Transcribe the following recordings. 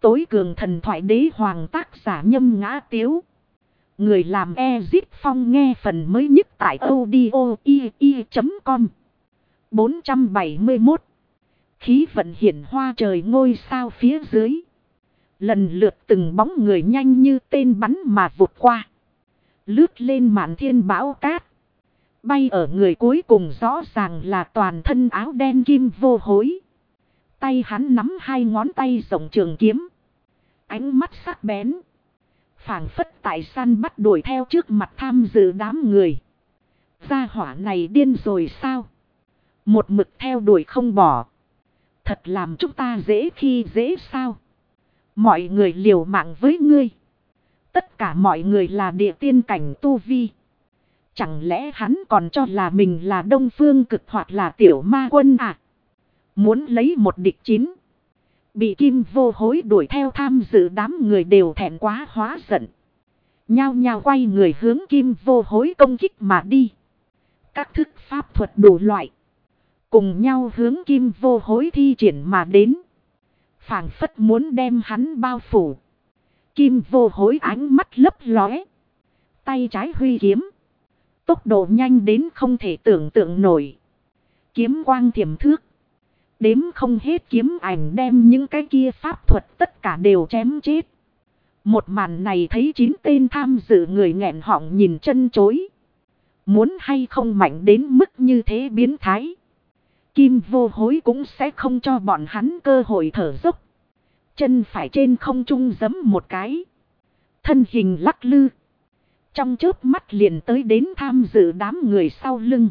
tối cường thần thoại đế hoàng tác giả Nhâm Ngã Tiếu. Người làm Ezip Phong nghe phần mới nhất tại audio.com. 471. Khí vận hiển hoa trời ngôi sao phía dưới. Lần lượt từng bóng người nhanh như tên bắn mà vụt qua. Lướt lên mạn thiên bão cát. Bay ở người cuối cùng rõ ràng là toàn thân áo đen Kim Vô Hối. Tay hắn nắm hai ngón tay rộng trường kiếm. Ánh mắt sắc bén. Phảng phất tại săn bắt đuổi theo trước mặt tham dự đám người. Gia hỏa này điên rồi sao? Một mực theo đuổi không bỏ. Thật làm chúng ta dễ khi dễ sao? Mọi người liều mạng với ngươi. Tất cả mọi người là địa tiên cảnh tu vi. Chẳng lẽ hắn còn cho là mình là Đông Phương Cực hoặc là Tiểu Ma Quân à? Muốn lấy một địch 9. Bị Kim Vô Hối đuổi theo tham dự đám người đều thẹn quá hóa giận. Nhao nhao quay người hướng Kim Vô Hối công kích mà đi. Các thức pháp thuật đủ loại. Cùng nhau hướng Kim Vô Hối thi triển mà đến. Phảng phất muốn đem hắn bao phủ. Kim Vô Hối ánh mắt lấp lóe. Tay trái huy kiếm. Tốc độ nhanh đến không thể tưởng tượng nổi. Kiếm quang thiểm thước. Đếm không hết kiếm ảnh đem những cái kia pháp thuật tất cả đều chém chết. Một màn này thấy 9 tên tham dự người nghẹn họng nhìn chân chối. Muốn hay không mạnh đến mức như thế biến thái. Kim Vô Hối cũng sẽ không cho bọn hắn cơ hội thở dốc. Chân phải trên không trung giẫm một cái. Thân hình lắc lư. Trong chớp mắt liền tới đến tham dự đám người sau lưng.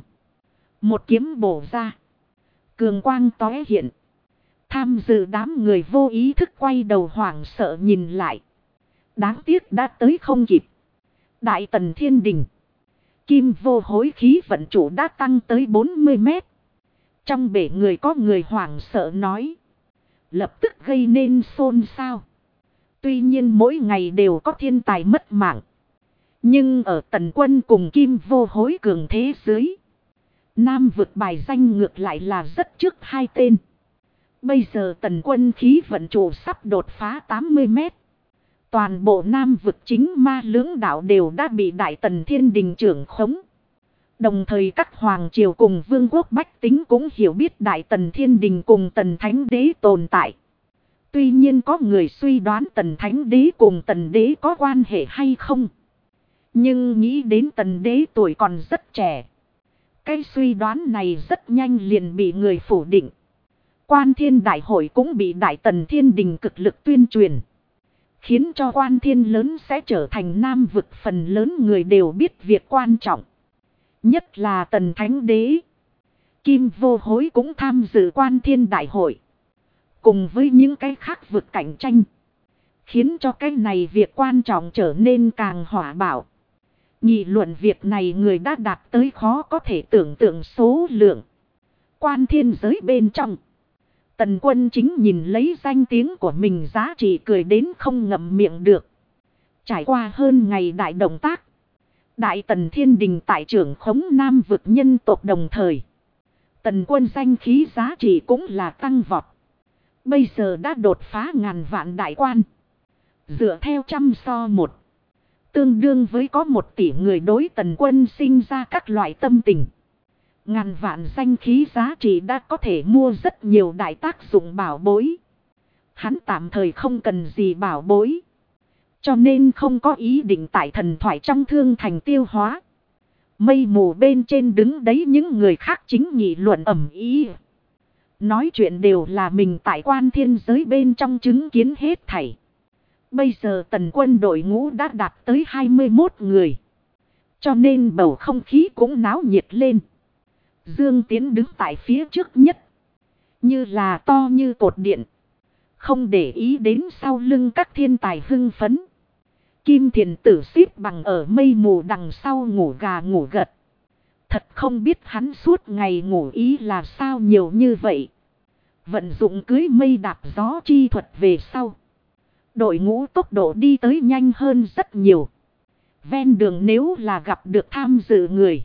Một kiếm bổ ra. Cường quang tóe hiện. Tham dự đám người vô ý thức quay đầu hoảng sợ nhìn lại. Đáng tiếc đã tới không kịp. Đại Tần Thiên Đình. Kim Vô Hối khí vận chủ đã tăng tới 40 mét. Trong bể người có người hoảng sợ nói. Lập tức gây nên xôn xao. Tuy nhiên mỗi ngày đều có thiên tài mất mạng. Nhưng ở Tần Quân cùng Kim Vô Hối cường thế dưới. Nam vực bài danh ngược lại là rất trước hai tên. Bây giờ Tần Quân khí vận chủ sắp đột phá 80 mét. Toàn bộ Nam vực chính ma lưỡng đạo đều đã bị Đại Tần Thiên Đình trưởng khống. Đồng thời các hoàng triều cùng vương quốc bách tính cũng hiểu biết Đại Tần Thiên Đình cùng Tần Thánh Đế tồn tại. Tuy nhiên có người suy đoán Tần Thánh Đế cùng Tần Đế có quan hệ hay không. Nhưng nghĩ đến Tần Đế tuổi còn rất trẻ. Cái suy đoán này rất nhanh liền bị người phủ định. Quan Thiên Đại Hội cũng bị Đại Tần Thiên Đình cực lực tuyên truyền. Khiến cho Quan Thiên lớn sẽ trở thành Nam vực phần lớn người đều biết việc quan trọng. Nhất là Tần Thánh Đế. Kim Vô Hối cũng tham dự Quan Thiên Đại Hội. Cùng với những cái khác vực cạnh tranh. Khiến cho cái này việc quan trọng trở nên càng hỏa bạo. Nghị luận việc này người đã đạt tới khó có thể tưởng tượng số lượng. Quan thiên giới bên trong. Tần Quân chính nhìn lấy danh tiếng của mình giá trị cười đến không ngậm miệng được. Trải qua hơn ngày đại động tác. Đại Tần Thiên Đình tại trưởng khống Nam vực nhân tộc đồng thời. Tần Quân danh khí giá trị cũng là tăng vọt. Bây giờ đã đột phá ngàn vạn đại quan. Dựa theo 100:1. Tương đương với có 1 tỷ người đối Tần Quân sinh ra các loại tâm tình. Ngàn vạn danh khí giá trị đã có thể mua rất nhiều đại tác dụng bảo bối. Hắn tạm thời không cần gì bảo bối. Cho nên không có ý định tại thần thoại trong thương thành tiêu hóa. Mây mù bên trên đứng đấy những người khác chính nghị luận ầm ĩ. Nói chuyện đều là mình tại Quan Thiên giới bên trong chứng kiến hết thảy. Bây giờ Tần Quân đội ngũ đã đạt tới 21 người. Cho nên bầu không khí cũng náo nhiệt lên. Dương Tiến đứng tại phía trước nhất. Như là to như cột điện. Không để ý đến sau lưng các thiên tài hưng phấn. Kim Thiền Tử xếp bằng ở mây mù đằng sau ngủ gà ngủ gật. Thật không biết hắn suốt ngày ngủ ý là sao nhiều như vậy. Vận dụng cưới mây đạp gió chi thuật về sau. Đội ngũ tốc độ đi tới nhanh hơn rất nhiều. Ven đường nếu là gặp được tham dự người.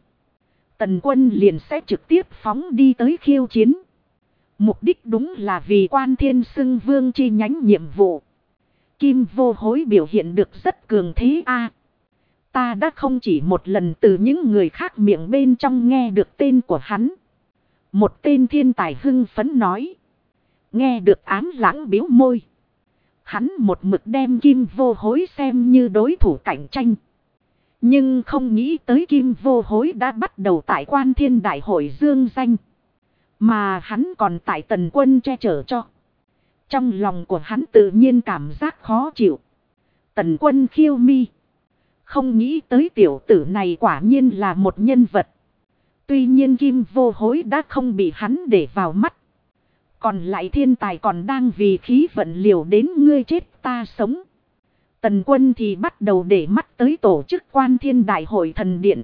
Tần Quân liền sẽ trực tiếp phóng đi tới khiêu chiến. Mục đích đúng là vì Quan Thiên xưng vương chi nhánh nhiệm vụ. Kim Vô Hối biểu hiện được rất cường thế a. Ta đã không chỉ một lần từ những người khác miệng bên trong nghe được tên của hắn. Một tên thiên tài hưng phấn nói. Nghe được Ám Lãng biếu môi. Hắn một mực đem Kim Vô Hối xem như đối thủ cạnh tranh. Nhưng không nghĩ tới Kim Vô Hối đã bắt đầu tại Quan Thiên Đại hội dương danh. Mà hắn còn tại Tần Quân che chở cho. Trong lòng của hắn tự nhiên cảm giác khó chịu. Tần Quân khiêu mi. Không nghĩ tới tiểu tử này quả nhiên là một nhân vật. Tuy nhiên Kim Vô Hối đã không bị hắn để vào mắt. Còn lại thiên tài còn đang vì khí vận liều đến ngươi chết ta sống. Tần Quân thì bắt đầu để mắt tới tổ chức Quan Thiên Đại hội thần điện.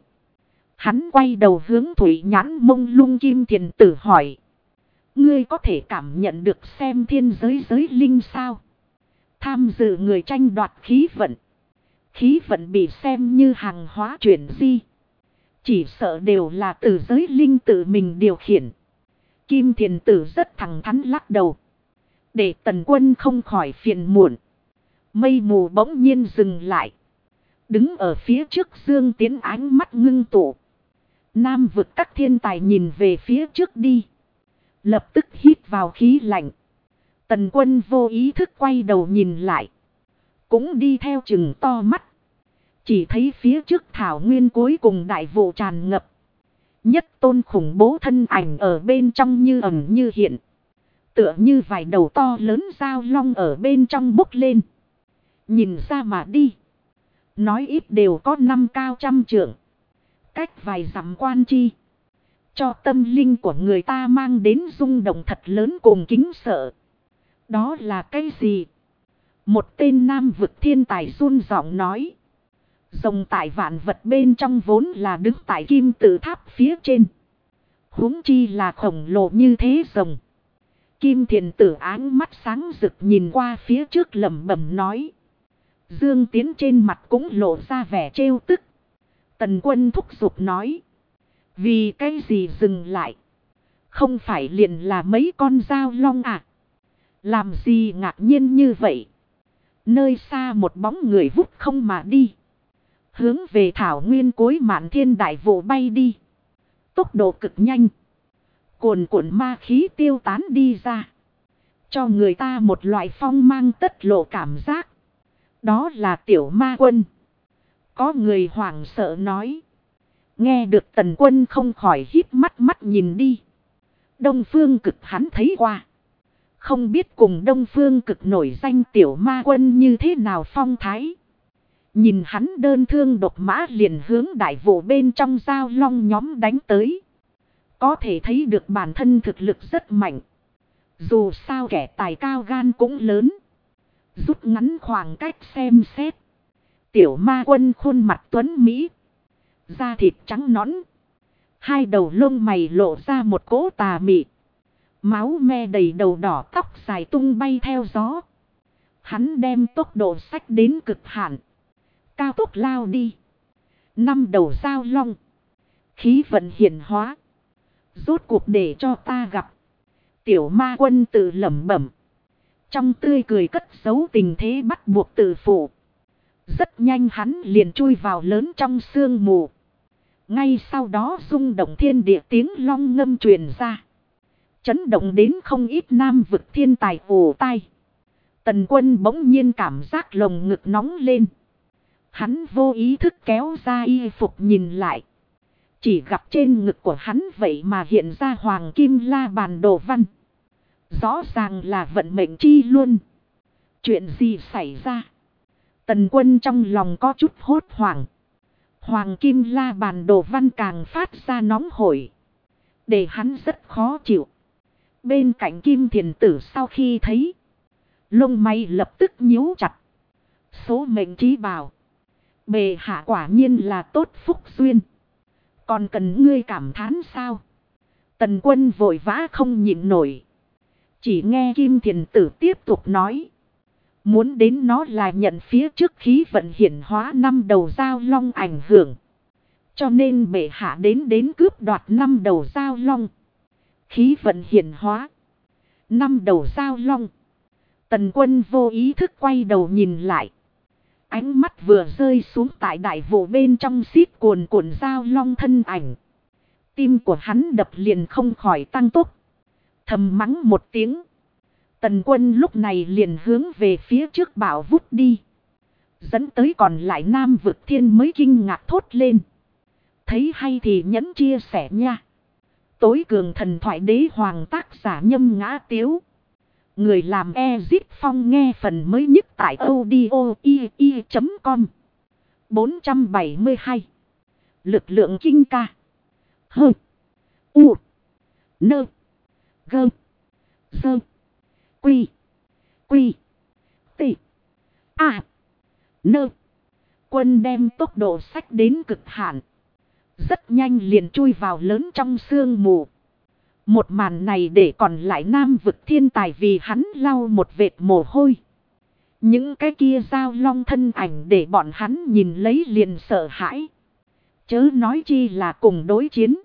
Hắn quay đầu hướng thủy nhãn mông lung Kim Thiền Tử hỏi. Ngươi có thể cảm nhận được xem thiên giới giới linh sao? Tham dự người tranh đoạt khí vận. Khí vận bị xem như hàng hóa chuyển di. Chỉ sợ đều là từ giới linh tự mình điều khiển. Kim Thiền Tử rất thẳng thắn lắc đầu. Để Tần Quân không khỏi phiền muộn. Mây mù bỗng nhiên dừng lại. Đứng ở phía trước Dương Tiến ánh mắt ngưng tụ. Nam vực các thiên tài nhìn về phía trước đi. Lập tức hít vào khí lạnh. Tần Quân vô ý thức quay đầu nhìn lại. Cũng đi theo chừng to mắt. Chỉ thấy phía trước thảo nguyên cuối cùng đại vụ tràn ngập. Nhất tôn khủng bố thân ảnh ở bên trong như ẩn như hiện. Tựa như vài đầu to lớn dao long ở bên trong bốc lên. Nhìn ra mà đi. Nói ít đều có 5 cao trăm trượng. Cách vài dặm quan chi. Cho tâm linh của người ta mang đến rung động thật lớn cùng kính sợ. Đó là cái gì? Một tên nam vực thiên tài run giọng nói. Rồng tại vạn vật bên trong vốn là đứng tại kim tự tháp phía trên. Huống chi là khổng lồ như thế rồng. Kim Thiền Tử áng mắt sáng rực nhìn qua phía trước lẩm bẩm nói. Dương Tiến trên mặt cũng lộ ra vẻ trêu tức. Tần Quân thúc giục nói. Vì cái gì dừng lại? Không phải liền là mấy con dao long à? Làm gì ngạc nhiên như vậy? Nơi xa một bóng người vút không mà đi. Hướng về thảo nguyên cuối Mạn Thiên Đại Vụ bay đi. Tốc độ cực nhanh. Cuồn cuộn ma khí tiêu tán đi ra. Cho người ta một loại phong mang tất lộ cảm giác. Đó là Tiểu Ma Quân. Có người hoảng sợ nói. Nghe được Tần Quân không khỏi híp mắt nhìn đi. Đông Phương Cực hắn thấy qua. Không biết cùng Đông Phương Cực nổi danh Tiểu Ma Quân như thế nào phong thái. Nhìn hắn đơn thương độc mã liền hướng đại vụ bên trong giao long nhóm đánh tới. Có thể thấy được bản thân thực lực rất mạnh. Dù sao kẻ tài cao gan cũng lớn. Rút ngắn khoảng cách xem xét. Tiểu Ma Quân khuôn mặt tuấn Mỹ. Da thịt trắng nõn. Hai đầu lông mày lộ ra một cỗ tà mị. Máu me đầy đầu đỏ tóc dài tung bay theo gió. Hắn đem tốc độ xách đến cực hạn. Cao tốc lao đi. 5 đầu dao long. Khí vận hiển hóa. Rốt cuộc để cho ta gặp. Tiểu Ma Quân tự lẩm bẩm. Trong tươi cười cất giấu tình thế bắt buộc tự phụ. Rất nhanh hắn liền chui vào lớn trong sương mù. Ngay sau đó rung động thiên địa tiếng long ngâm truyền ra. Chấn động đến không ít nam vực thiên tài ồ tai. Tần Quân bỗng nhiên cảm giác lồng ngực nóng lên. Hắn vô ý thức kéo ra y phục nhìn lại. Chỉ gặp trên ngực của hắn vậy mà hiện ra hoàng kim la bàn đồ văn. Rõ ràng là vận mệnh chi luôn. Chuyện gì xảy ra? Tần Quân trong lòng có chút hốt hoảng. Hoàng kim la bàn đồ văn càng phát ra nóng hổi. Để hắn rất khó chịu. Bên cạnh Kim Thiền Tử sau khi thấy. Lông mày lập tức nhíu chặt. Số mệnh trí bảo. Bề hạ quả nhiên là tốt phúc duyên. Còn cần ngươi cảm thán sao? Tần Quân vội vã không nhịn nổi. Chỉ nghe Kim Thiền Tử tiếp tục nói. Muốn đến nó là nhận phía trước khí vận hiển hóa 5 đầu dao long ảnh hưởng. Cho nên bệ hạ đến cướp đoạt 5 đầu dao long. Khí vận hiển hóa 5 đầu dao long. Tần Quân vô ý thức quay đầu nhìn lại. Ánh mắt vừa rơi xuống tại đại vụ bên trong xít cuồn cuộn Giao Long thân ảnh. Tim của hắn đập liền không khỏi tăng tốc. Thầm mắng một tiếng. Tần Quân lúc này liền hướng về phía trước bảo vút đi. Dẫn tới còn lại Nam Vực Thiên mới kinh ngạc thốt lên. Thấy hay thì nhấn chia sẻ nha. Tối cường thần thoại đế hoàng tác giả Nhâm Ngã Tiếu. Người làm Ezit Phong nghe phần mới nhất tại audio.com. 472. Lực lượng kinh ca. Hơ. U. Nơ. Gơ. Dơ. Quy. Quy. Tị. À. Nơ. Quân đem tốc độ sách đến cực hạn. Rất nhanh liền chui vào lớn trong sương mù. Một màn này để còn lại Nam Vực Thiên tài vì hắn lau một vệt mồ hôi. Những cái kia Giao Long thân ảnh để bọn hắn nhìn lấy liền sợ hãi. Chớ nói chi là cùng đối chiến.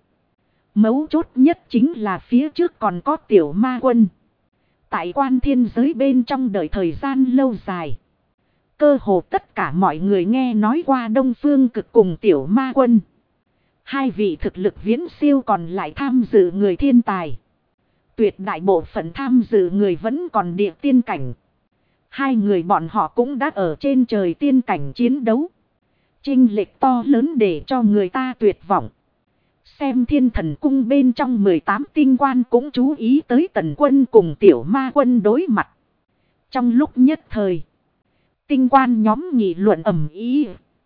Mấu chốt nhất chính là phía trước còn có tiểu ma quân. Tại quan thiên giới bên trong đợi thời gian lâu dài. Cơ hồ tất cả mọi người nghe nói qua Đông Phương Cực cùng tiểu ma quân. Hai vị thực lực viễn siêu còn lại tham dự người thiên tài. Tuyệt đại bộ phận tham dự người vẫn còn địa tiên cảnh. Hai người bọn họ cũng đã ở trên trời tiên cảnh chiến đấu. Chênh lệch to lớn để cho người ta tuyệt vọng. Xem Thiên Thần Cung bên trong 18 tinh quan cũng chú ý tới Tần Quân cùng tiểu ma quân đối mặt. Trong lúc nhất thời, tinh quan nhóm nghị luận ầm ĩ.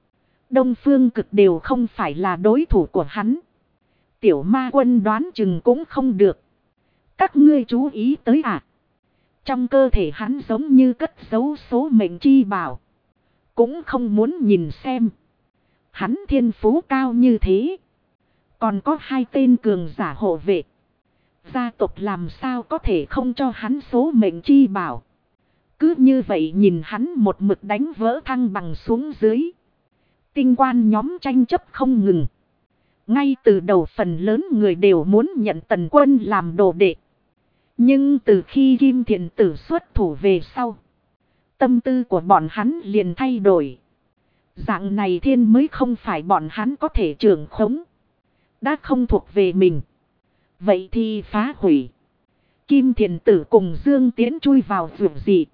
Đông Phương Cực đều không phải là đối thủ của hắn. Tiểu ma quân đoán chừng cũng không được. Các ngươi chú ý tới à? Trong cơ thể hắn giống như cất giấu số mệnh chi bảo. Cũng không muốn nhìn xem. Hắn thiên phú cao như thế. Còn có hai tên cường giả hộ vệ. Gia tộc làm sao có thể không cho hắn số mệnh chi bảo. Cứ như vậy nhìn hắn một mực đánh vỡ thăng bằng xuống dưới. Tinh quan nhóm tranh chấp không ngừng. Ngay từ đầu phần lớn người đều muốn nhận Tần Quân làm đồ đệ. Nhưng từ khi Kim Thiện Tử xuất thủ về sau. Tâm tư của bọn hắn liền thay đổi. Dạng này thiên mới không phải bọn hắn có thể trưởng khống. Đã không thuộc về mình. Vậy thì phá hủy. Kim Thiện Tử cùng Dương Tiến chui vào vượt dị.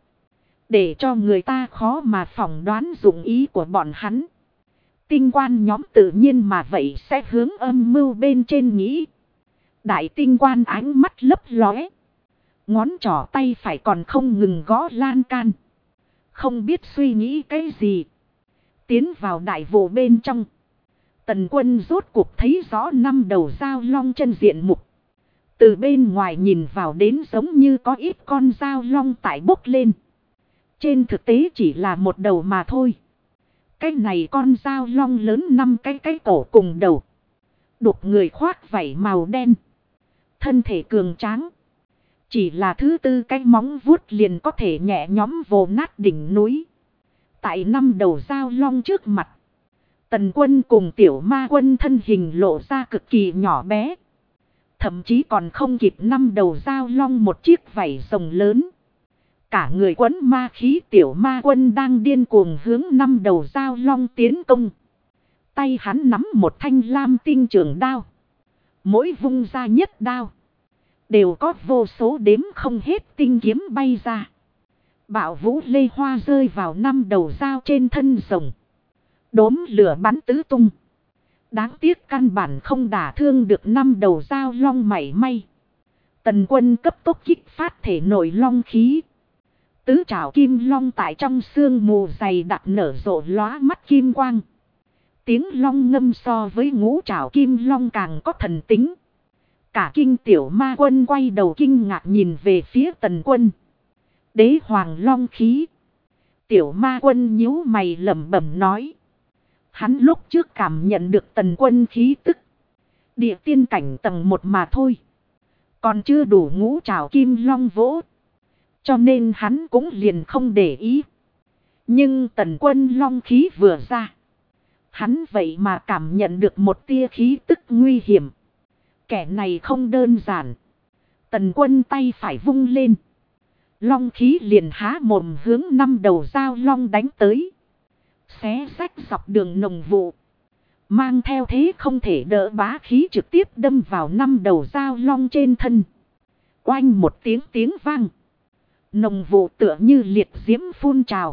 Để cho người ta khó mà phỏng đoán dụng ý của bọn hắn. Tinh quan nhóm tự nhiên mà vậy sẽ hướng âm mưu bên trên nghĩ. Đại tinh quan ánh mắt lấp lóe. Ngón trỏ tay phải còn không ngừng gõ lan can. Không biết suy nghĩ cái gì. Tiến vào đại vụ bên trong. Tần Quân rốt cuộc thấy rõ năm đầu Giao Long chân diện mục. Từ bên ngoài nhìn vào đến giống như có ít con Giao Long tại bốc lên. Trên thực tế chỉ là một đầu mà thôi. Cái này con Giao Long lớn 5 cái cổ cùng đầu. Đục người khoác vảy màu đen. Thân thể cường tráng. Chỉ là thứ tư cái móng vuốt liền có thể nhẹ nhõm vồ nát đỉnh núi. Tại 5 đầu Giao Long trước mặt. Tần Quân cùng tiểu ma quân thân hình lộ ra cực kỳ nhỏ bé. Thậm chí còn không kịp 5 đầu Giao Long một chiếc vảy rồng lớn. Cả người quấn ma khí tiểu ma quân đang điên cuồng hướng 5 đầu Giao Long tiến công. Tay hắn nắm một thanh lam tinh trường đao. Mỗi vung ra nhất đao. Đều có vô số đếm không hết tinh kiếm bay ra. Bạo vũ lê hoa rơi vào 5 đầu dao trên thân rồng. Đốm lửa bắn tứ tung. Đáng tiếc căn bản không đả thương được 5 đầu Giao Long mảy may. Tần Quân cấp tốc kích phát thể nội long khí. Tứ trảo kim long tại trong sương mù dày đặc nở rộ lóa mắt kim quang. Tiếng long ngâm so với ngũ trảo kim long càng có thần tính. Cả kinh tiểu ma quân quay đầu kinh ngạc nhìn về phía Tần Quân. Đế hoàng long khí. Tiểu ma quân nhíu mày lẩm bẩm nói. Hắn lúc trước cảm nhận được Tần Quân khí tức. Địa tiên cảnh tầng 1 mà thôi. Còn chưa đủ ngũ trảo kim long vỗ. Cho nên hắn cũng liền không để ý. Nhưng Tần Quân long khí vừa ra. Hắn vậy mà cảm nhận được một tia khí tức nguy hiểm. Kẻ này không đơn giản. Tần Quân tay phải vung lên. Long khí liền há mồm hướng 5 đầu dao long đánh tới. Xé rách dọc đường nồng vụ. Mang theo thế không thể đỡ bá khí trực tiếp đâm vào 5 đầu dao long trên thân. Oanh một tiếng vang. Nồng vụ tựa như liệt diễm phun trào.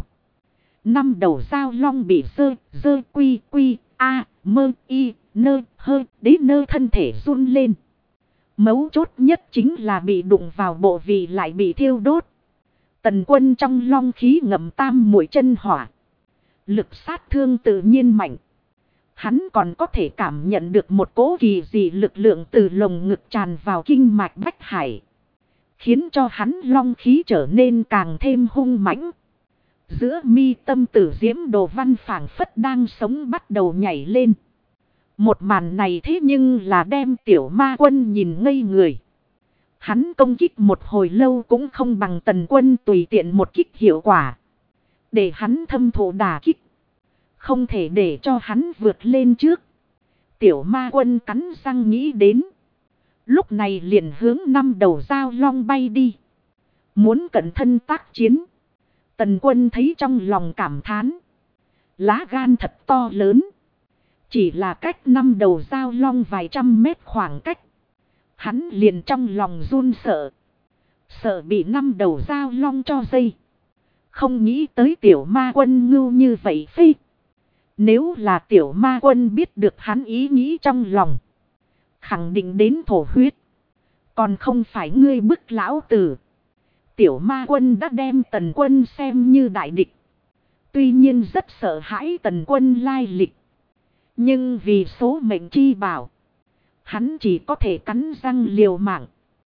5 đầu dao long bị dơ quy a mơ y nơ hơ đế nơ thân thể run lên. Mấu chốt nhất chính là bị đụng vào bộ vị lại bị thiêu đốt. Tần Quân trong long khí ngậm tam muội chân hỏa. Lực sát thương tự nhiên mạnh. Hắn còn có thể cảm nhận được một cỗ kỳ dị lực lượng từ lồng ngực tràn vào kinh mạch bách hải. Khiến cho hắn long khí trở nên càng thêm hung mãnh. Giữa mi tâm tử diễm đồ văn phảng phất đang sống bắt đầu nhảy lên. Một màn này thế nhưng là đem Tiểu Ma Quân nhìn ngây người. Hắn công kích một hồi lâu cũng không bằng Tần Quân tùy tiện một kích hiệu quả. Để hắn thâm thụ đả kích. Không thể để cho hắn vượt lên trước. Tiểu Ma Quân cắn răng nghĩ đến. Lúc này liền hướng 5 đầu dao long bay đi. Muốn cẩn thân tác chiến. Tần Quân thấy trong lòng cảm thán. Lá gan thật to lớn. Chỉ là cách 5 đầu dao long vài trăm mét khoảng cách. Hắn liền trong lòng run sợ. Sợ bị 5 đầu dao long cho dây. Không nghĩ tới Tiểu Ma Quân ngưu như vậy phi. Nếu là Tiểu Ma Quân biết được hắn ý nghĩ trong lòng. Khẳng định đến thổ huyết. Còn không phải ngươi bức lão tử. Tiểu Ma Quân đã đem Tần Quân xem như đại địch. Tuy nhiên rất sợ hãi Tần Quân lai lịch. Nhưng vì số mệnh chi bảo. Hắn chỉ có thể cắn răng liều mạng.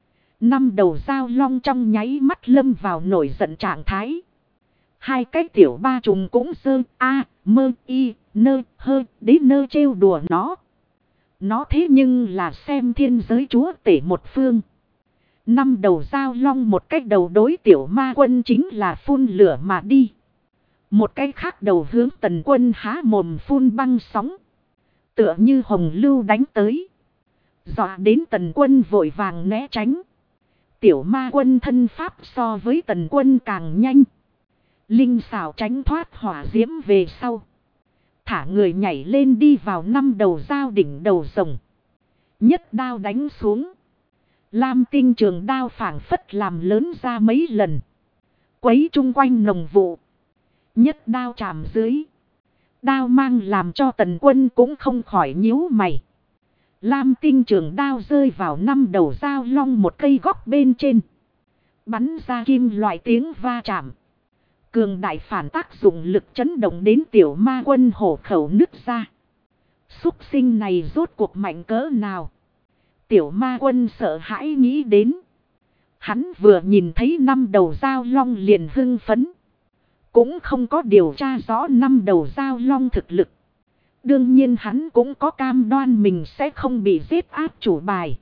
5 đầu dao long trong nháy mắt lâm vào nổi giận trạng thái. 2 cái tiểu ba trùng cũng mơ y nơ hơ đế nơ trêu đùa nó. Nó thế nhưng là xem thiên giới chúa tể một phương. 5 đầu dao long một cách đầu đối Tiểu Ma Quân chính là phun lửa mà đi. Một cái khác đầu hướng Tần Quân há mồm phun băng sóng. Tựa như hồng lưu đánh tới. Dọa đến Tần Quân vội vàng né tránh. Tiểu Ma Quân thân pháp so với Tần Quân càng nhanh. Linh xảo tránh thoát hỏa diễm về sau. Thả người nhảy lên đi vào 5 đầu dao đỉnh đầu rồng. Nhất đao đánh xuống. Lam tinh trường đao phảng phất làm lớn ra mấy lần. Quấy chung quanh nồng vụ. Nhất đao chạm dưới. Đao mang làm cho Tần Quân cũng không khỏi nhíu mày. Lam tinh trường đao rơi vào 5 đầu dao long một cây góc bên trên. Bắn ra kim loại tiếng va chạm. Cường đại phản tác dụng lực chấn động đến Tiểu Ma Quân hổ khẩu nứt ra. Súc sinh này rốt cuộc mạnh cỡ nào? Tiểu Ma Quân sợ hãi nghĩ đến. Hắn vừa nhìn thấy 5 đầu dao long liền hưng phấn. Cũng không có điều tra rõ 5 đầu dao long thực lực. Đương nhiên hắn cũng có cam đoan mình sẽ không bị giết áp chủ bài.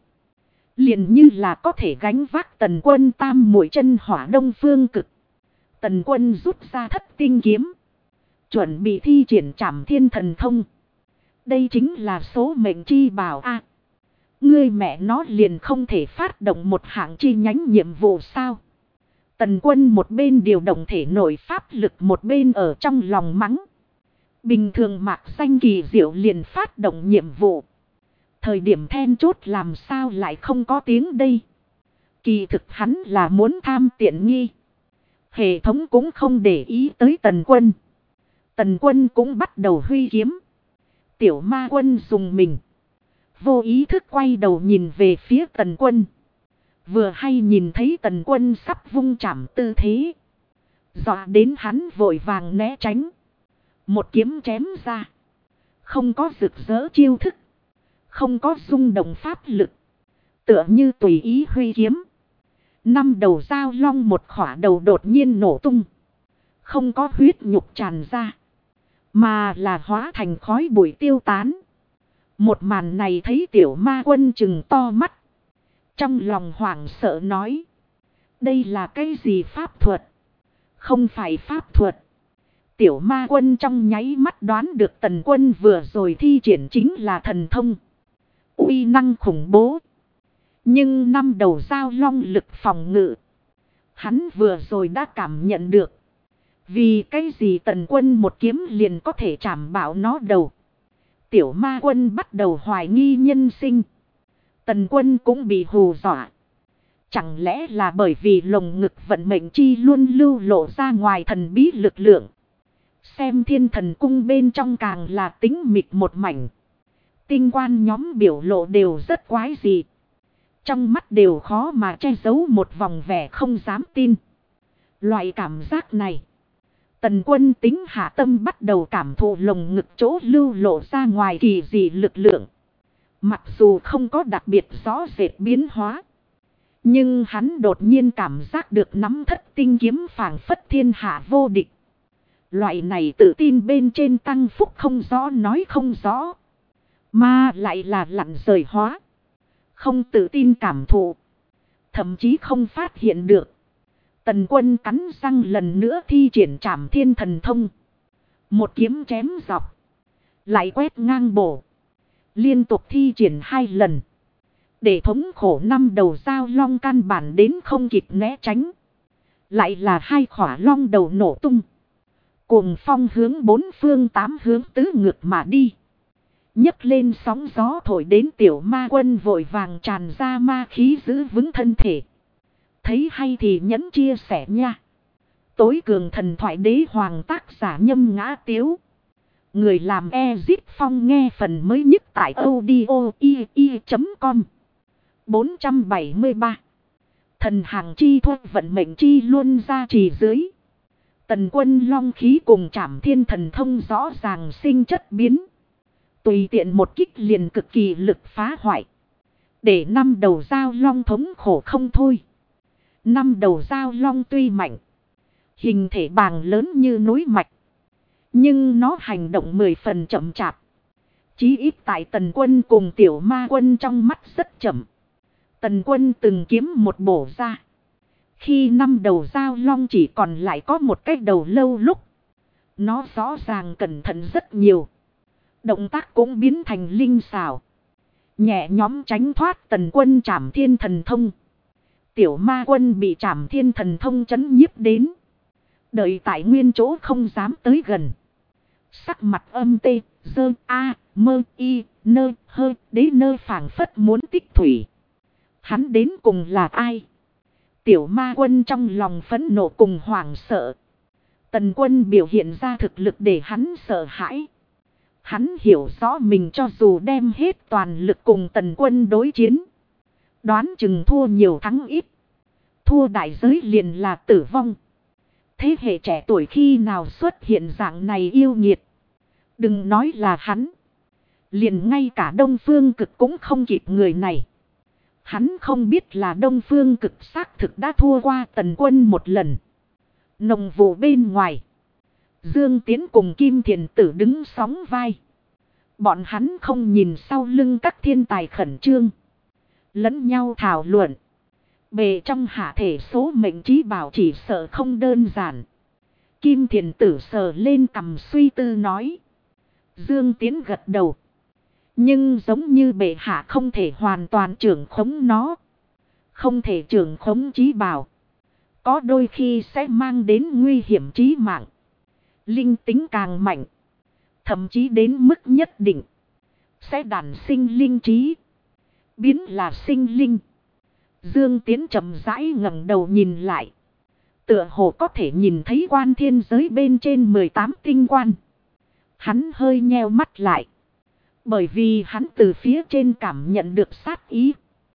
Liền như là có thể gánh vác Tần Quân tam muội chân hỏa đông phương cực. Tần Quân rút ra thất tinh kiếm. Chuẩn bị thi triển trảm thiên thần thông. Đây chính là số mệnh chi bảo a. Ngươi mẹ nó liền không thể phát động một hạng chi nhánh nhiệm vụ sao? Tần Quân một bên điều động thể nội pháp lực, một bên ở trong lòng mắng. Bình thường mạc danh kỳ diệu liền phát động nhiệm vụ. Thời điểm then chốt làm sao lại không có tiếng đây? Kỳ thực hắn là muốn tham tiện nghi. Hệ thống cũng không để ý tới Tần Quân. Tần Quân cũng bắt đầu huy kiếm. Tiểu Ma Quân dùng mình. Vô ý thức quay đầu nhìn về phía Tần Quân. Vừa hay nhìn thấy Tần Quân sắp vung chảm tư thế. Dọa đến hắn vội vàng né tránh. Một kiếm chém ra. Không có rực rỡ chiêu thức. Không có rung động pháp lực. Tựa như tùy ý huy kiếm. 5 đầu dao long một khỏa đầu đột nhiên nổ tung. Không có huyết nhục tràn ra. Mà là hóa thành khói bụi tiêu tán. Một màn này thấy Tiểu Ma Quân trừng to mắt. Trong lòng hoảng sợ nói. Đây là cái gì pháp thuật? Không phải pháp thuật. Tiểu Ma Quân trong nháy mắt đoán được Tần Quân vừa rồi thi triển chính là thần thông. Uy năng khủng bố. Nhưng 5 đầu dao long lực phòng ngự. Hắn vừa rồi đã cảm nhận được. Vì cái gì Tần Quân một kiếm liền có thể chảm bảo nó đầu. Tiểu ma quân bắt đầu hoài nghi nhân sinh. Tần Quân cũng bị hù dọa. Chẳng lẽ là bởi vì lồng ngực vận mệnh chi luôn lưu lộ ra ngoài thần bí lực lượng. Xem thiên thần cung bên trong càng là tính mịt một mảnh. Tinh quan nhóm biểu lộ đều rất quái dị. Trong mắt đều khó mà che giấu một vòng vẻ không dám tin. Loại cảm giác này. Tần Quân tính hạ tâm bắt đầu cảm thụ lồng ngực chỗ lưu lộ ra ngoài kỳ dị lực lượng. Mặc dù không có đặc biệt rõ rệt biến hóa. Nhưng hắn đột nhiên cảm giác được nắm thất tinh kiếm phảng phất thiên hạ vô địch. Loại này tự tin bên trên tăng phúc không rõ nói không rõ. Mà lại là lặn rời hóa. Không tự tin cảm thụ. Thậm chí không phát hiện được. Tần Quân cắn răng lần nữa thi triển Trảm Thiên Thần Thông. Một kiếm chém dọc. Lại quét ngang bổ. Liên tục thi triển 2 lần. Để thống khổ 5 đầu dao long căn bản đến không kịp né tránh. Lại là 2 khỏa long đầu nổ tung. Cuồng phong hướng 4 phương 8 hướng tứ ngược mà đi. Nhấc lên sóng gió thổi đến tiểu ma quân vội vàng tràn ra ma khí giữ vững thân thể. Thấy hay thì nhẫn chia sẻ nha. Tối cường thần thoại đế hoàng tác giả Nhâm Ngã Tiếu. Người làm Ezit Phong nghe phần mới nhất tại audio.com 473. Thần hàng chi thuốc vận mệnh chi luôn ra trì dưới. Tần Quân long khí cùng Trảm Thiên Thần Thông rõ ràng sinh chất biến. Tùy tiện một kích liền cực kỳ lực phá hoại. Để 5 đầu dao long thống khổ không thôi. 5 đầu dao long tuy mạnh. Hình thể bàng lớn như núi mạch. Nhưng nó hành động 10 phần chậm chạp. Chí ít tại Tần Quân cùng tiểu ma quân trong mắt rất chậm. Tần Quân từng kiếm một bổ ra. Khi 5 đầu dao long chỉ còn lại có một cái đầu lâu lúc. Nó rõ ràng cẩn thận rất nhiều. Động tác cũng biến thành linh xảo. Nhẹ nhóm tránh thoát Tần Quân Trảm Thiên Thần Thông. Tiểu ma quân bị Trảm Thiên Thần Thông chấn nhiếp đến. Đợi tại nguyên chỗ không dám tới gần. Sắc mặt âm tê, dơ, a, mơ, y, nơ, hơ, đế nơ phảng phất muốn tích thủy. Hắn đến cùng là ai? Tiểu ma quân trong lòng phẫn nộ cùng hoảng sợ. Tần Quân biểu hiện ra thực lực để hắn sợ hãi. Hắn hiểu rõ mình cho dù đem hết toàn lực cùng Tần Quân đối chiến. Đoán chừng thua nhiều thắng ít. Thua đại giới liền là tử vong. Thế hệ trẻ tuổi khi nào xuất hiện dạng này yêu nghiệt. Đừng nói là hắn. Liền ngay cả Đông Phương Cực cũng không kịp người này. Hắn không biết là Đông Phương Cực xác thực đã thua qua Tần Quân một lần. Nồng vụ bên ngoài. Dương Tiến cùng Kim Thiền Tử đứng sóng vai. Bọn hắn không nhìn sau lưng các thiên tài khẩn trương. Lẫn nhau thảo luận. Bề trong hạ thể số mệnh trí bảo chỉ sợ không đơn giản. Kim Thiền Tử sờ lên cằm suy tư nói. Dương Tiến gật đầu. Nhưng giống như bệ hạ không thể hoàn toàn trưởng khống nó. Không thể trưởng khống trí bảo. Có đôi khi sẽ mang đến nguy hiểm chí mạng. Linh tính càng mạnh. Thậm chí đến mức nhất định. Sẽ đản sinh linh trí. Biến là sinh linh. Dương Tiến chậm rãi ngẩng đầu nhìn lại. Tựa hồ có thể nhìn thấy quan thiên giới bên trên 18 tinh quan. Hắn hơi nheo mắt lại. Bởi vì hắn từ phía trên cảm nhận được sát ý.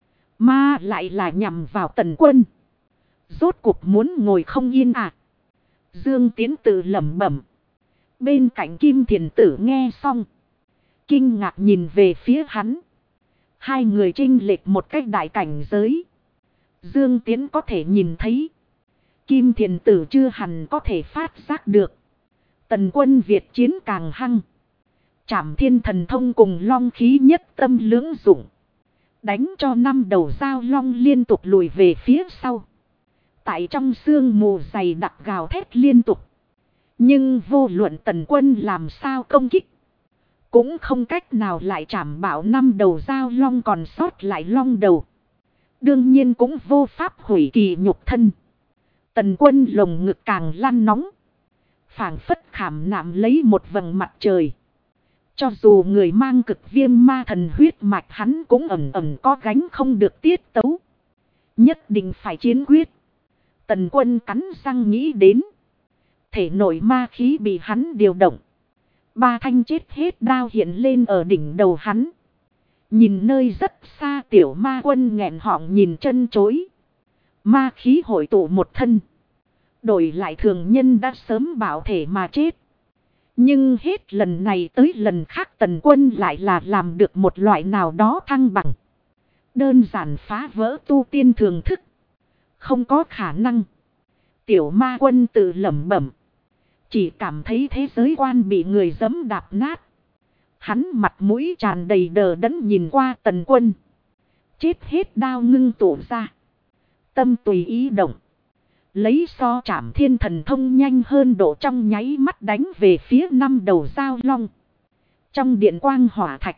Mà lại là nhằm vào Tần Quân. Rốt cuộc muốn ngồi không yên à. Dương Tiến tự lẩm bẩm. Bên cạnh Kim Thiền Tử nghe xong. Kinh ngạc nhìn về phía hắn. Hai người chênh lệch một cách đại cảnh giới. Dương Tiến có thể nhìn thấy. Kim Thiền Tử chưa hẳn có thể phát giác được. Tần Quân Việt chiến càng hăng. Trảm Thiên Thần Thông cùng long khí nhất tâm lưỡng dụng. Đánh cho 5 đầu dao long liên tục lùi về phía sau. Tại trong sương mù dày đặc gào thét liên tục. Nhưng vô luận Tần Quân làm sao công kích. Cũng không cách nào lại chảm bảo 5 đầu dao long còn sót lại long đầu. Đương nhiên cũng vô pháp hủy kỳ nhục thân. Tần Quân lồng ngực càng lăn nóng. Phảng phất khảm nạm lấy một vầng mặt trời. Cho dù người mang cực viêm ma thần huyết mạch hắn cũng ẩn ẩn có gánh không được tiết tấu. Nhất định phải chiến quyết. Tần Quân cắn răng nghĩ đến. Thể nội ma khí bị hắn điều động. 3 thanh chết hết đao hiện lên ở đỉnh đầu hắn. Nhìn nơi rất xa tiểu ma quân nghẹn họng nhìn chân chối. Ma khí hội tụ một thân. Đổi lại thường nhân đã sớm bảo thể mà chết. Nhưng hết lần này tới lần khác Tần Quân lại là làm được một loại nào đó thăng bằng. Đơn giản phá vỡ tu tiên thường thức. Không có khả năng. Tiểu ma quân tự lẩm bẩm. Chỉ cảm thấy thế giới quan bị người giẫm đạp nát. Hắn mặt mũi tràn đầy đờ đẫn nhìn qua Tần Quân. Chết hết đao ngưng tụ ra. Tâm tùy ý động. Lấy so Trảm Thiên thần thông nhanh hơn độ trong nháy mắt đánh về phía 5 đầu dao long. Trong điện quang hỏa thạch.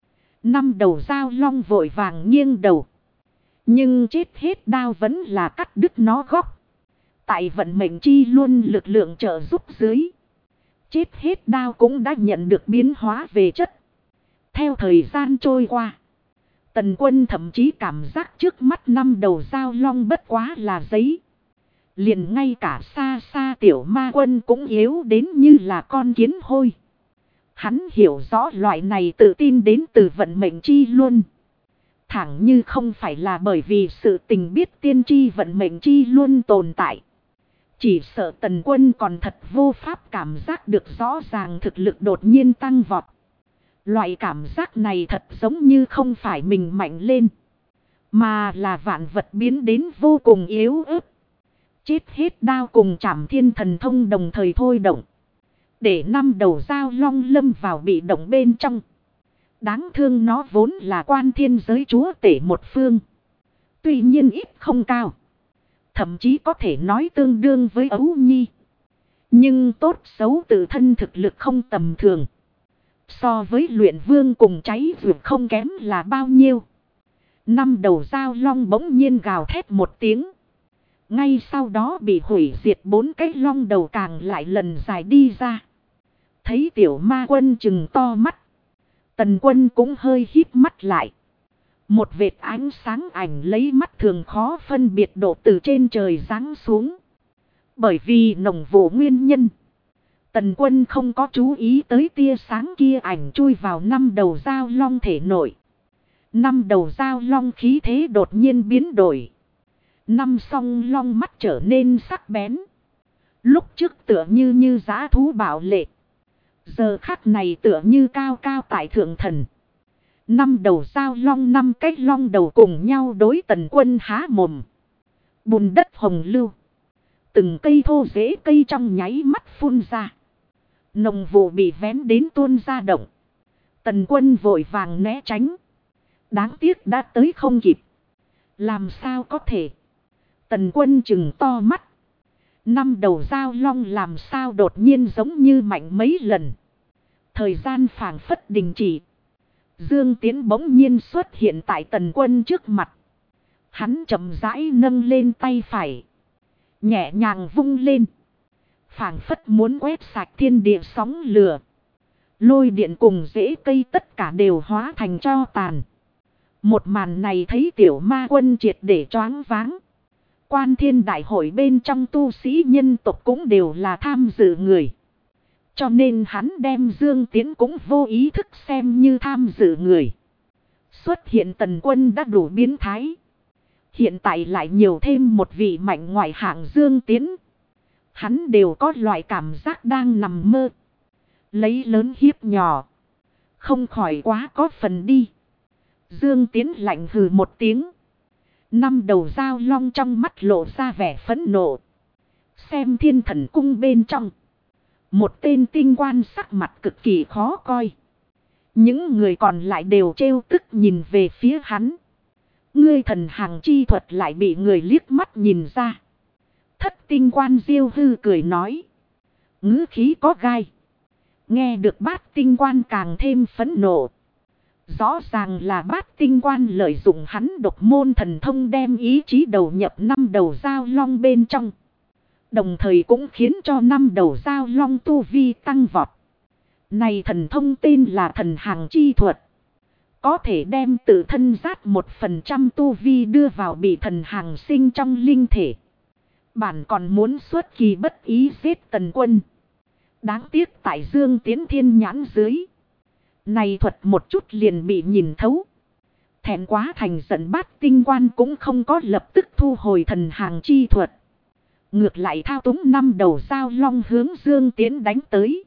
5 đầu dao long vội vàng nghiêng đầu. Nhưng chết hết đao vẫn là cắt đứt nó góc. Tại vận mệnh chi luôn lực lượng trợ giúp dưới. Chết hết đao cũng đã nhận được biến hóa về chất. Theo thời gian trôi qua. Tần Quân thậm chí cảm giác trước mắt 5 đầu dao long bất quá là giấy. Liền ngay cả xa xa tiểu ma quân cũng yếu đến như là con kiến hôi. Hắn hiểu rõ loại này tự tin đến từ vận mệnh chi luôn. Thẳng như không phải là bởi vì sự tình biết tiên tri vận mệnh chi luôn tồn tại. Chỉ sợ Tần Quân còn thật vô pháp cảm giác được rõ ràng thực lực đột nhiên tăng vọt. Loại cảm giác này thật giống như không phải mình mạnh lên. Mà là vạn vật biến đến vô cùng yếu ớt. Chết hết đao cùng Trảm Thiên thần thông đồng thời thôi động. Để 5 đầu dao long lâm vào bị động bên trong. Đáng thương nó vốn là quan thiên giới chúa tể một phương. Tuy nhiên ít không cao. Thậm chí có thể nói tương đương với Ấu Nhi. Nhưng tốt xấu tự thân thực lực không tầm thường. So với luyện vương cùng cháy vượt không kém là bao nhiêu. 5 đầu dao long bỗng nhiên gào thét một tiếng. Ngay sau đó bị hủy diệt 4 cái long đầu càng lại lần dài đi ra. Thấy tiểu ma quân chừng to mắt. Tần Quân cũng hơi híp mắt lại. Một vệt ánh sáng ảnh lấy mắt thường khó phân biệt độ từ trên trời giáng xuống. Bởi vì nồng vụ nguyên nhân. Tần Quân không có chú ý tới tia sáng kia ảnh chui vào 5 đầu dao long thể nội. 5 đầu dao long khí thế đột nhiên biến đổi. 5 song long mắt trở nên sắc bén. Lúc trước tựa như dã thú bạo lệ. Giờ khắc này tựa như cao cao tại thượng thần. 5 đầu dao long 5 cái long đầu cùng nhau đối Tần Quân há mồm. Bùn đất hồng lưu. Từng cây thô rễ cây trong nháy mắt phun ra. Nồng vụ bị vén đến tuôn ra động. Tần Quân vội vàng né tránh. Đáng tiếc đã tới không kịp. Làm sao có thể. Tần Quân chừng to mắt. 5 đầu dao long làm sao đột nhiên giống như mạnh mấy lần. Thời gian phảng phất đình chỉ. Dương Tiến bỗng nhiên xuất hiện tại Tần Quân trước mặt. Hắn chậm rãi nâng lên tay phải. Nhẹ nhàng vung lên. Phảng phất muốn quét sạch thiên địa sóng lửa. Lôi điện cùng rễ cây tất cả đều hóa thành tro tàn. Một màn này thấy tiểu ma quân triệt để choáng váng. Quan thiên đại hội bên trong tu sĩ nhân tộc cũng đều là tham dự người. Cho nên hắn đem Dương Tiến cũng vô ý thức xem như tham dự người. Xuất hiện Tần Quân đã đủ biến thái. Hiện tại lại nhiều thêm một vị mạnh ngoại hạng Dương Tiến. Hắn đều có loại cảm giác đang nằm mơ. Lấy lớn hiếp nhỏ. Không khỏi quá có phần đi. Dương Tiến lạnh hừ một tiếng. 5 đầu dao long trong mắt lộ ra vẻ phẫn nộ. Xem Thiên Thần Cung bên trong. Một tên tinh quan sắc mặt cực kỳ khó coi. Những người còn lại đều trêu tức nhìn về phía hắn. Ngươi thần hàng chi thuật lại bị người liếc mắt nhìn ra. Thất tinh quan Diêu Hư cười nói. Ngữ khí có gai. Nghe được Bát tinh quan càng thêm phẫn nộ. Rõ ràng là Bát tinh quan lợi dụng hắn độc môn thần thông đem ý chí đầu nhập 5 đầu dao long bên trong. Đồng thời cũng khiến cho năm đầu giao long tu vi tăng vọt. Này thần thông tên là thần hàng chi thuật. Có thể đem tự thân rát 1% tu vi đưa vào bị thần hàng sinh trong linh thể. Bản còn muốn xuất kỳ bất ý giết Tần Quân. Đáng tiếc tại Dương Tiến thiên nhãn dưới. Này thuật một chút liền bị nhìn thấu. Thẹn quá thành giận Bát Tinh Quan cũng không có lập tức thu hồi thần hàng chi thuật. Ngược lại thao túng năm đầu giao long hướng Dương Tiến đánh tới.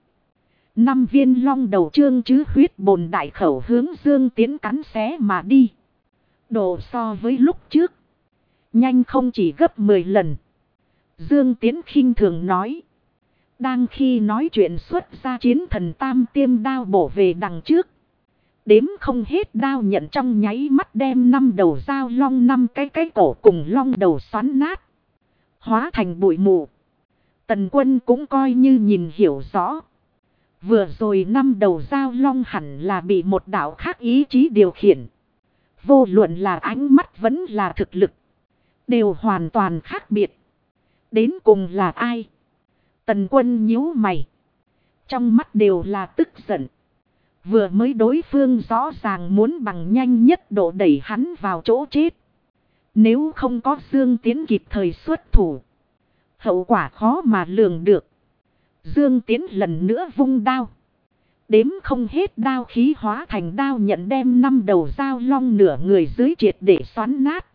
5 viên long đầu trương chứ huyết bồn đại khẩu hướng Dương Tiến cắn xé mà đi. Độ so với lúc trước. Nhanh không chỉ gấp 10 lần. Dương Tiến khinh thường nói. Đang khi nói chuyện xuất ra chiến thần tam tiêm đao bổ về đằng trước. Đếm không hết đao nhận trong nháy mắt đem 5 đầu dao long 5 cái cổ cùng long đầu xoắn nát. Hóa thành bụi mù. Tần Quân cũng coi như nhìn hiểu rõ. Vừa rồi 5 đầu dao long hẳn là bị một đạo khác ý chí điều khiển. Vô luận là ánh mắt vẫn là thực lực. Đều hoàn toàn khác biệt. Đến cùng là ai? Tần Quân nhíu mày. Trong mắt đều là tức giận. Vừa mới đối phương rõ ràng muốn bằng nhanh nhất độ đẩy hắn vào chỗ chết. Nếu không có Dương Tiến kịp thời xuất thủ. Hậu quả khó mà lường được. Dương Tiến lần nữa vung đao. Đếm không hết đao khí hóa thành đao nhận đem 5 đầu dao long nửa người dưới triệt để xoắn nát.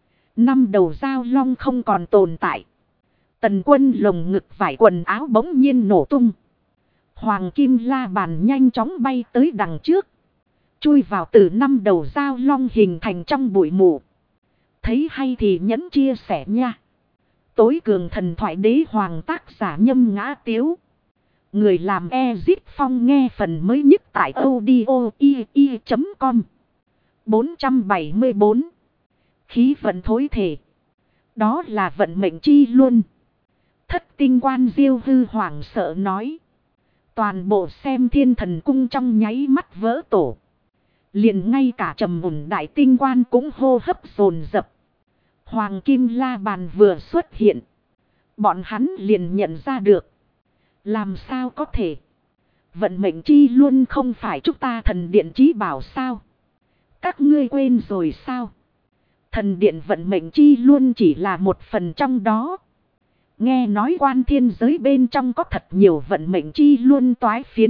5 đầu dao long không còn tồn tại. Tần Quân lồng ngực vải quần áo bỗng nhiên nổ tung. Hoàng kim la bàn nhanh chóng bay tới đằng trước. Chui vào từ 5 đầu dao long hình thành trong bụi mù. Thấy hay thì nhẫn chia sẻ nha. Tối cường thần thoại đế hoàng tác giả Nhâm Ngã Tiếu. Người làm Ezip Phong nghe phần mới nhất tại audio.com. 474. Khí vận thối thể. Đó là vận mệnh chi luôn. Thất tinh quan Diêu Hư hoảng sợ nói. Toàn bộ xem thiên thần cung trong nháy mắt vỡ tổ. Liền ngay cả trầm mùn đại tinh quan cũng hô hấp dồn dập. Hoàng kim la bàn vừa xuất hiện. Bọn hắn liền nhận ra được. Làm sao có thể? Vận mệnh chi luôn không phải chúng ta thần điện chí bảo sao? Các ngươi quên rồi sao? Thần điện vận mệnh chi luôn chỉ là một phần trong đó. Nghe nói quan thiên giới bên trong có thật nhiều vận mệnh chi luôn toái phiến.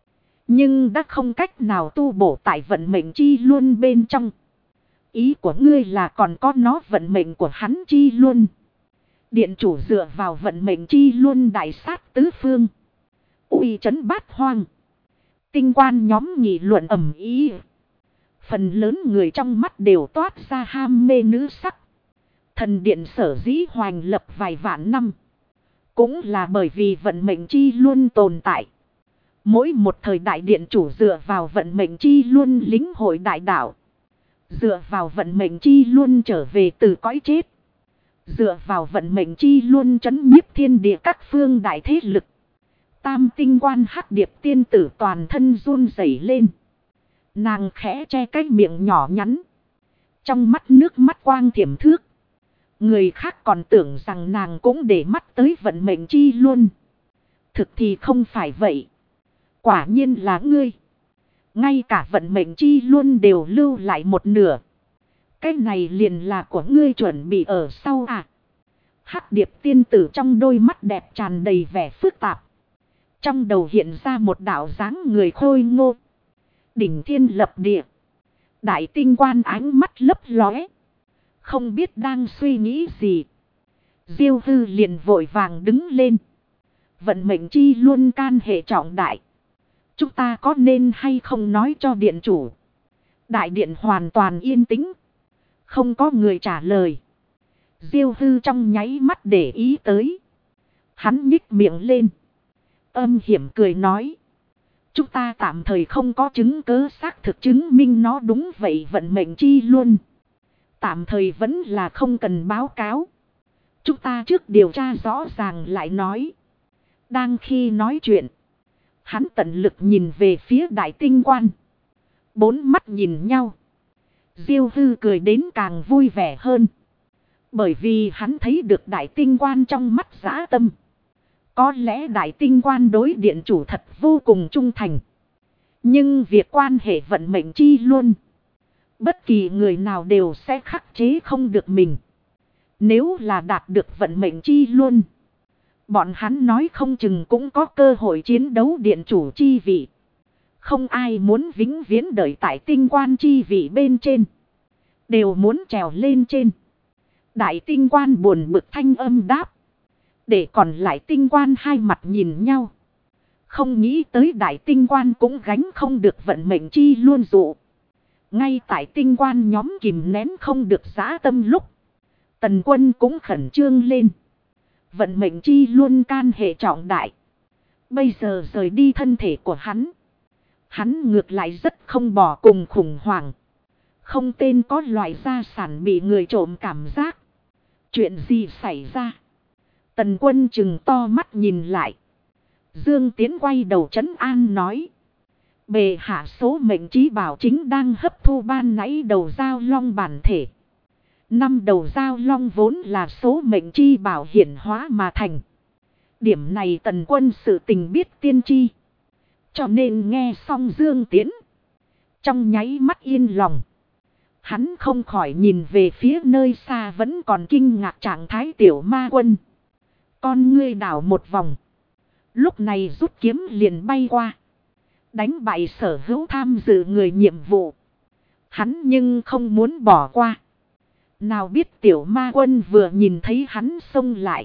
Nhưng đã không cách nào tu bổ tại vận mệnh chi luôn bên trong. Ý của ngươi là còn có nó vận mệnh của hắn chi luôn. Điện chủ dựa vào vận mệnh chi luôn đại sát tứ phương. Uy trấn bát hoang. Tinh quan nhóm nghị luận ầm ĩ. Phần lớn người trong mắt đều toát ra ham mê nữ sắc. Thần điện sở dĩ hoành lập vài vạn năm. Cũng là bởi vì vận mệnh chi luôn tồn tại. Mỗi một thời đại điện chủ dựa vào vận mệnh chi luôn lĩnh hội đại đạo. Dựa vào vận mệnh chi luôn trở về từ cõi chết. Dựa vào vận mệnh chi luôn trấn nhiếp thiên địa các phương đại thế lực. Tam tinh quan hắc điệp tiên tử toàn thân run rẩy lên. Nàng khẽ che cái miệng nhỏ nhắn. Trong mắt nước mắt quang thiểm thước. Người khác còn tưởng rằng nàng cũng để mắt tới vận mệnh chi luôn. Thực thì không phải vậy. Quả nhiên là ngươi. Ngay cả vận mệnh chi luôn đều lưu lại một nửa. Cái này liền là của ngươi chuẩn bị ở sau à. Hắc điệp tiên tử trong đôi mắt đẹp tràn đầy vẻ phức tạp. Trong đầu hiện ra một đạo dáng người khôi ngô. Đỉnh thiên lập địa. Đại tinh quan ánh mắt lấp lóe. Không biết đang suy nghĩ gì. Diêu Hư liền vội vàng đứng lên. Vận mệnh chi luôn can hệ trọng đại. Chúng ta có nên hay không nói cho điện chủ. Đại điện hoàn toàn yên tĩnh. Không có người trả lời. Diêu Hư trong nháy mắt để ý tới. Hắn nhích miệng lên. Âm hiểm cười nói. Chúng ta tạm thời không có chứng cứ xác thực chứng minh nó đúng vậy vận mệnh chi luôn. Tạm thời vẫn là không cần báo cáo. Chúng ta trước điều tra rõ ràng lại nói. Đang khi nói chuyện. Hắn tận lực nhìn về phía đại tinh quan. 4 mắt nhìn nhau. Diêu Hư cười đến càng vui vẻ hơn. Bởi vì hắn thấy được đại tinh quan trong mắt dã tâm. Có lẽ đại tinh quan đối điện chủ thật vô cùng trung thành. Nhưng việc quan hệ vận mệnh chi luôn. Bất kỳ người nào đều sẽ khắc chế không được mình. Nếu là đạt được vận mệnh chi luôn. Bọn hắn nói không chừng cũng có cơ hội chiến đấu điện chủ chi vị. Không ai muốn vĩnh viễn đợi tại tinh quan chi vị bên trên. Đều muốn trèo lên trên. Đại tinh quan buồn bực thanh âm đáp. Để còn lại tinh quan hai mặt nhìn nhau. Không nghĩ tới đại tinh quan cũng gánh không được vận mệnh chi luôn dụ. Ngay tại tinh quan nhóm kìm nén không được dã tâm lúc. Tần Quân cũng khẩn trương lên. Vận mệnh chi luôn can hệ trọng đại. Bây giờ rời đi thân thể của hắn. Hắn ngược lại rất không bỏ cùng khủng hoảng. Không tên có loại gia sản bị người trộm cảm giác. Chuyện gì xảy ra? Tần Quân chừng to mắt nhìn lại. Dương Tiến quay đầu trấn an nói. Bệ hạ số mệnh trí bảo chính đang hấp thu ban nãy đầu giao long bản thể. 5 đầu giao long vốn là số mệnh chi bảo hiển hóa mà thành. Điểm này Tần Quân sự tình biết tiên tri. Cho nên nghe xong Dương Tiến. Trong nháy mắt yên lòng. Hắn không khỏi nhìn về phía nơi xa vẫn còn kinh ngạc trạng thái Tiểu Ma Quân. Con ngươi đảo một vòng. Lúc này rút kiếm liền bay qua. Đánh bại sở hữu tham dự người nhiệm vụ. Hắn nhưng không muốn bỏ qua. Nào biết Tiểu Ma Quân vừa nhìn thấy hắn xông lại.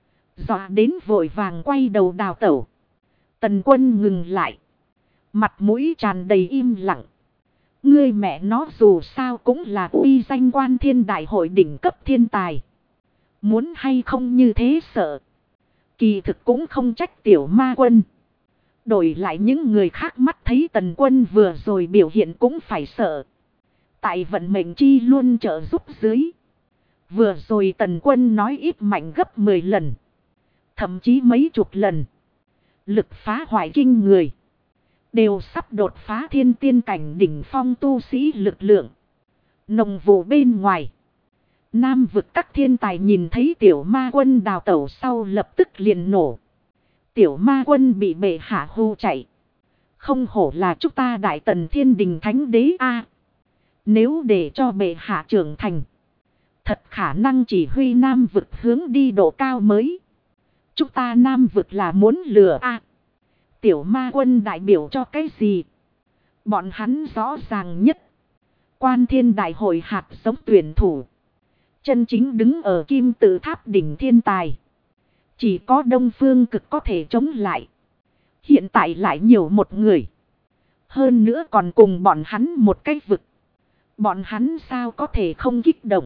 Dọa đến vội vàng quay đầu đào tẩu. Tần Quân ngừng lại. Mặt mũi tràn đầy im lặng. Ngươi mẹ nó dù sao cũng là uy danh quan thiên đại hội đỉnh cấp thiên tài. Muốn hay không như thế sợ. Kỳ thực cũng không trách Tiểu Ma Quân. Đổi lại những người khác mắt thấy Tần Quân vừa rồi biểu hiện cũng phải sợ. Tại vận mệnh chi luôn trợ giúp dưới. Vừa rồi Tần Quân nói ít mạnh gấp 10 lần. Thậm chí mấy chục lần. Lực phá hoại kinh người. Đều sắp đột phá thiên tiên cảnh đỉnh phong tu sĩ lực lượng. Nồng vụ bên ngoài. Nam vực các thiên tài nhìn thấy Tiểu Ma Quân đào tẩu sau lập tức liền nổ. Tiểu Ma Quân bị bệ hạ hù chạy. Không hổ là chúng ta đại tần thiên đình thánh đế a. Nếu để cho bệ hạ trưởng thành. Thật khả năng chỉ huy Nam vực hướng đi độ cao mới. Chúng ta Nam vực là muốn lừa a. Tiểu Ma Quân đại biểu cho cái gì? Bọn hắn rõ ràng nhất. Quan thiên đại hội hạt giống tuyển thủ. Chân chính đứng ở kim tự tháp đỉnh thiên tài. Chỉ có Đông Phương Cực có thể chống lại. Hiện tại lại nhiều một người. Hơn nữa còn cùng bọn hắn một cái vực. Bọn hắn sao có thể không kích động.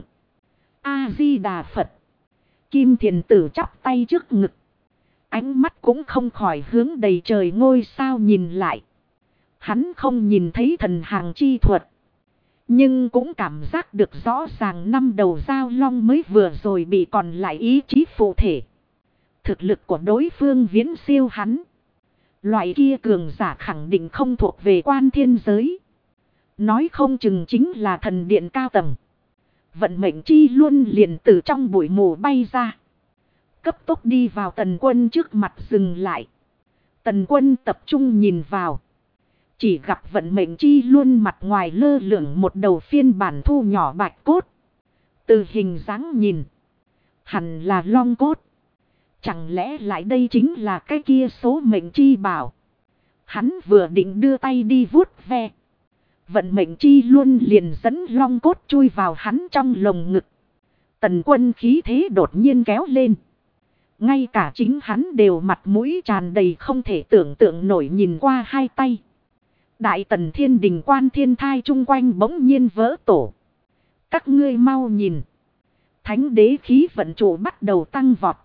A-di-đà Phật. Kim Thiền Tử chắp tay trước ngực. Ánh mắt cũng không khỏi hướng đầy trời ngôi sao nhìn lại. Hắn không nhìn thấy thần hàng chi thuật. Nhưng cũng cảm giác được rõ ràng 5 đầu giao long mới vừa rồi bị còn lại ý chí phụ thể. Thực lực của đối phương viễn siêu hắn. Loại kia cường giả khẳng định không thuộc về quan thiên giới. Nói không chừng chính là thần điện cao tầng. Vận mệnh chi luôn liền từ trong bụi mù bay ra. Cấp tốc đi vào Tần Quân trước mặt dừng lại. Tần Quân tập trung nhìn vào. Chỉ gặp vận mệnh chi luôn mặt ngoài lơ lửng một đầu phiên bản thu nhỏ bạch cốt. Từ hình dáng nhìn. Hẳn là long cốt. Chẳng lẽ lại đây chính là cái kia số mệnh chi bảo. Hắn vừa định đưa tay đi vuốt ve. Vận mệnh chi luôn liền dẫn long cốt chui vào hắn trong lồng ngực. Tần Quân khí thế đột nhiên kéo lên. Ngay cả chính hắn đều mặt mũi tràn đầy không thể tưởng tượng nổi nhìn qua hai tay. Đại tần thiên đình quan thiên thai chung quanh bỗng nhiên vỡ tổ. Các ngươi mau nhìn. Thánh đế khí vận trụ bắt đầu tăng vọt.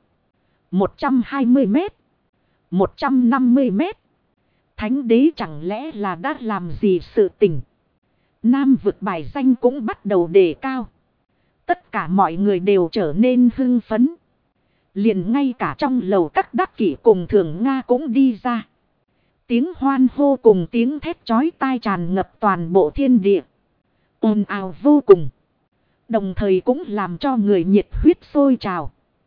120 mét. 150 mét. Thánh đế chẳng lẽ là đã làm gì sự tình. Nam vực bài danh cũng bắt đầu đề cao. Tất cả mọi người đều trở nên hưng phấn. Liền ngay cả trong lầu các đắc kỷ cùng thường Nga cũng đi ra. Tiếng hoan hô cùng tiếng thét chói tai tràn ngập toàn bộ thiên địa. Ồn ào vô cùng. Đồng thời cũng làm cho người nhiệt huyết sôi trào.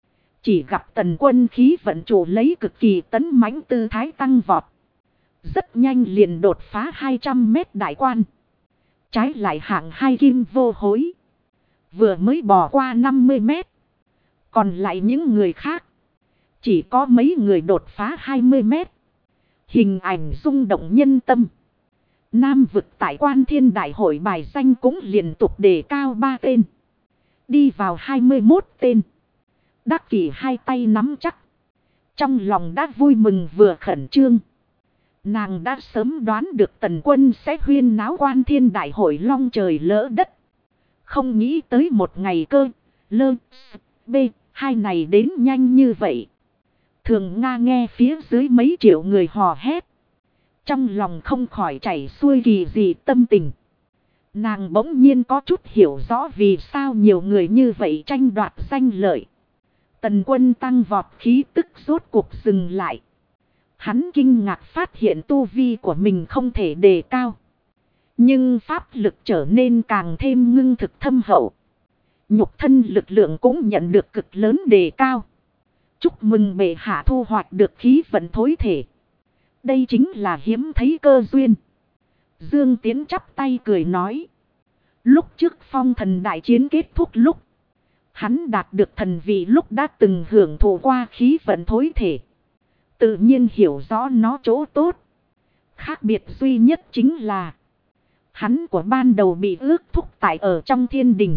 Chỉ gặp tần quân khí vận chủ lấy cực kỳ tấn mãnh tư thái tăng vọt. Rất nhanh liền đột phá 200 mét đại quan. Trái lại hạng 2 kim vô hối. Vừa mới bỏ qua 50 mét. Còn lại những người khác. Chỉ có mấy người đột phá 20 mét. Hình ảnh rung động nhân tâm. Nam vực tại Quan Thiên Đại hội bài danh cũng liên tục đề cao 3 tên. Đi vào 21 tên. Đắc Kỷ hai tay nắm chắc. Trong lòng đã vui mừng vừa khẩn trương. Nàng đã sớm đoán được tần quân sẽ huyên náo Quan Thiên Đại hội long trời lỡ đất. Không nghĩ tới một ngày cơ, lơ, b, hai này đến nhanh như vậy. Thường Nga nghe phía dưới mấy triệu người hò hét. Trong lòng không khỏi chảy xuôi kỳ dị tâm tình. Nàng bỗng nhiên có chút hiểu rõ vì sao nhiều người như vậy tranh đoạt danh lợi. Tần quân tăng vọt khí tức rốt cuộc dừng lại. Hắn kinh ngạc phát hiện tu vi của mình không thể đề cao. Nhưng pháp lực trở nên càng thêm ngưng thực thâm hậu. Nhục thân lực lượng cũng nhận được cực lớn đề cao. Chúc mừng bệ hạ thu hoạch được khí vận thối thể. Đây chính là hiếm thấy cơ duyên. Dương Tiến chắp tay cười nói. Lúc trước phong thần đại chiến kết thúc lúc. Hắn đạt được thần vị lúc đã từng hưởng thụ qua khí vận thối thể. Tự nhiên hiểu rõ nó chỗ tốt. Khác biệt duy nhất chính là. Hắn của ban đầu bị ước thúc tại ở trong thiên đình.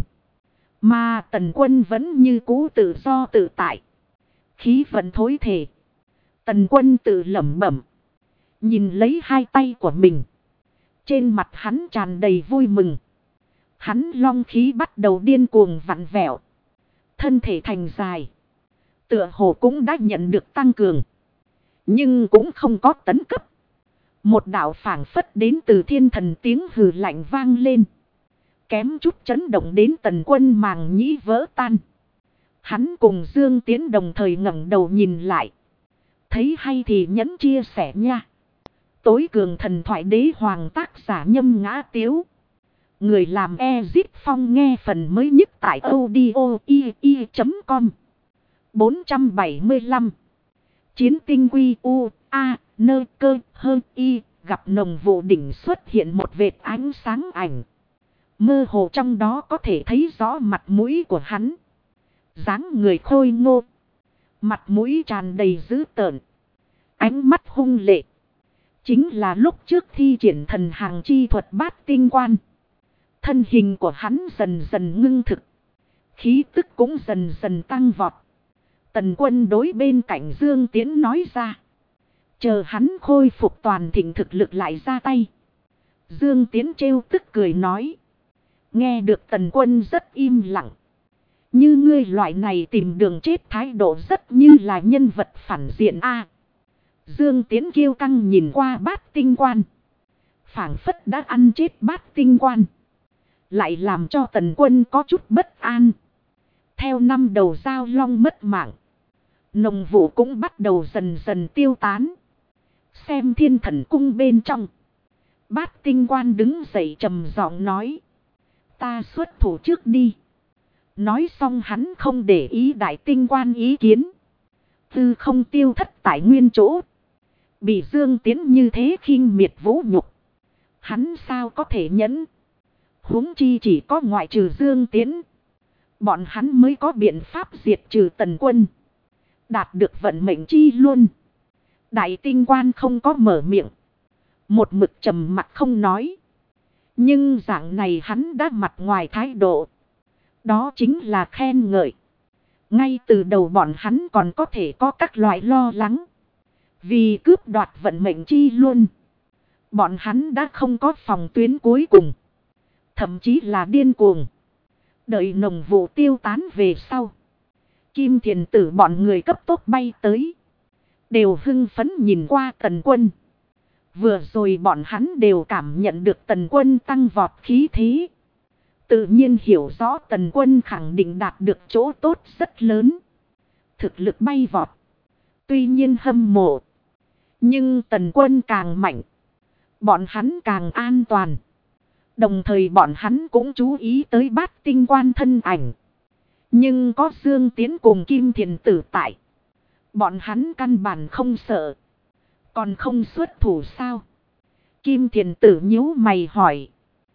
Mà tần quân vẫn như cũ tự do tự tại. Khí vận thối thể. Tần quân tự lẩm bẩm. Nhìn lấy hai tay của mình. Trên mặt hắn tràn đầy vui mừng. Hắn long khí bắt đầu điên cuồng vặn vẹo. Thân thể thành dài. Tựa hồ cũng đã nhận được tăng cường. Nhưng cũng không có tấn cấp. Một đạo phảng phất đến từ thiên thần tiếng hừ lạnh vang lên. Kém chút chấn động đến tần quân màng nhĩ vỡ tan. Hắn cùng Dương Tiến đồng thời ngẩng đầu nhìn lại. Thấy hay thì nhẫn chia sẻ nha. Tối cường thần thoại đế hoàng tác giả Nhâm Ngã Tiếu. Người làm Ezit Phong nghe phần mới nhất tại audio.com 475. Chiến tinh quy u, a, nơ cơ, hơ y, gặp nồng vụ đỉnh xuất hiện một vệt ánh sáng ảnh. Mơ hồ trong đó có thể thấy rõ mặt mũi của hắn. Dáng người khôi ngô. Mặt mũi tràn đầy dữ tợn. Ánh mắt hung lệ. Chính là lúc trước thi triển thần hàng chi thuật bát tinh quan. Thân hình của hắn dần dần ngưng thực. Khí tức cũng dần dần tăng vọt. Tần quân đối bên cạnh Dương Tiến nói ra. Chờ hắn khôi phục toàn thịnh thực lực lại ra tay. Dương Tiến trêu tức cười nói. Nghe được tần quân rất im lặng. Như ngươi loại này tìm đường chết thái độ rất như là nhân vật phản diện a. Dương Tiến kiêu căng nhìn qua bát tinh quan. Phảng phất đã ăn chết bát tinh quan. Lại làm cho tần quân có chút bất an. Theo năm đầu giao long mất mạng. Nồng vụ cũng bắt đầu dần dần tiêu tán. Xem thiên thần cung bên trong. Bát tinh quan đứng dậy trầm giọng nói. Ta xuất thủ trước đi. Nói xong hắn không để ý đại tinh quan ý kiến. Tư không tiêu thất tại nguyên chỗ. Bị Dương Tiến như thế khinh miệt vũ nhục. Hắn sao có thể nhẫn. Huống chi chỉ có ngoại trừ Dương Tiến. Bọn hắn mới có biện pháp diệt trừ tần quân. Đạt được vận mệnh chi luôn. Đại tinh quan không có mở miệng. Một mực trầm mặt không nói. Nhưng dạng này hắn đã mặt ngoài thái độ. Đó chính là khen ngợi. Ngay từ đầu bọn hắn còn có thể có các loại lo lắng. Vì cướp đoạt vận mệnh chi luôn. Bọn hắn đã không có phòng tuyến cuối cùng. Thậm chí là điên cuồng. Đợi nồng vụ tiêu tán về sau. Kim Thiền Tử bọn người cấp tốc bay tới. Đều hưng phấn nhìn qua tần quân. Vừa rồi bọn hắn đều cảm nhận được tần quân tăng vọt khí thế. Tự nhiên hiểu rõ tần quân khẳng định đạt được chỗ tốt rất lớn. Thực lực bay vọt. Tuy nhiên hâm mộ. Nhưng tần quân càng mạnh. Bọn hắn càng an toàn. Đồng thời bọn hắn cũng chú ý tới bát tinh quan thân ảnh. Nhưng có Dương Tiến cùng Kim Thiền Tử tại. Bọn hắn căn bản không sợ. Còn không xuất thủ sao? Kim Thiền Tử nhíu mày hỏi.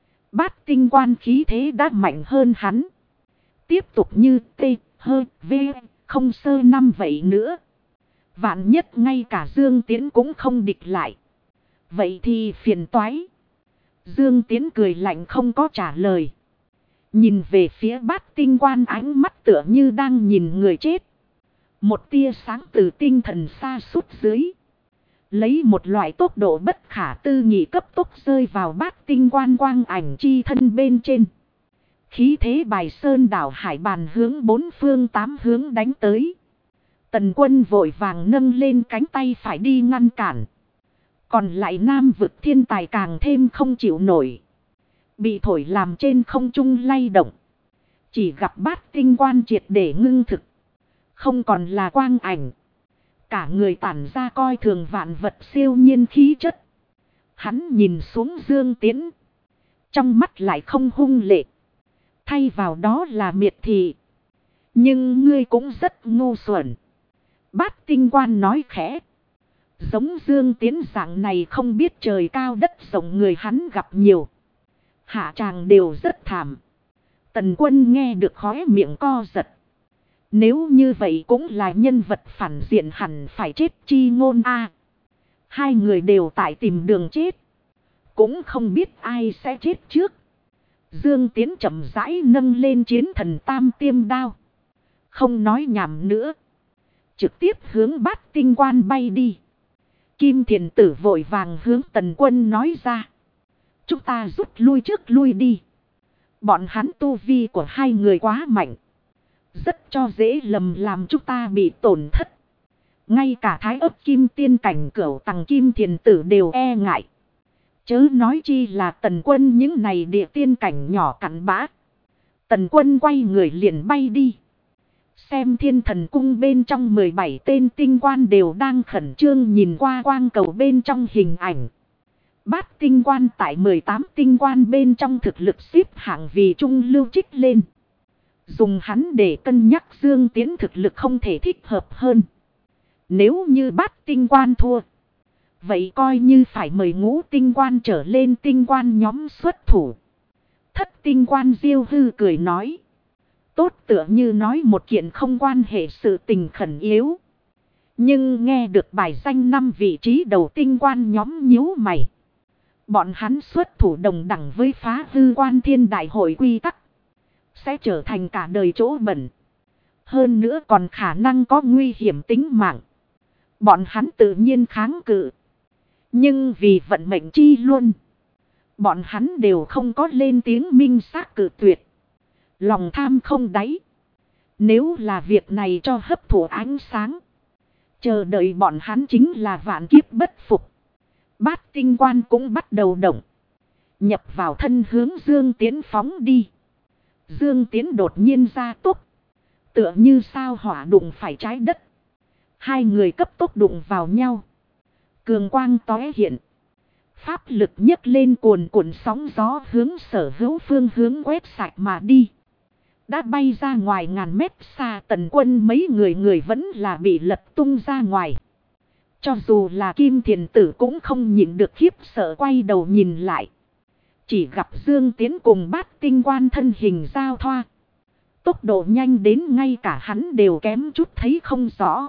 Bát tinh quan khí thế đã mạnh hơn hắn. Tiếp tục như T, H, V, không sơ năm vậy nữa. Vạn nhất ngay cả Dương Tiến cũng không địch lại. Vậy thì phiền toái. Dương Tiến cười lạnh không có trả lời. Nhìn về phía bát tinh quan, ánh mắt tựa như đang nhìn người chết. Một tia sáng từ tinh thần xa sút dưới. Lấy một loại tốc độ bất khả tư nghị cấp tốc rơi vào bát tinh quan quang ảnh chi thân bên trên. Khí thế bài sơn đảo hải bàn hướng bốn phương tám hướng đánh tới. Tần Quân vội vàng nâng lên cánh tay phải đi ngăn cản. Còn lại Nam vực thiên tài càng thêm không chịu nổi. Bị thổi làm trên không trung lay động. Chỉ gặp bát tinh quan triệt để ngưng thực. Không còn là quang ảnh. Cả người tản ra coi thường vạn vật siêu nhiên khí chất. Hắn nhìn xuống Dương Tiến. Trong mắt lại không hung lệ. Thay vào đó là miệt thị. Nhưng ngươi cũng rất ngu xuẩn. Bát tinh quan nói khẽ. Giống Dương Tiến dạng này không biết trời cao đất rộng người hắn gặp nhiều. Hạ tràng đều rất thảm. Tần Quân nghe được khóe miệng co giật. Nếu như vậy cũng là nhân vật phản diện hẳn phải chết chi ngôn a. Hai người đều tại tìm đường chết. Cũng không biết ai sẽ chết trước. Dương Tiến chậm rãi nâng lên chiến thần tam tiêm đao. Không nói nhảm nữa. Trực tiếp hướng bát tinh quan bay đi. Kim Thiền Tử vội vàng hướng Tần Quân nói ra. Chúng ta rút lui trước lui đi. Bọn hắn tu vi của hai người quá mạnh. Rất cho dễ lầm làm chúng ta bị tổn thất. Ngay cả thái ấp kim tiên cảnh cửu tầng Kim Thiền Tử đều e ngại. Chớ nói chi là Tần Quân những này địa tiên cảnh nhỏ cặn bã. Tần Quân quay người liền bay đi. Xem Thiên Thần Cung bên trong 17 tên tinh quan đều đang khẩn trương nhìn qua quang cầu bên trong hình ảnh. Bát tinh quan tại 18 tinh quan bên trong thực lực xếp hạng vì trung lưu trích lên. Dùng hắn để cân nhắc Dương Tiến thực lực không thể thích hợp hơn. Nếu như bát tinh quan thua. Vậy coi như phải mời ngũ tinh quan trở lên tinh quan nhóm xuất thủ. Thất tinh quan Diêu Hư cười nói. Tốt tựa như nói một kiện không quan hệ sự tình khẩn yếu. Nhưng nghe được bài danh 5 vị trí đầu tinh quan nhóm nhíu mày. Bọn hắn xuất thủ đồng đẳng với phá hư quan thiên đại hội quy tắc. Sẽ trở thành cả đời chỗ bẩn. Hơn nữa còn khả năng có nguy hiểm tính mạng. Bọn hắn tự nhiên kháng cự. Nhưng vì vận mệnh chi luôn. Bọn hắn đều không có lên tiếng minh xác cự tuyệt. Lòng tham không đáy. Nếu là việc này cho hấp thụ ánh sáng. Chờ đợi bọn hắn chính là vạn kiếp bất phục. Bát tinh quan cũng bắt đầu động. Nhập vào thân hướng Dương Tiến phóng đi. Dương Tiến đột nhiên ra tốc. Tựa như sao hỏa đụng phải trái đất. Hai người cấp tốc đụng vào nhau. Cường quang tóe hiện. Pháp lực nhấc lên cuồn cuộn sóng gió hướng sở hữu phương hướng quét sạch mà đi. Đã bay ra ngoài ngàn mét xa Tần Quân mấy người vẫn là bị lật tung ra ngoài. Cho dù là Kim Thiền Tử cũng không nhịn được khiếp sợ quay đầu nhìn lại. Chỉ gặp Dương Tiến cùng bát tinh quan thân hình giao thoa. Tốc độ nhanh đến ngay cả hắn đều kém chút thấy không rõ.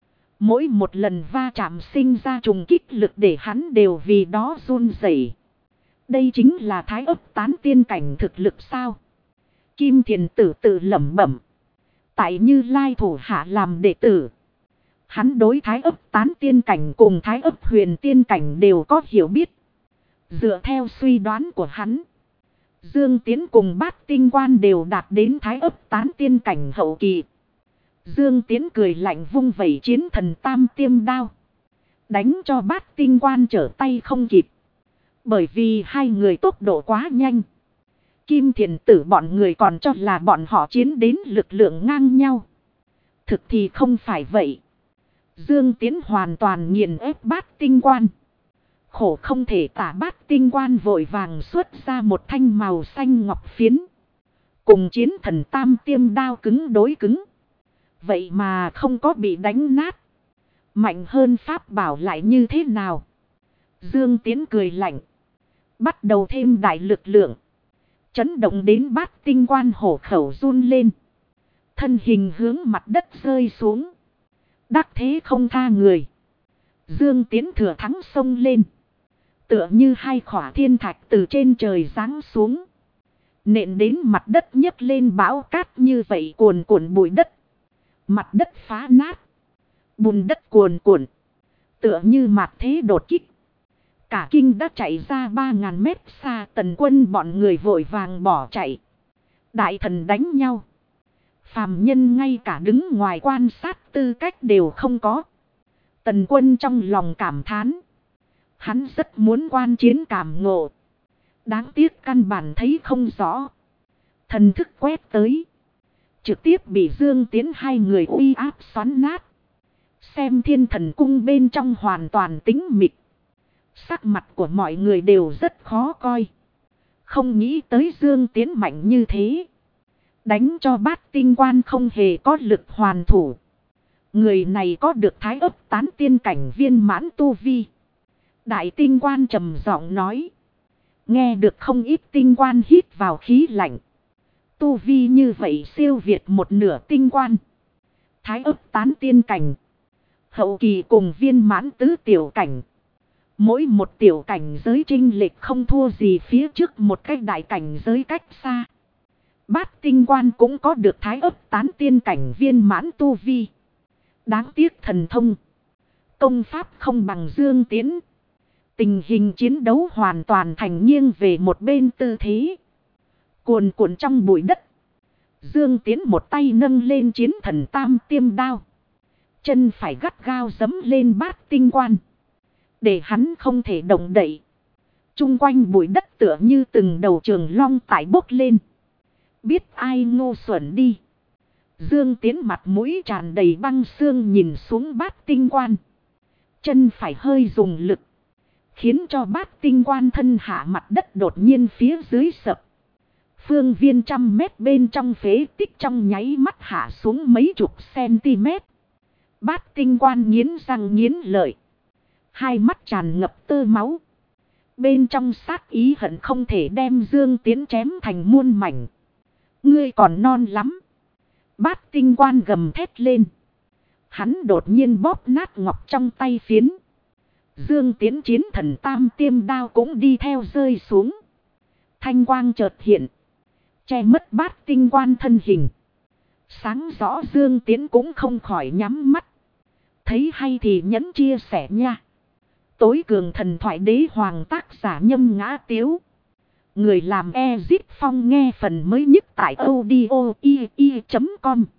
Mỗi một lần va chạm sinh ra trùng kích lực để hắn đều vì đó run rẩy. Đây chính là thái ấp tán tiên cảnh thực lực sao? Kim Thiền Tử tự lẩm bẩm. Tại Như Lai thủ hạ làm đệ tử. Hắn đối thái ấp tán tiên cảnh cùng thái ấp huyền tiên cảnh đều có hiểu biết. Dựa theo suy đoán của hắn. Dương Tiến cùng bát tinh quan đều đạt đến thái ấp tán tiên cảnh hậu kỳ. Dương Tiến cười lạnh vung vẩy chiến thần tam tiêm đao. Đánh cho bát tinh quan trở tay không kịp. Bởi vì hai người tốc độ quá nhanh. Kim Thiền Tử bọn người còn cho là bọn họ chiến đến lực lượng ngang nhau. Thực thì không phải vậy. Dương Tiến hoàn toàn nghiền ép bát tinh quan. Khổ không thể tả bát tinh quan vội vàng xuất ra một thanh màu xanh ngọc phiến. Cùng chiến thần tam tiêm đao cứng đối cứng. Vậy mà không có bị đánh nát. Mạnh hơn pháp bảo lại như thế nào? Dương Tiến cười lạnh. Bắt đầu thêm đại lực lượng. Chấn động đến Bát Tinh Quan hổ khẩu run lên. Thân hình hướng mặt đất rơi xuống. Đắc thế không tha người. Dương Tiến thừa thắng xông lên. Tựa như hai khỏa thiên thạch từ trên trời giáng xuống. Nện đến mặt đất nhấc lên bão cát như vậy cuồn cuộn bụi đất. Mặt đất phá nát. Bùn đất cuồn cuộn. Tựa như mặt thế đột kích. Cả kinh đã chạy ra 3.000 mét xa, Tần Quân bọn người vội vàng bỏ chạy. Đại thần đánh nhau. Phàm nhân ngay cả đứng ngoài quan sát tư cách đều không có. Tần Quân trong lòng cảm thán. Hắn rất muốn quan chiến cảm ngộ. Đáng tiếc căn bản thấy không rõ. Thần thức quét tới. Trực tiếp bị Dương Tiến hai người uy áp xoắn nát. Xem Thiên Thần Cung bên trong hoàn toàn tĩnh mịch. Sắc mặt của mọi người đều rất khó coi. Không nghĩ tới Dương Tiến mạnh như thế. Đánh cho Bát Tinh Quan không hề có lực hoàn thủ. Người này có được Thái Ấp Tán Tiên cảnh viên mãn tu vi. Đại Tinh Quan trầm giọng nói. Nghe được không ít tinh quan hít vào khí lạnh. Tu vi như vậy siêu việt một nửa tinh quan. Thái Ấp Tán Tiên cảnh. Hậu kỳ cùng viên mãn tứ tiểu cảnh. Mỗi một tiểu cảnh giới chênh lệch không thua gì phía trước một cái đại cảnh giới cách xa. Bát Tinh Quan cũng có được Thái Ấp Tán Tiên cảnh viên mãn tu vi. Đáng tiếc thần thông. Công pháp không bằng Dương Tiến. Tình hình chiến đấu hoàn toàn thành nghiêng về một bên tư thế. Cuồn cuộn trong bụi đất. Dương Tiến một tay nâng lên chiến thần tam tiêm đao. Chân phải gắt gao giẫm lên Bát Tinh Quan. Để hắn không thể động đậy. Trung quanh bụi đất tựa như từng đầu trường long tại bốc lên. Biết ai ngu xuẩn đi. Dương Tiến mặt mũi tràn đầy băng xương nhìn xuống Bát Tinh Quan. Chân phải hơi dùng lực. Khiến cho Bát Tinh Quan thân hạ mặt đất đột nhiên phía dưới sập. Phương viên 100 mét bên trong phế tích trong nháy mắt hạ xuống mấy chục cm. Bát Tinh Quan nghiến răng nghiến lợi. Hai mắt tràn ngập tơ máu. Bên trong sát ý hận không thể đem Dương Tiến chém thành muôn mảnh. Ngươi còn non lắm. Bát Tinh Quan gầm thét lên. Hắn đột nhiên bóp nát ngọc trong tay phiến. Dương Tiến chiến thần tam tiêm đao cũng đi theo rơi xuống. Thanh quang chợt hiện. Che mất Bát Tinh Quan thân hình. Sáng rõ Dương Tiến cũng không khỏi nhắm mắt. Thấy hay thì nhấn chia sẻ nha. Tối cường thần thoại đế hoàng tác giả Nhâm Ngã Tiếu. Người làm Ezip Phong nghe phần mới nhất tại audio.com.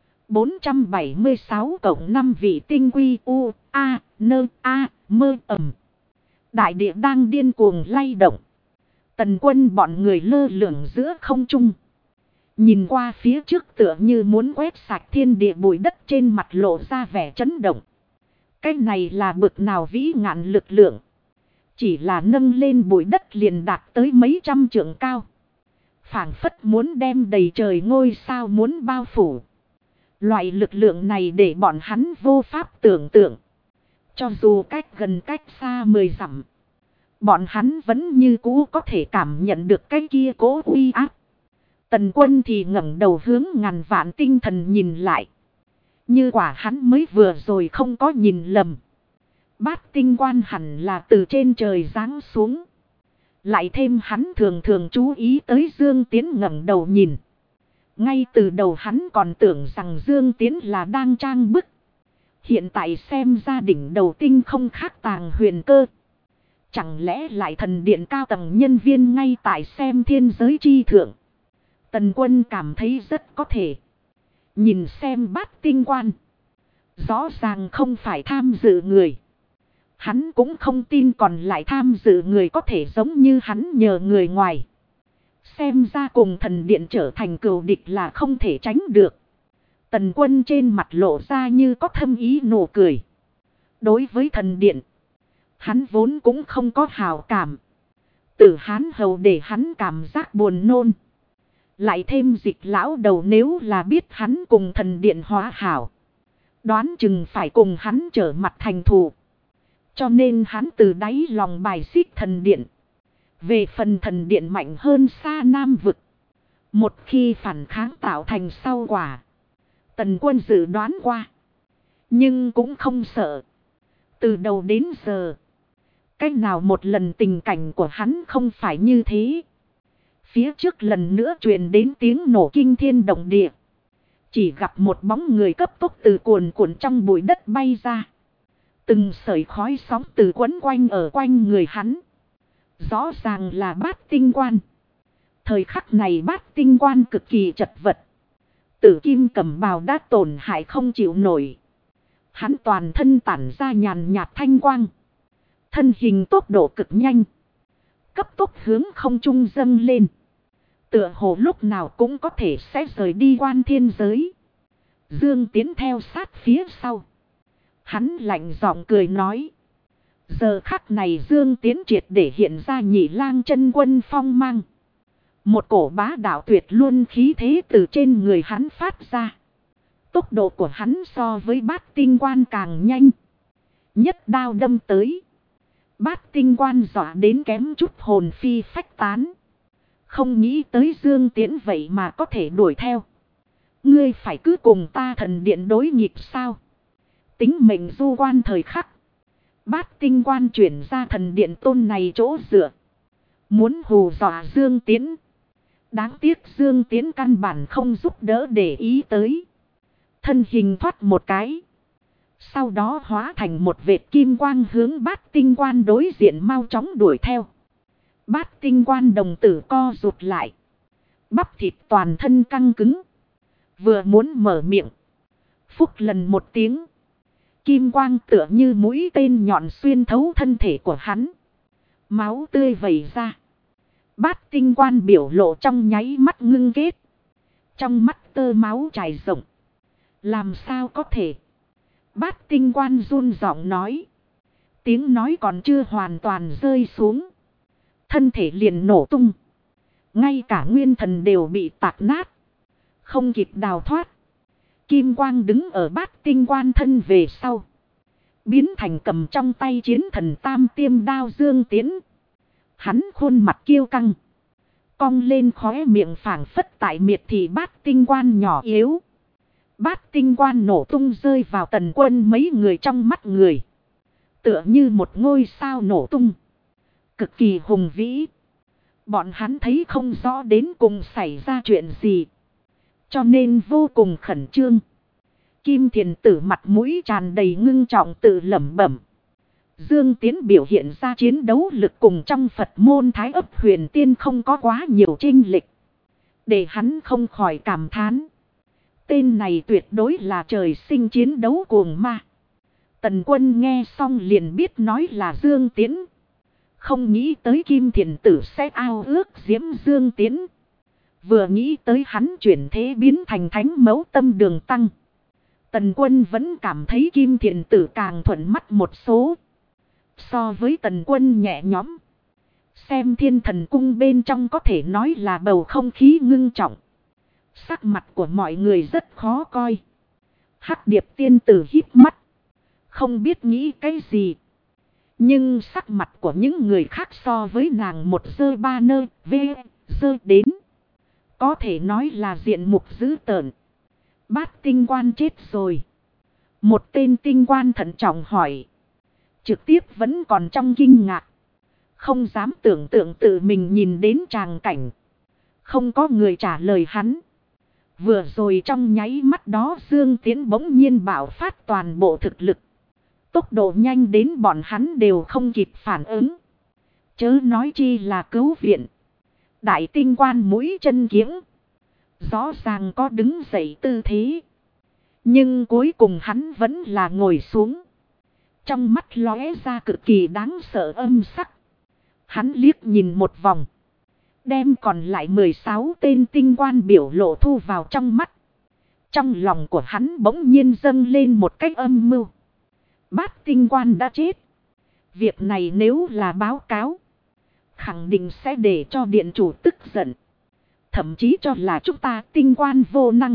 476 cộng 5 vị tinh quy u a nơ a mơ ẩm. Đại địa đang điên cuồng lay động. Tần Quân bọn người lơ lửng giữa không trung. Nhìn qua phía trước tựa như muốn quét sạch thiên địa bụi đất trên mặt lộ ra vẻ chấn động. Cái này là bực nào vĩ ngạn lực lượng. Chỉ là nâng lên bụi đất liền đạt tới mấy trăm trượng cao. Phảng phất muốn đem đầy trời ngôi sao muốn bao phủ. Loại lực lượng này để bọn hắn vô pháp tưởng tượng. Cho dù cách gần cách xa 10 dặm. Bọn hắn vẫn như cũ có thể cảm nhận được cái kia cố uy áp. Tần Quân thì ngẩng đầu hướng ngàn vạn tinh thần nhìn lại. Như quả hắn mới vừa rồi không có nhìn lầm. Bát Tinh Quan hẳn là từ trên trời giáng xuống. Lại thêm hắn thường thường chú ý tới Dương Tiến ngẩng đầu nhìn. Ngay từ đầu hắn còn tưởng rằng Dương Tiến là đang trang bức. Hiện tại xem ra đỉnh đầu tinh không khác tàng huyền cơ. Chẳng lẽ lại thần điện cao tầng nhân viên ngay tại xem thiên giới chi thượng. Tần Quân cảm thấy rất có thể. Nhìn xem Bát Tinh Quan. Rõ ràng không phải tham dự người. Hắn cũng không tin còn lại tham dự người có thể giống như hắn nhờ người ngoài. Xem ra cùng thần điện trở thành cừu địch là không thể tránh được. Tần Quân trên mặt lộ ra như có thâm ý nụ cười. Đối với thần điện, hắn vốn cũng không có hào cảm. Tử Hán hầu để hắn cảm giác buồn nôn. Lại thêm Dịch lão đầu nếu là biết hắn cùng thần điện hóa hảo. Đoán chừng phải cùng hắn trở mặt thành thù. Cho nên hắn từ đáy lòng bài xích thần điện. Về phần thần điện mạnh hơn xa Nam vực. Một khi phản kháng tạo thành sau quả. Tần Quân dự đoán qua. Nhưng cũng không sợ. Từ đầu đến giờ. Cách nào một lần tình cảnh của hắn không phải như thế. Phía trước lần nữa truyền đến tiếng nổ kinh thiên động địa. Chỉ gặp một bóng người cấp tốc từ cuồn cuộn trong bụi đất bay ra. Từng sợi khói sóng từ quấn quanh ở quanh người hắn. Rõ ràng là Bát Tinh Quan. Thời khắc này Bát Tinh Quan cực kỳ chật vật. Tử kim cẩm bào đã tổn hại không chịu nổi. Hắn toàn thân tản ra nhàn nhạt thanh quang. Thân hình tốc độ cực nhanh. Cấp tốc hướng không trung dâng lên. Tựa hồ lúc nào cũng có thể sẽ rời đi quan thiên giới. Dương Tiến theo sát phía sau. Hắn lạnh giọng cười nói. Giờ khắc này Dương Tiến triệt để hiện ra Nhị Lang chân quân phong mang. Một cổ bá đạo tuyệt luôn khí thế từ trên người hắn phát ra. Tốc độ của hắn so với Bát Tinh Quan càng nhanh. Nhất đao đâm tới. Bát Tinh Quan dọa đến kém chút hồn phi phách tán. Không nghĩ tới Dương Tiễn vậy mà có thể đuổi theo. Ngươi phải cứ cùng ta thần điện đối nghịch sao? Tính mệnh du quan thời khắc. Bát Tinh Quan chuyển ra thần điện tôn này chỗ dựa. Muốn hù dọa Dương Tiễn. Đáng tiếc Dương Tiễn căn bản không giúp đỡ để ý tới. Thân hình thoát một cái. Sau đó hóa thành một vệt kim quang hướng Bát Tinh Quan đối diện mau chóng đuổi theo. Bát Tinh Quan đồng tử co rụt lại. Bắp thịt toàn thân căng cứng. Vừa muốn mở miệng. Phúc lần một tiếng. Kim quang tựa như mũi tên nhọn xuyên thấu thân thể của hắn. Máu tươi vẩy ra. Bát Tinh Quan biểu lộ trong nháy mắt ngưng kết. Trong mắt tơ máu chảy rộng. Làm sao có thể? Bát Tinh Quan run giọng nói. Tiếng nói còn chưa hoàn toàn rơi xuống. Thân thể liền nổ tung. Ngay cả nguyên thần đều bị tạc nát. Không kịp đào thoát. Kim quang đứng ở Bát Tinh Quan thân về sau. Biến thành cầm trong tay chiến thần tam tiêm đao Dương Tiễn. Hắn khuôn mặt kiêu căng. Cong lên khóe miệng phảng phất tại miệt thị Bát Tinh Quan nhỏ yếu. Bát Tinh Quan nổ tung rơi vào Tần Quân mấy người trong mắt người. Tựa như một ngôi sao nổ tung. Cực kỳ hùng vĩ. Bọn hắn thấy không rõ đến cùng xảy ra chuyện gì. Cho nên vô cùng khẩn trương. Kim Thiền Tử mặt mũi tràn đầy ngưng trọng tự lẩm bẩm. Dương Tiến biểu hiện ra chiến đấu lực cùng trong Phật môn Thái Ấp Huyền Tiên không có quá nhiều chênh lệch. Để hắn không khỏi cảm thán. Tên này tuyệt đối là trời sinh chiến đấu cuồng ma. Tần Quân nghe xong liền biết nói là Dương Tiến. Không nghĩ tới Kim Thiền Tử sẽ ao ước diễm Dương Tiến. Vừa nghĩ tới hắn chuyển thế biến thành thánh mẫu tâm đường tăng. Tần Quân vẫn cảm thấy Kim Thiền Tử càng thuận mắt một số. So với Tần Quân nhẹ nhõm. Xem Thiên Thần Cung bên trong có thể nói là bầu không khí ngưng trọng. Sắc mặt của mọi người rất khó coi. Hắc Điệp tiên tử híp mắt. Không biết nghĩ cái gì. Nhưng sắc mặt của những người khác so với nàng một dơ ba nơ dơ đến. Có thể nói là diện mục dữ tợn. Bát Tinh Quan chết rồi. Một tên tinh quan thận trọng hỏi. Trực tiếp vẫn còn trong kinh ngạc. Không dám tưởng tượng tự mình nhìn đến tràng cảnh. Không có người trả lời hắn. Vừa rồi trong nháy mắt đó Dương Tiến bỗng nhiên bạo phát toàn bộ thực lực. Tốc độ nhanh đến bọn hắn đều không kịp phản ứng. Chớ nói chi là cứu viện. Đại Tinh Quan mũi chân kiếng. Rõ ràng có đứng dậy tư thế. Nhưng cuối cùng hắn vẫn là ngồi xuống. Trong mắt lóe ra cực kỳ đáng sợ âm sắc. Hắn liếc nhìn một vòng. Đem còn lại 16 tên tinh quan biểu lộ thu vào trong mắt. Trong lòng của hắn bỗng nhiên dâng lên một cách âm mưu. Bát Tinh Quan đã chết. Việc này nếu là báo cáo. Khẳng định sẽ để cho điện chủ tức giận. Thậm chí cho là chúng ta tinh quan vô năng.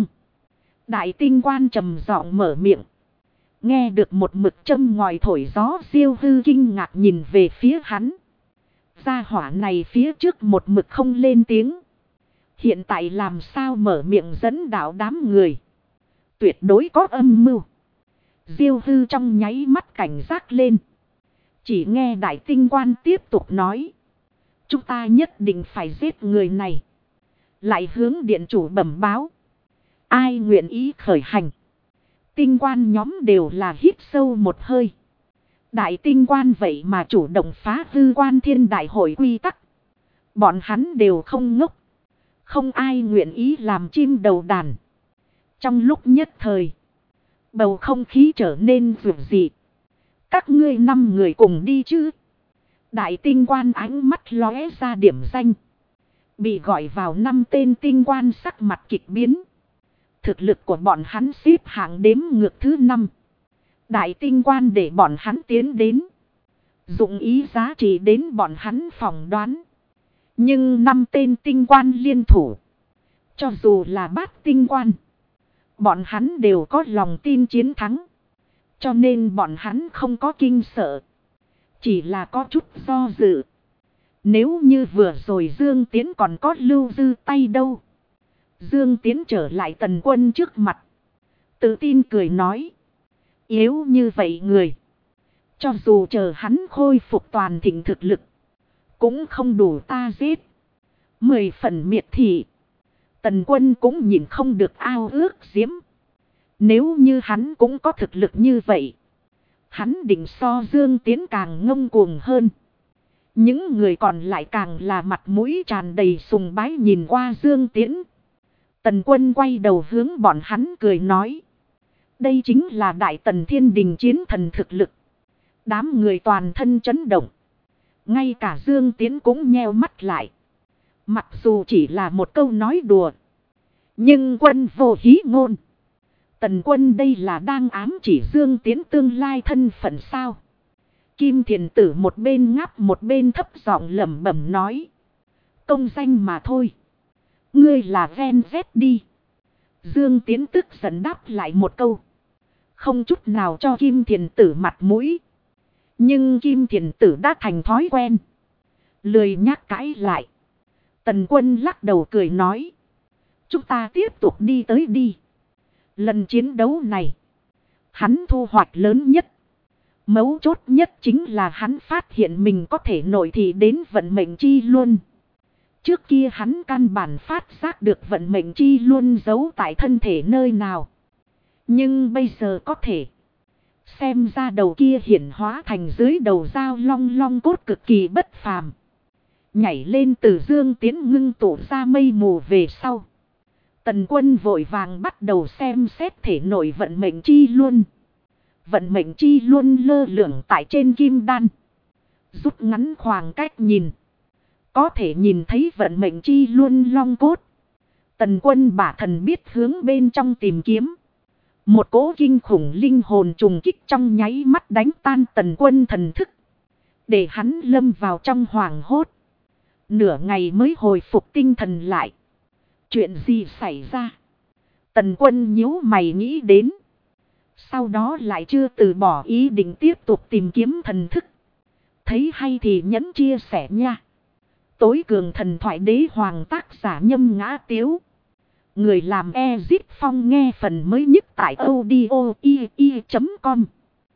Đại tinh quan trầm giọng mở miệng. Nghe được một mực châm ngòi thổi gió, Diêu Hư kinh ngạc nhìn về phía hắn. Gia hỏa này phía trước một mực không lên tiếng. Hiện tại làm sao mở miệng dẫn đạo đám người. Tuyệt đối có âm mưu. Diêu Hư trong nháy mắt cảnh giác lên. Chỉ nghe đại tinh quan tiếp tục nói. Chúng ta nhất định phải giết người này. Lại hướng điện chủ bẩm báo. Ai nguyện ý khởi hành. Tinh quan nhóm đều là hít sâu một hơi. Đại tinh quan vậy mà chủ động phá hư quan thiên đại hội quy tắc. Bọn hắn đều không ngốc. Không ai nguyện ý làm chim đầu đàn. Trong lúc nhất thời. Bầu không khí trở nên rủi dị. Các ngươi 5 người cùng đi chứ. Đại tinh quan ánh mắt lóe ra điểm danh. Bị gọi vào 5 tên tinh quan sắc mặt kịch biến. Thực lực của bọn hắn xếp hạng đếm ngược thứ 5. Đại tinh quan để bọn hắn tiến đến. Dụng ý giá trị đến bọn hắn phỏng đoán. Nhưng 5 tên tinh quan liên thủ. Cho dù là bát tinh quan. Bọn hắn đều có lòng tin chiến thắng. Cho nên bọn hắn không có kinh sợ. Chỉ là có chút do dự. Nếu như vừa rồi Dương Tiến còn có lưu dư tay đâu. Dương Tiến trở lại Tần Quân trước mặt. Tự tin cười nói. Yếu như vậy người. Cho dù chờ hắn khôi phục toàn thịnh thực lực. Cũng không đủ ta giết. 10 phần miệt thị. Tần Quân cũng nhìn không được ao ước diễm. Nếu như hắn cũng có thực lực như vậy. Hắn định so Dương Tiến càng ngông cuồng hơn. Những người còn lại càng là mặt mũi tràn đầy sùng bái nhìn qua Dương Tiến. Tần Quân quay đầu hướng bọn hắn cười nói. Đây chính là Đại Tần Thiên Đình chiến thần thực lực. Đám người toàn thân chấn động. Ngay cả Dương Tiến cũng nheo mắt lại. Mặc dù chỉ là một câu nói đùa. Nhưng quân vô hí ngôn. Tần Quân đây là đang ám chỉ Dương Tiến tương lai thân phận sao. Kim Thiền Tử một bên ngáp một bên thấp giọng lẩm bẩm nói. Công danh mà thôi. Ngươi là ven vét đi. Dương Tiến tức giận đáp lại một câu. Không chút nào cho Kim Thiền Tử mặt mũi. Nhưng Kim Thiền Tử đã thành thói quen. Lười nhắc cãi lại. Tần Quân lắc đầu cười nói. Chúng ta tiếp tục đi tới đi. Lần chiến đấu này. Hắn thu hoạch lớn nhất. Mấu chốt nhất chính là hắn phát hiện mình có thể nội thị đến vận mệnh chi luôn. Trước kia hắn căn bản phát giác được vận mệnh chi luôn giấu tại thân thể nơi nào. Nhưng bây giờ có thể. Xem ra đầu kia hiển hóa thành dưới đầu dao long long cốt cực kỳ bất phàm. Nhảy lên từ Dương Tiến ngưng tụ ra mây mù về sau. Tần Quân vội vàng bắt đầu xem xét thể nội vận mệnh chi luôn. Vận mệnh chi luôn lơ lửng tại trên kim đan. Rút ngắn khoảng cách nhìn. Có thể nhìn thấy vận mệnh chi luôn long cốt. Tần Quân bả thần biết hướng bên trong tìm kiếm. Một cỗ kinh khủng linh hồn trùng kích trong nháy mắt đánh tan Tần Quân thần thức. Để hắn lâm vào trong hoảng hốt. Nửa ngày mới hồi phục tinh thần lại. Chuyện gì xảy ra? Tần Quân nhíu mày nghĩ đến. Sau đó lại chưa từ bỏ ý định tiếp tục tìm kiếm thần thức. Thấy hay thì nhẫn chia sẻ nha. Tối cường thần thoại đế hoàng tác giả Nhâm Ngã Tiếu. Người làm Ezip Phong nghe phần mới nhất tại audio.com.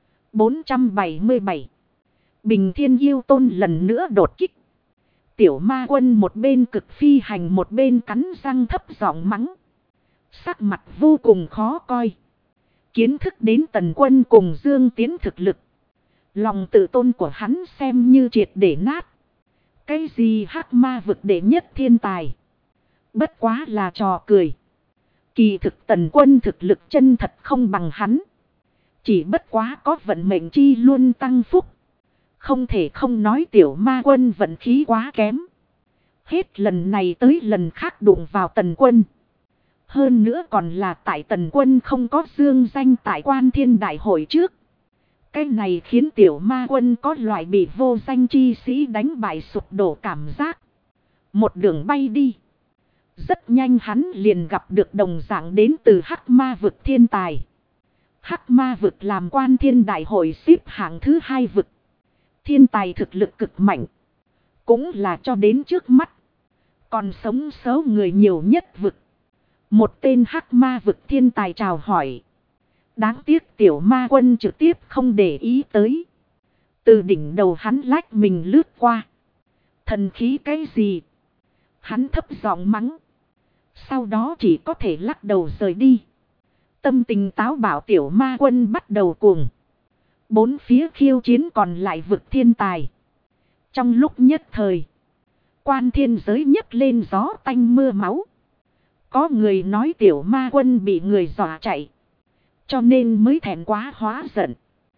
477. Bình Thiên Yêu Tôn lần nữa đột kích. Tiểu Ma Quân một bên cực phi hành một bên cắn răng thấp giọng mắng. Sắc mặt vô cùng khó coi. Kiến thức đến Tần Quân cùng Dương Tiến thực lực. Lòng tự tôn của hắn xem như triệt để nát. Cái gì hắc ma vực đệ nhất thiên tài. Bất quá là trò cười. Kỳ thực Tần Quân thực lực chân thật không bằng hắn. Chỉ bất quá có vận mệnh chi luôn tăng phúc. Không thể không nói Tiểu Ma Quân vận khí quá kém. Hết lần này tới lần khác đụng vào Tần Quân. Hơn nữa còn là tại Tần Quân không có dương danh tại Quan Thiên Đại Hội trước. Cái này khiến Tiểu Ma Quân có loại bị vô danh chi sĩ đánh bại sụp đổ cảm giác. Một đường bay đi. Rất nhanh hắn liền gặp được đồng dạng đến từ Hắc Ma vực thiên tài. Hắc Ma vực làm quan thiên đại hội xếp hạng thứ 2 vực. Thiên tài thực lực cực mạnh. Cũng là cho đến trước mắt. Còn sống số người nhiều nhất vực. Một tên Hắc Ma vực thiên tài chào hỏi. Đáng tiếc tiểu ma quân trực tiếp không để ý tới. Từ đỉnh đầu hắn lách mình lướt qua. Thần khí cái gì? Hắn thấp giọng mắng. Sau đó chỉ có thể lắc đầu rời đi. Tâm tình táo bạo tiểu ma quân bắt đầu cuồng. Bốn phía khiêu chiến còn lại vực thiên tài. Trong lúc nhất thời. Quan thiên giới nhấc lên gió tanh mưa máu. Có người nói tiểu ma quân bị người dọa chạy. Cho nên mới thẹn quá hóa giận.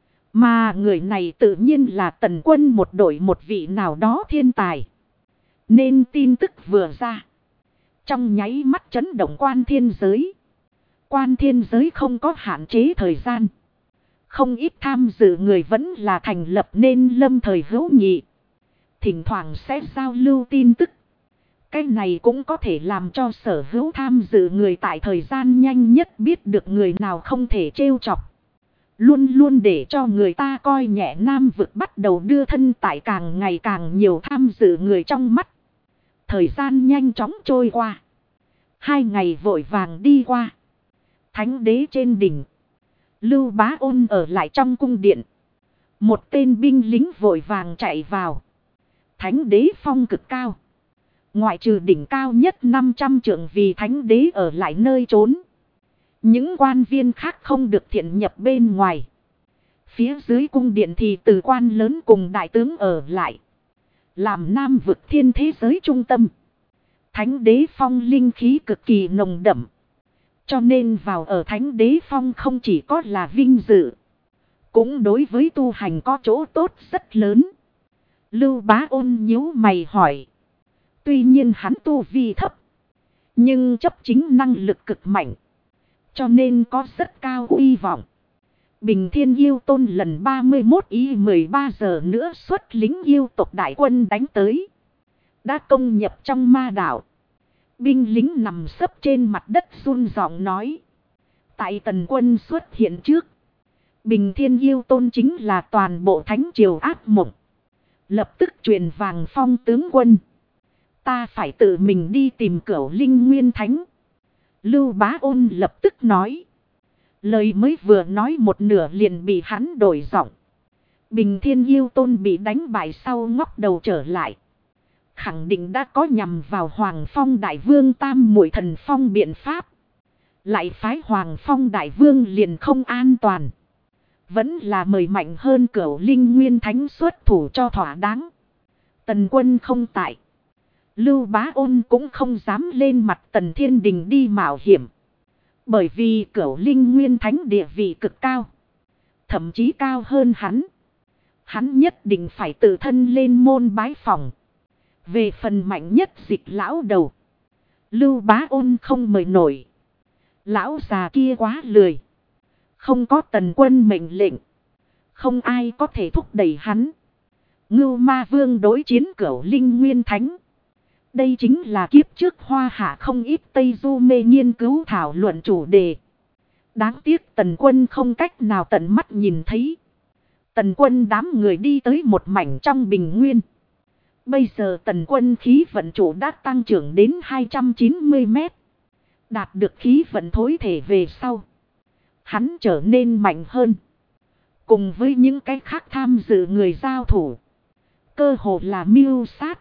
Mà người này tự nhiên là Tần Quân một đội một vị nào đó thiên tài. Nên tin tức vừa ra. Trong nháy mắt chấn động quan thiên giới. Quan thiên giới không có hạn chế thời gian. Không ít tham dự người vẫn là thành lập nên lâm thời hữu nghị. Thỉnh thoảng sẽ giao lưu tin tức. Cái này cũng có thể làm cho sở hữu tham dự người tại thời gian nhanh nhất biết được người nào không thể trêu chọc. Luôn luôn để cho người ta coi nhẹ Nam vực bắt đầu đưa thân tại càng ngày càng nhiều tham dự người trong mắt. Thời gian nhanh chóng trôi qua. 2 ngày vội vàng đi qua. Thánh đế trên đỉnh. Lưu Bá Ôn ở lại trong cung điện. Một tên binh lính vội vàng chạy vào. Thánh đế phong cực cao. Ngoại trừ đỉnh cao nhất 500 trượng vì thánh đế ở lại nơi trốn. Những quan viên khác không được thiện nhập bên ngoài. Phía dưới cung điện thì từ quan lớn cùng đại tướng ở lại. Làm Nam vực thiên thế giới trung tâm. Thánh đế phong linh khí cực kỳ nồng đậm. Cho nên vào ở thánh đế phong không chỉ có là vinh dự. Cũng đối với tu hành có chỗ tốt rất lớn. Lưu Bá Ôn nhíu mày hỏi. Tuy nhiên hắn tu vi thấp. Nhưng chấp chính năng lực cực mạnh. Cho nên có rất cao uy vọng. Bình Thiên Yêu Tôn lần 31 ý 13 giờ nữa xuất lính yêu tộc đại quân đánh tới. Đã công nhập trong ma đảo. Binh lính nằm sấp trên mặt đất run giọng nói. Tại Tần Quân xuất hiện trước. Bình Thiên Yêu Tôn chính là toàn bộ thánh triều ác mộng. Lập tức truyền vàng phong tướng quân. Ta phải tự mình đi tìm Cửu Linh Nguyên Thánh. Lưu Bá Ôn lập tức nói. Lời mới vừa nói một nửa liền bị hắn đổi giọng. Bình Thiên Yêu Tôn bị đánh bại sau ngóc đầu trở lại. Khẳng định đã có nhằm vào Hoàng Phong Đại Vương Tam Muội Thần Phong biện pháp. Lại phái Hoàng Phong Đại Vương liền không an toàn. Vẫn là mời mạnh hơn Cửu Linh Nguyên Thánh xuất thủ cho thỏa đáng. Tần Quân không tại. Lưu Bá Ôn cũng không dám lên mặt Tần Thiên Đình đi mạo hiểm. Bởi vì Cửu Linh Nguyên Thánh địa vị cực cao. Thậm chí cao hơn hắn. Hắn nhất định phải tự thân lên môn bái phòng. Về phần mạnh nhất Dịch lão đầu. Lưu Bá Ôn không mời nổi. Lão già kia quá lười. Không có Tần Quân mệnh lệnh. Không ai có thể thúc đẩy hắn. Ngưu Ma Vương đối chiến Cửu Linh Nguyên Thánh. Đây chính là kiếp trước Hoa Hạ không ít Tây Du mê nghiên cứu thảo luận chủ đề. Đáng tiếc Tần Quân không cách nào tận mắt nhìn thấy. Tần Quân đám người đi tới một mảnh trong bình nguyên. Bây giờ Tần Quân khí vận chủ đã tăng trưởng đến 290 mét. Đạt được khí vận thối thể về sau. Hắn trở nên mạnh hơn. Cùng với những cái khác tham dự người giao thủ. Cơ hồ là mưu sát.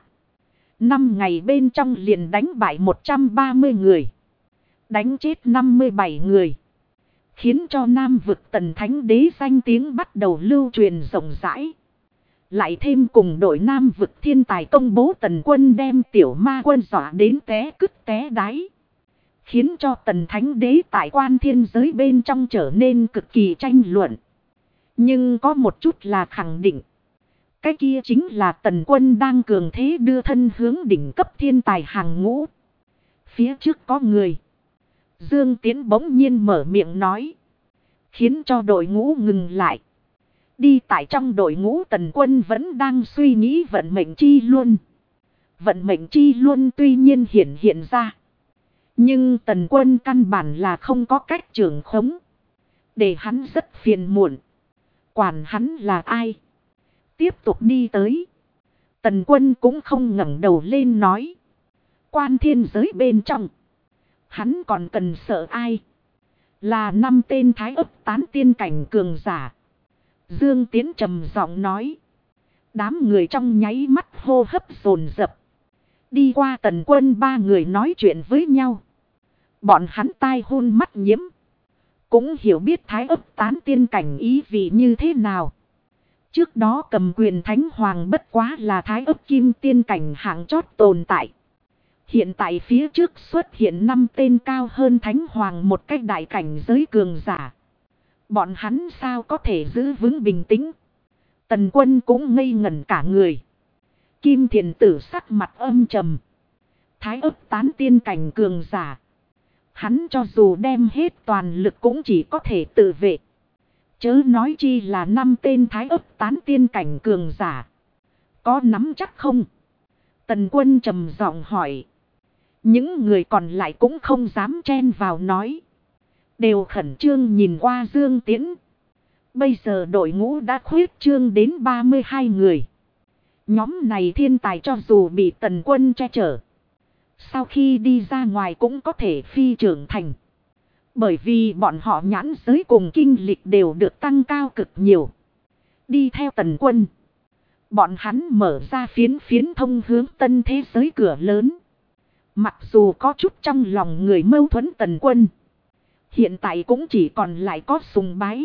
5 ngày bên trong liền đánh bại 130 người. Đánh chết 57 người. Khiến cho Nam vực Tần Thánh Đế danh tiếng bắt đầu lưu truyền rộng rãi. Lại thêm cùng đội Nam vực thiên tài công bố Tần Quân đem tiểu ma quân dọa đến té cứt té đáy. Khiến cho Tần Thánh Đế tại quan thiên giới bên trong trở nên cực kỳ tranh luận. Nhưng có một chút là khẳng định. Cái kia chính là Tần Quân đang cường thế đưa thân hướng đỉnh cấp thiên tài hàng ngũ. Phía trước có người. Dương Tiến bỗng nhiên mở miệng nói. Khiến cho đội ngũ ngừng lại. Đi tại trong đội ngũ Tần Quân vẫn đang suy nghĩ vận mệnh chi luân. Vận mệnh chi luân tuy nhiên hiện ra. Nhưng Tần Quân căn bản là không có cách trưởng khống. Để hắn rất phiền muộn. Quản hắn là ai? Tiếp tục đi tới. Tần Quân cũng không ngẩng đầu lên nói. Quan thiên giới bên trong. Hắn còn cần sợ ai? Là 5 tên thái ấp tán tiên cảnh cường giả. Dương Tiến trầm giọng nói. Đám người trong nháy mắt hô hấp dồn dập. Đi qua Tần Quân 3 người nói chuyện với nhau. Bọn hắn tai hôn mắt nhiễm. Cũng hiểu biết thái ấp tán tiên cảnh ý vị như thế nào. Trước đó cầm quyền thánh hoàng bất quá là thái ấp kim tiên cảnh hạng chót tồn tại. Hiện tại phía trước xuất hiện 5 tên cao hơn thánh hoàng một cách đại cảnh giới cường giả. Bọn hắn sao có thể giữ vững bình tĩnh. Tần Quân cũng ngây ngẩn cả người. Kim Thiền Tử sắc mặt âm trầm. Thái ấp tán tiên cảnh cường giả. Hắn cho dù đem hết toàn lực cũng chỉ có thể tự vệ. Chớ nói chi là 5 tên thái ấp tán tiên cảnh cường giả. Có nắm chắc không? Tần Quân trầm giọng hỏi. Những người còn lại cũng không dám chen vào nói. Đều khẩn trương nhìn qua Dương Tiễn. Bây giờ đội ngũ đã khuyết trương đến 32 người. Nhóm này thiên tài cho dù bị Tần Quân che chở. Sau khi đi ra ngoài cũng có thể phi trưởng thành. Bởi vì bọn họ nhãn giới cùng kinh lịch đều được tăng cao cực nhiều. Đi theo Tần Quân. Bọn hắn mở ra phiến thông hướng tân thế giới cửa lớn. Mặc dù có chút trong lòng người mâu thuẫn Tần Quân. Hiện tại cũng chỉ còn lại có sùng bái.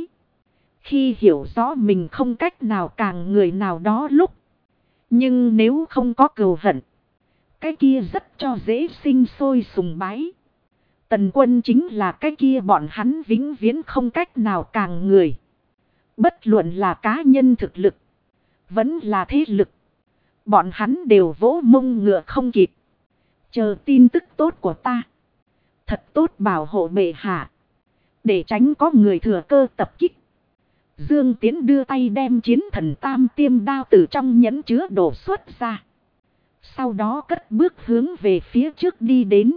Khi hiểu rõ mình không cách nào càng người nào đó lúc. Nhưng nếu không có cừu hận. Cái kia rất cho dễ sinh sôi sùng bái. Tần Quân chính là cái kia bọn hắn vĩnh viễn không cách nào càng người. Bất luận là cá nhân thực lực. Vẫn là thế lực. Bọn hắn đều vỗ mông ngựa không kịp. Chờ tin tức tốt của ta. Thật tốt bảo hộ bệ hạ. Để tránh có người thừa cơ tập kích. Dương Tiến đưa tay đem chiến thần tam tiêm đao từ trong nhẫn chứa đổ xuất ra. Sau đó cất bước hướng về phía trước đi đến.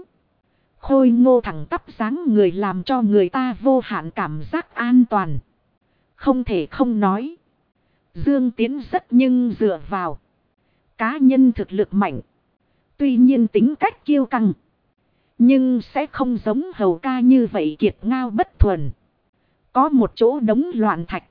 Khôi ngô thẳng tắp dáng người làm cho người ta vô hạn cảm giác an toàn. Không thể không nói. Dương Tiến rất nhưng dựa vào. Cá nhân thực lực mạnh. Tuy nhiên tính cách kiêu căng. Nhưng sẽ không giống hầu ca như vậy kiệt ngao bất thuần. Có một chỗ đống loạn thạch.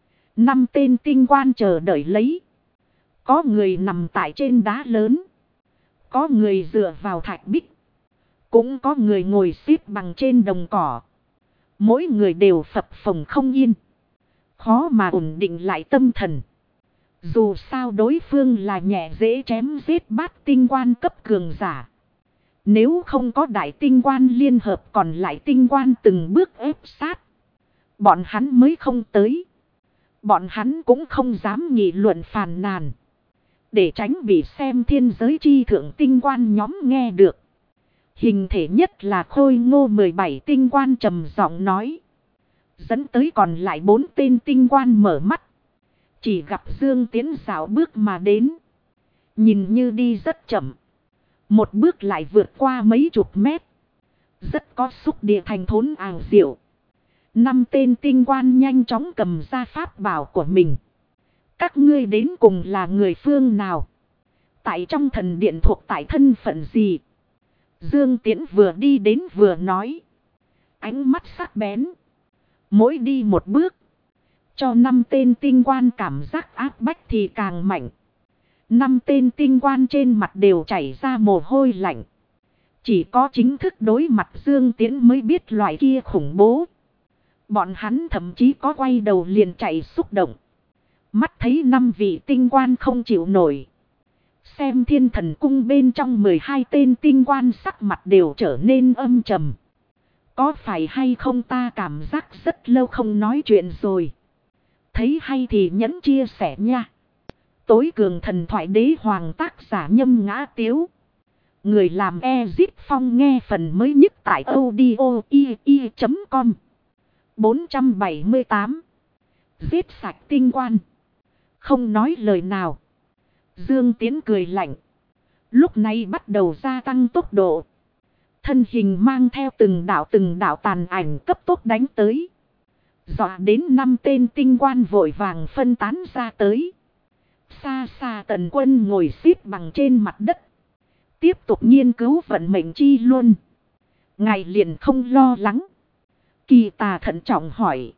5 tên tinh quan chờ đợi lấy. Có người nằm tại trên đá lớn. Có người dựa vào thạch bích. Cũng có người ngồi xếp bằng trên đồng cỏ. Mỗi người đều phập phồng không yên. Khó mà ổn định lại tâm thần. Dù sao đối phương là nhẹ dễ chém giết bát tinh quan cấp cường giả. Nếu không có đại tinh quan liên hợp còn lại tinh quan từng bước ép sát. Bọn hắn mới không tới. Bọn hắn cũng không dám nghị luận phàn nàn. Để tránh bị xem thiên giới chi thượng tinh quan nhóm nghe được. Hình thể nhất là khôi ngô 17 tinh quan trầm giọng nói. Dẫn tới còn lại 4 tên tinh quan mở mắt. Chỉ gặp Dương Tiến dạo bước mà đến. Nhìn như đi rất chậm. Một bước lại vượt qua mấy chục mét. Rất có xúc địa thành thốn ảo diệu. 5 tên tinh quan nhanh chóng cầm ra pháp bảo của mình. Các ngươi đến cùng là người phương nào? Tại trong thần điện thuộc tại thân phận gì? Dương Tiễn vừa đi đến vừa nói. Ánh mắt sắc bén. Mỗi đi một bước. Cho 5 tên tinh quan cảm giác áp bách thì càng mạnh. 5 tên tinh quan trên mặt đều chảy ra mồ hôi lạnh. Chỉ có chính thức đối mặt Dương Tiễn mới biết loại kia khủng bố. Bọn hắn thậm chí có quay đầu liền chạy xúc động. Mắt thấy 5 vị tinh quan không chịu nổi. Xem Thiên Thần Cung bên trong 12 tên tinh quan sắc mặt đều trở nên âm trầm. Có phải hay không ta cảm giác rất lâu không nói chuyện rồi. Thấy hay thì nhấn chia sẻ nha. Tối cường thần thoại đế hoàng tác giả Nhâm Ngã Tiếu. Người làm Ezip Phong nghe phần mới nhất tại audio.com. 478. Giết sạch tinh quan. Không nói lời nào. Dương Tiến cười lạnh. Lúc này bắt đầu gia tăng tốc độ. Thân hình mang theo từng đạo tàn ảnh cấp tốc đánh tới. Dọa đến 5 tên tinh quan vội vàng phân tán ra tới. Xa xa Tần Quân ngồi xếp bằng trên mặt đất. Tiếp tục nghiên cứu vận mệnh chi luân. Ngài liền không lo lắng. Kỳ Tà thận trọng hỏi.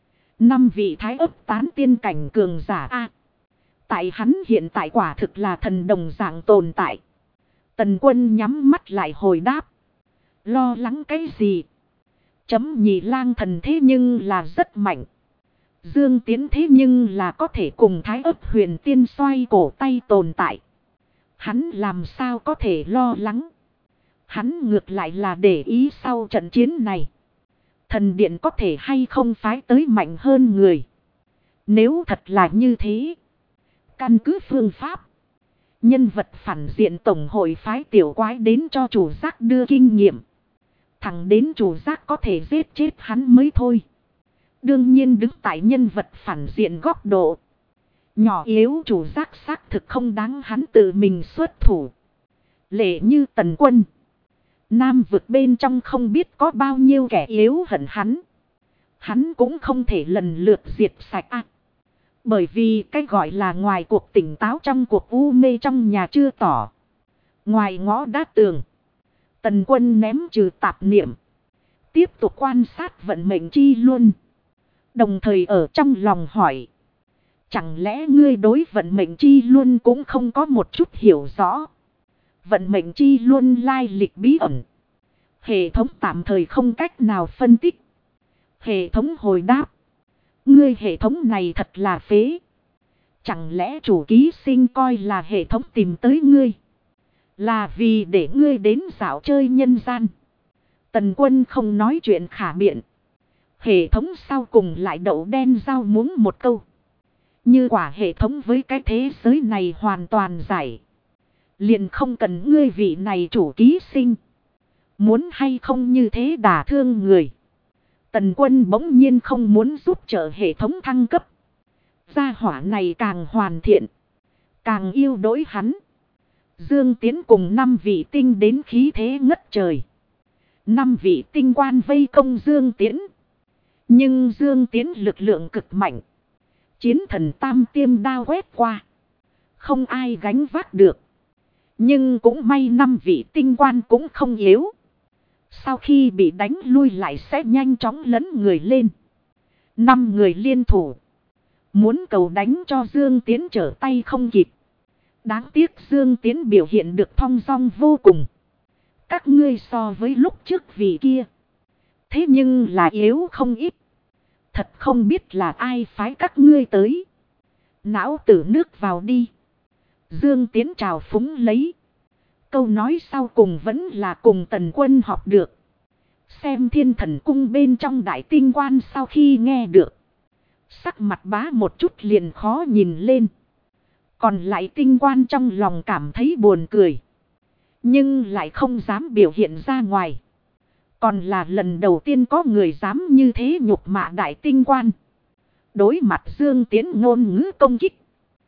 5 vị thái ấp tán tiên cảnh cường giả a. Tại hắn hiện tại quả thực là thần đồng dạng tồn tại. Tần Quân nhắm mắt lại hồi đáp. Lo lắng cái gì? Chấm Nhị Lang Thần thế nhưng là rất mạnh. Dương Tiến thế nhưng là có thể cùng thái ấp huyền tiên xoay cổ tay tồn tại. Hắn làm sao có thể lo lắng? Hắn ngược lại là để ý sau trận chiến này. Thần điện có thể hay không phái tới mạnh hơn người. Nếu thật là như thế. Căn cứ phương pháp. Nhân vật phản diện tổng hội phái tiểu quái đến cho chủ giác đưa kinh nghiệm. Thẳng đến chủ giác có thể giết chết hắn mới thôi. Đương nhiên đứng tại nhân vật phản diện góc độ. Nhỏ yếu chủ giác xác thực không đáng hắn tự mình xuất thủ. Lệ như Tần Quân. Nam vực bên trong không biết có bao nhiêu kẻ yếu hận hắn. Hắn cũng không thể lần lượt diệt sạch a. Bởi vì cái gọi là ngoài cuộc tỉnh táo trong cuộc u mê trong nhà chưa tỏ. Ngoài ngõ đá tường. Tần Quân ném trừ tạp niệm. Tiếp tục quan sát vận mệnh chi luân. Đồng thời ở trong lòng hỏi. Chẳng lẽ ngươi đối vận mệnh chi luân cũng không có một chút hiểu rõ. Vận mệnh chi luân lai lịch bí ẩn. Hệ thống tạm thời không cách nào phân tích. Hệ thống hồi đáp. Ngươi hệ thống này thật là phế. Chẳng lẽ chủ ký sinh coi là hệ thống tìm tới ngươi. Là vì để ngươi đến dạo chơi nhân gian. Tần Quân không nói chuyện khả biện. Hệ thống sau cùng lại đậu đen rau muống một câu. Như quả hệ thống với cái thế giới này hoàn toàn giải. Liền không cần ngươi vị này chủ ký sinh. Muốn hay không như thế đả thương người. Tần Quân bỗng nhiên không muốn giúp trợ hệ thống thăng cấp. Gia hỏa này càng hoàn thiện. Càng yêu đối hắn. Dương Tiến cùng 5 vị tinh đến khí thế ngất trời. 5 vị tinh quan vây công Dương Tiến. Nhưng Dương Tiến lực lượng cực mạnh. Chiến thần tam tiêm đao quét qua. Không ai gánh vác được. Nhưng cũng may 5 vị tinh quan cũng không yếu. Sau khi bị đánh lui lại sẽ nhanh chóng lấn người lên. 5 người liên thủ. Muốn cầu đánh cho Dương Tiến trở tay không kịp. Đáng tiếc Dương Tiến biểu hiện được thong dong vô cùng. Các ngươi so với lúc trước vị kia. Thế nhưng là yếu không ít. Thật không biết là ai phái các ngươi tới. Não tử nước vào đi. Dương Tiến trào phúng lấy. Câu nói sau cùng vẫn là cùng Tần Quân học được. Xem Thiên Thần Cung bên trong đại tinh quan sau khi nghe được. Sắc mặt bá một chút liền khó nhìn lên. Còn lại tinh quan trong lòng cảm thấy buồn cười. Nhưng lại không dám biểu hiện ra ngoài. Còn là lần đầu tiên có người dám như thế nhục mạ đại tinh quan. Đối mặt Dương Tiến ngôn ngữ công kích.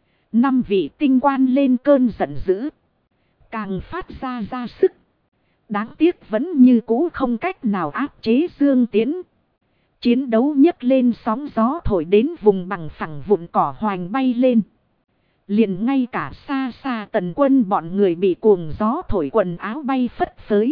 5 vị tinh quan lên cơn giận dữ. Càng phát ra sức. Đáng tiếc vẫn như cũ không cách nào áp chế Dương Tiến. Chiến đấu nhấc lên sóng gió thổi đến vùng bằng phẳng vụn cỏ hoành bay lên. Liền ngay cả xa xa Tần Quân bọn người bị cuồng gió thổi quần áo bay phất phới.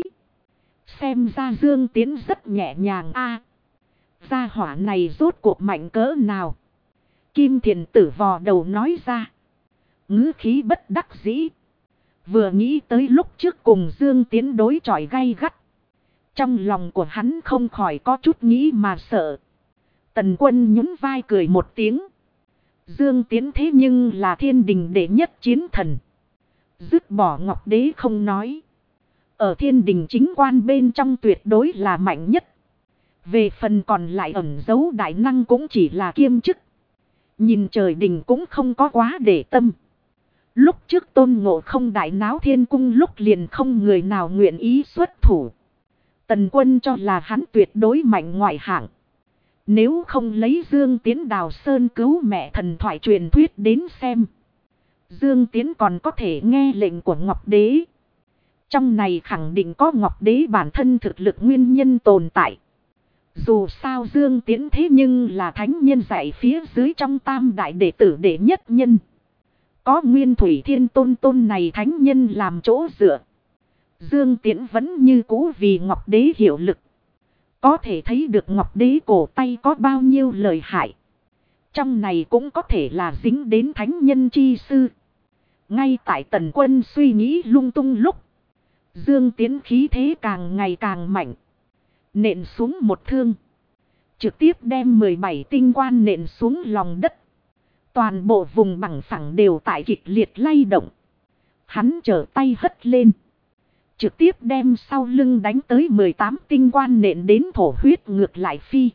Xem ra Dương Tiến rất nhẹ nhàng a. Gia hỏa này rốt cuộc mạnh cỡ nào. Kim Thiền Tử vò đầu nói ra. Ngữ khí bất đắc dĩ. Vừa nghĩ tới lúc trước cùng Dương Tiến đối chọi gay gắt. Trong lòng của hắn không khỏi có chút nghĩ mà sợ. Tần Quân nhún vai cười một tiếng. Dương Tiến thế nhưng là thiên đình đệ nhất chiến thần. Dứt bỏ Ngọc Đế không nói. Ở thiên đình chính quan bên trong tuyệt đối là mạnh nhất. Về phần còn lại ẩn giấu đại năng cũng chỉ là kiêm chức. Nhìn trời đình cũng không có quá để tâm. Lúc trước Tôn Ngộ Không đại náo thiên cung lúc liền không người nào nguyện ý xuất thủ. Tần Quân cho là hắn tuyệt đối mạnh ngoại hạng. Nếu không lấy Dương Tiến đào sơn cứu mẹ thần thoại truyền thuyết đến xem. Dương Tiến còn có thể nghe lệnh của Ngọc Đế. Trong này khẳng định có Ngọc Đế bản thân thực lực nguyên nhân tồn tại. Dù sao Dương Tiễn thế nhưng là thánh nhân dạy phía dưới trong tam đại đệ tử đệ nhất nhân. Có Nguyên Thủy Thiên Tôn này thánh nhân làm chỗ dựa. Dương Tiễn vẫn như cũ vì Ngọc Đế hiệu lực. Có thể thấy được Ngọc Đế cổ tay có bao nhiêu lợi hại. Trong này cũng có thể là dính đến thánh nhân chi sư. Ngay tại Tần Quân suy nghĩ lung tung lúc, Dương Tiễn khí thế càng ngày càng mạnh. Nện xuống một thương, trực tiếp đem 17 tinh quan nện xuống lòng đất. Toàn bộ vùng bằng phẳng đều tại kịch liệt lay động. Hắn trở tay hất lên, trực tiếp đem sau lưng đánh tới 18 tinh quan nện đến thổ huyết ngược lại phi.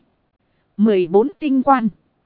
14 tinh quan,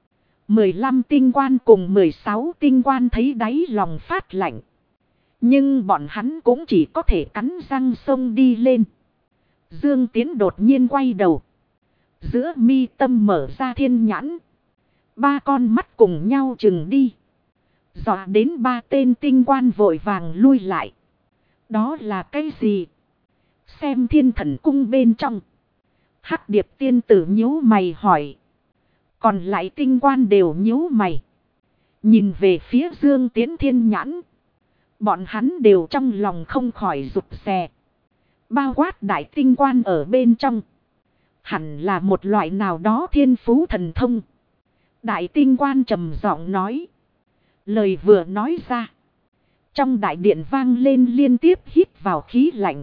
15 tinh quan cùng 16 tinh quan thấy đáy lòng phát lạnh. Nhưng bọn hắn cũng chỉ có thể cắn răng xông đi lên. Dương Tiễn đột nhiên quay đầu. Giữa mi tâm mở ra thiên nhãn. 3 con mắt cùng nhau chừng đi. Dọa đến 3 tên tinh quan vội vàng lui lại. Đó là cái gì? Xem Thiên Thần Cung bên trong. Hắc Điệp tiên tử nhíu mày hỏi. Còn lại tinh quan đều nhíu mày. Nhìn về phía Dương Tiễn thiên nhãn. Bọn hắn đều trong lòng không khỏi rụt rè. Bao quát đại tinh quan ở bên trong. Hẳn là một loại nào đó thiên phú thần thông. Đại tinh quan trầm giọng nói. Lời vừa nói ra. Trong đại điện vang lên liên tiếp hít vào khí lạnh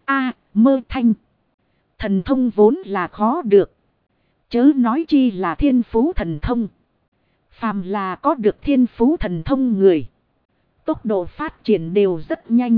mơ thanh. Thần thông vốn là khó được. Chớ nói chi là thiên phú thần thông. Phàm là có được thiên phú thần thông người. Tốc độ phát triển đều rất nhanh.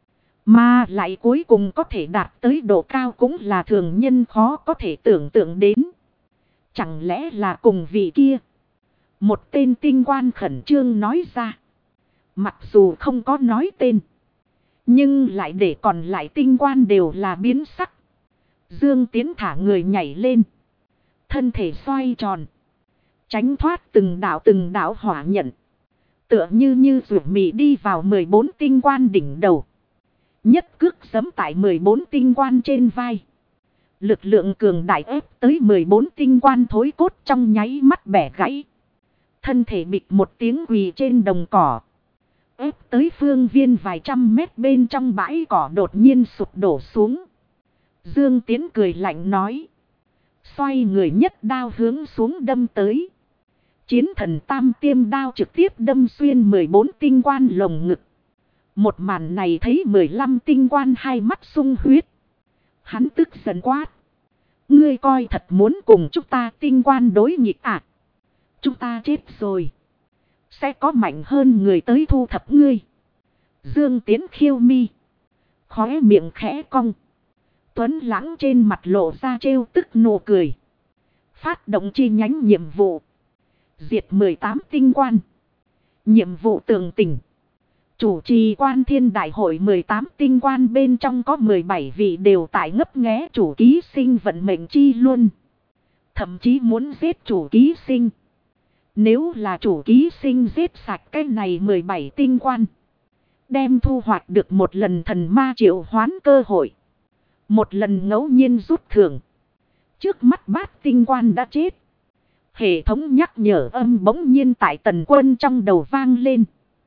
Mà lại cuối cùng có thể đạt tới độ cao cũng là thường nhân khó có thể tưởng tượng đến. Chẳng lẽ là cùng vị kia? Một tên tinh quan khẩn trương nói ra. Mặc dù không có nói tên. Nhưng lại để còn lại tinh quan đều là biến sắc. Dương Tiễn thả người nhảy lên. Thân thể xoay tròn. Tránh thoát từng đạo hỏa nhận. Tựa như rủ mị đi vào 14 tinh quan đỉnh đầu. Nhất cước giẫm tại 14 tinh quan trên vai. Lực lượng cường đại ép tới 14 tinh quan thối cốt trong nháy mắt bẻ gãy. Thân thể bịch một tiếng quỳ trên đồng cỏ. Ép tới phương viên vài trăm mét bên trong bãi cỏ đột nhiên sụp đổ xuống. Dương Tiễn cười lạnh nói. Xoay người nhất đao hướng xuống đâm tới. Chiến thần tam tiêm đao trực tiếp đâm xuyên 14 tinh quan lồng ngực. Một màn này thấy 15 tinh quan hai mắt sung huyết. Hắn tức giận quát. Ngươi coi thật muốn cùng chúng ta tinh quan đối nghịch à? Chúng ta chết rồi. Sẽ có mạnh hơn người tới thu thập ngươi. Dương Tiễn khiêu mi. Khóe miệng khẽ cong. Tuấn lãng trên mặt lộ ra trêu tức nụ cười. Phát động chi nhánh nhiệm vụ. Diệt 18 tinh quan. Nhiệm vụ tường tình. Chủ trì quan thiên đại hội 18 tinh quan bên trong có 17 vị đều tại ngấp nghé chủ ký sinh vận mệnh chi luôn. Thậm chí muốn giết chủ ký sinh. Nếu là chủ ký sinh giết sạch cái này 17 tinh quan. Đem thu hoạch được một lần thần ma triệu hoán cơ hội. Một lần ngẫu nhiên rút thưởng. Trước mắt bát tinh quan đã chết. Hệ thống nhắc nhở âm bỗng nhiên tại Tần Quân trong đầu vang lên.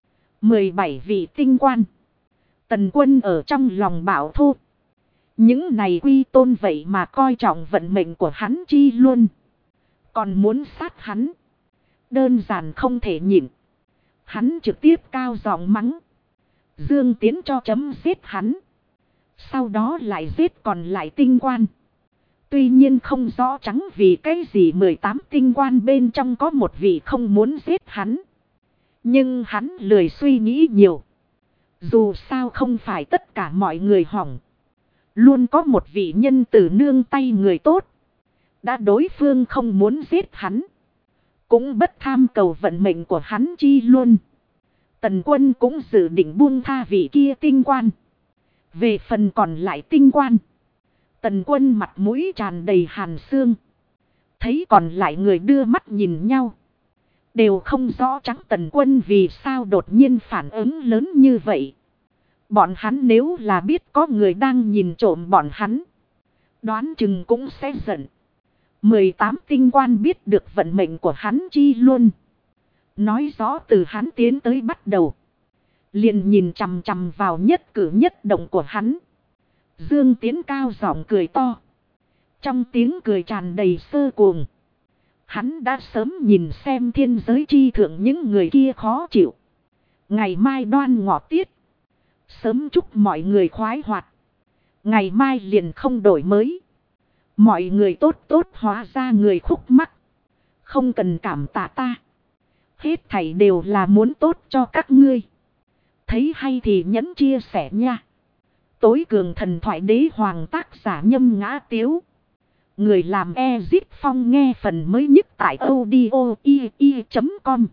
17 vị tinh quan. Tần Quân ở trong lòng bảo thô. Những này quy tôn vậy mà coi trọng vận mệnh của hắn chi luôn. Còn muốn sát hắn. Đơn giản không thể nhịn. Hắn trực tiếp cao giọng mắng. Dương Tiễn cho chấm giết hắn. Sau đó lại giết còn lại tinh quan. Tuy nhiên không rõ trắng vì cái gì 18 tinh quan bên trong có một vị không muốn giết hắn. Nhưng hắn lười suy nghĩ nhiều. Dù sao không phải tất cả mọi người hỏng. Luôn có một vị nhân từ nương tay người tốt. Đã đối phương không muốn giết hắn. Cũng bất tham cầu vận mệnh của hắn chi luôn. Tần Quân cũng dự định buông tha vị kia tinh quan. Về phần còn lại tinh quan. Tần Quân mặt mũi tràn đầy hàn xương. Thấy còn lại người đưa mắt nhìn nhau. Đều không rõ trắng Tần Quân vì sao đột nhiên phản ứng lớn như vậy. Bọn hắn nếu là biết có người đang nhìn trộm bọn hắn, đoán chừng cũng sẽ giận. 18 tinh quan biết được vận mệnh của hắn chi luôn. Nói rõ từ hắn tiến tới bắt đầu, liền nhìn chằm chằm vào nhất cử nhất động của hắn. Dương Tiến cao giọng cười to. Trong tiếng cười tràn đầy sơ cuồng. Hắn đã sớm nhìn xem thiên giới chi thượng những người kia khó chịu. Ngày mai đoan ngọ tiết, sớm chúc mọi người khoái hoạt. Ngày mai liền không đổi mới. Mọi người tốt tốt hóa ra người khúc mắc. Không cần cảm tạ ta. Hết thảy đều là muốn tốt cho các ngươi. Thấy hay thì nhấn chia sẻ nha. Tối cường thần thoại đế hoàng tác giả Nhâm Ngã Tiếu. Người làm Ezip Phong nghe phần mới nhất tại audio.com.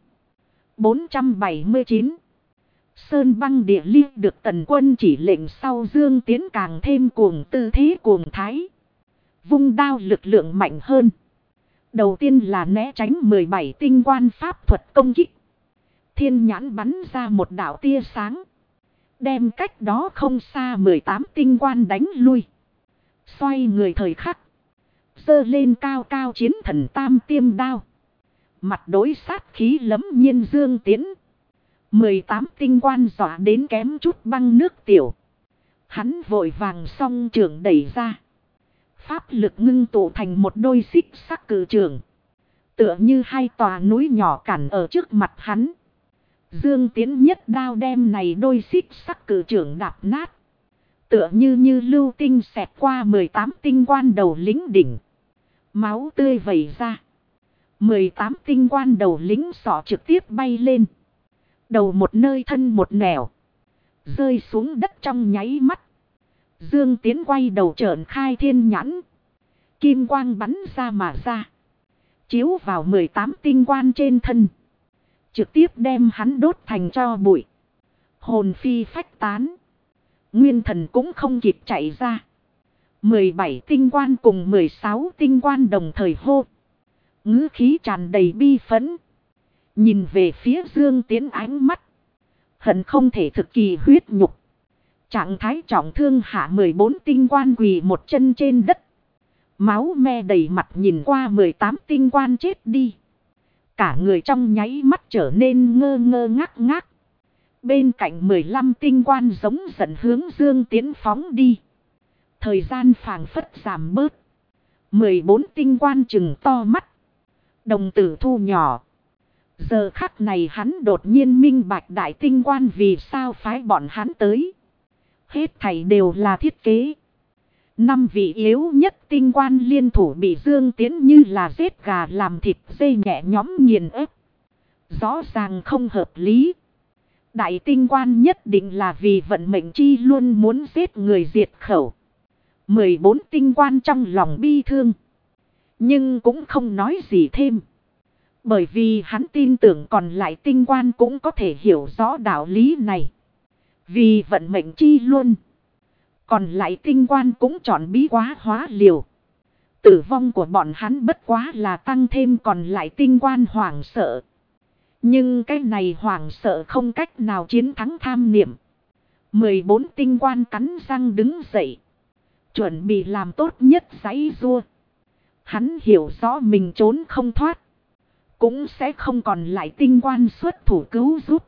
479. Sơn băng địa liêu được Tần Quân chỉ lệnh sau, Dương Tiến càng thêm cuồng tư thế cuồng thái. Vung đao lực lượng mạnh hơn. Đầu tiên là né tránh 17 tinh quan pháp thuật công kích. Thiên nhãn bắn ra một đạo tia sáng, đem cách đó không xa 18 tinh quan đánh lui. Xoay người thời khắc, giơ lên cao cao chiến thần tam tiêm đao. Mặt đối sát khí lẫm nhiên Dương Tiến. 18 tinh quan dọa đến kém chút băng nước tiểu. Hắn vội vàng song trường đẩy ra. Pháp lực ngưng tụ thành một đôi xích sắc cự trường. Tựa như hai tòa núi nhỏ cản ở trước mặt hắn. Dương Tiến nhất đao đem này đôi xích sắc cự trường đạp nát. Tựa như lưu tinh xẹt qua 18 tinh quan đầu lính đỉnh. Máu tươi vẩy ra. 18 tinh quan đầu lính sọ trực tiếp bay lên. Đầu một nơi thân một nẻo. Rơi xuống đất trong nháy mắt. Dương Tiến quay đầu trợn khai thiên nhãn. Kim quang bắn ra mà ra. Chiếu vào 18 tinh quan trên thân. Trực tiếp đem hắn đốt thành tro bụi. Hồn phi phách tán. Nguyên thần cũng không kịp chạy ra. 17 tinh quan cùng 16 tinh quan đồng thời hô. Ngữ khí tràn đầy bi phẫn. Nhìn về phía Dương Tiến ánh mắt. Hận không thể thực kỳ huyết nhục. Trạng thái trọng thương hạ 14 tinh quan quỳ một chân trên đất. Máu me đầy mặt nhìn qua 18 tinh quan chết đi. Cả người trong nháy mắt trở nên ngơ ngơ ngác ngác. Bên cạnh 15 tinh quan giống giận hướng Dương Tiến phóng đi. Thời gian phảng phất giảm bớt. 14 tinh quan chừng to mắt. Đồng tử thu nhỏ. Giờ khắc này hắn đột nhiên minh bạch đại tinh quan vì sao phái bọn hắn tới. Hết thảy đều là thiết kế. 5 vị yếu nhất tinh quan liên thủ bị Dương Tiến như là giết gà làm thịt dây nhẹ nhóm nghiền ép. Rõ ràng không hợp lý. Đại tinh quan nhất định là vì vận mệnh chi luôn muốn giết người diệt khẩu. 14 tinh quan trong lòng bi thương. Nhưng cũng không nói gì thêm. Bởi vì hắn tin tưởng còn lại tinh quan cũng có thể hiểu rõ đạo lý này. Vì vận mệnh chi luôn. Còn lại tinh quan cũng chọn bí quá hóa liều. Tử vong của bọn hắn bất quá là tăng thêm còn lại tinh quan hoảng sợ. Nhưng cái này hoảng sợ không cách nào chiến thắng tham niệm. 14 tinh quan cắn răng đứng dậy. Chuẩn bị làm tốt nhất giãy giụa. Hắn hiểu rõ mình trốn không thoát. Cũng sẽ không còn lại tinh quan xuất thủ cứu giúp.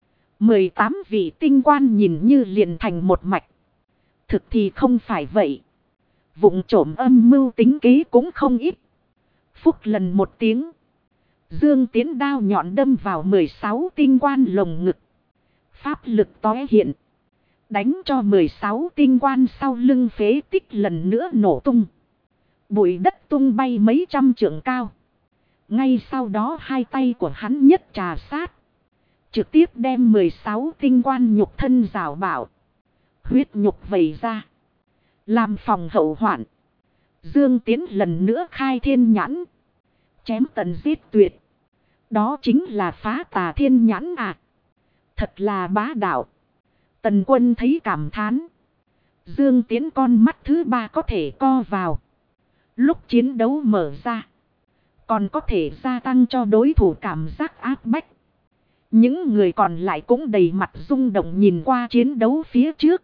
18 vị tinh quan nhìn như liền thành một mạch. Thực thì không phải vậy. Vụng trộm âm mưu tính kế cũng không ít. Phúc lần một tiếng. Dương Tiến đao nhọn đâm vào 16 tinh quan lồng ngực. Pháp lực tóe hiện. Đánh cho 16 tinh quan sau lưng phế tích lần nữa nổ tung. Bụi đất tung bay mấy trăm trượng cao. Ngay sau đó hai tay của hắn nhất trà sát. Trực tiếp đem 16 tinh quan nhục thân rào bảo. Huyết nhục vẩy ra. Làm phòng hậu hoạn. Dương Tiến lần nữa khai thiên nhãn. Chém tận giết tuyệt. Đó chính là phá tà thiên nhãn à. Thật là bá đạo. Tần Quân thấy cảm thán. Dương Tiến con mắt thứ ba có thể co vào. Lúc chiến đấu mở ra. Còn có thể gia tăng cho đối thủ cảm giác áp bách. Những người còn lại cũng đầy mặt rung động nhìn qua chiến đấu phía trước.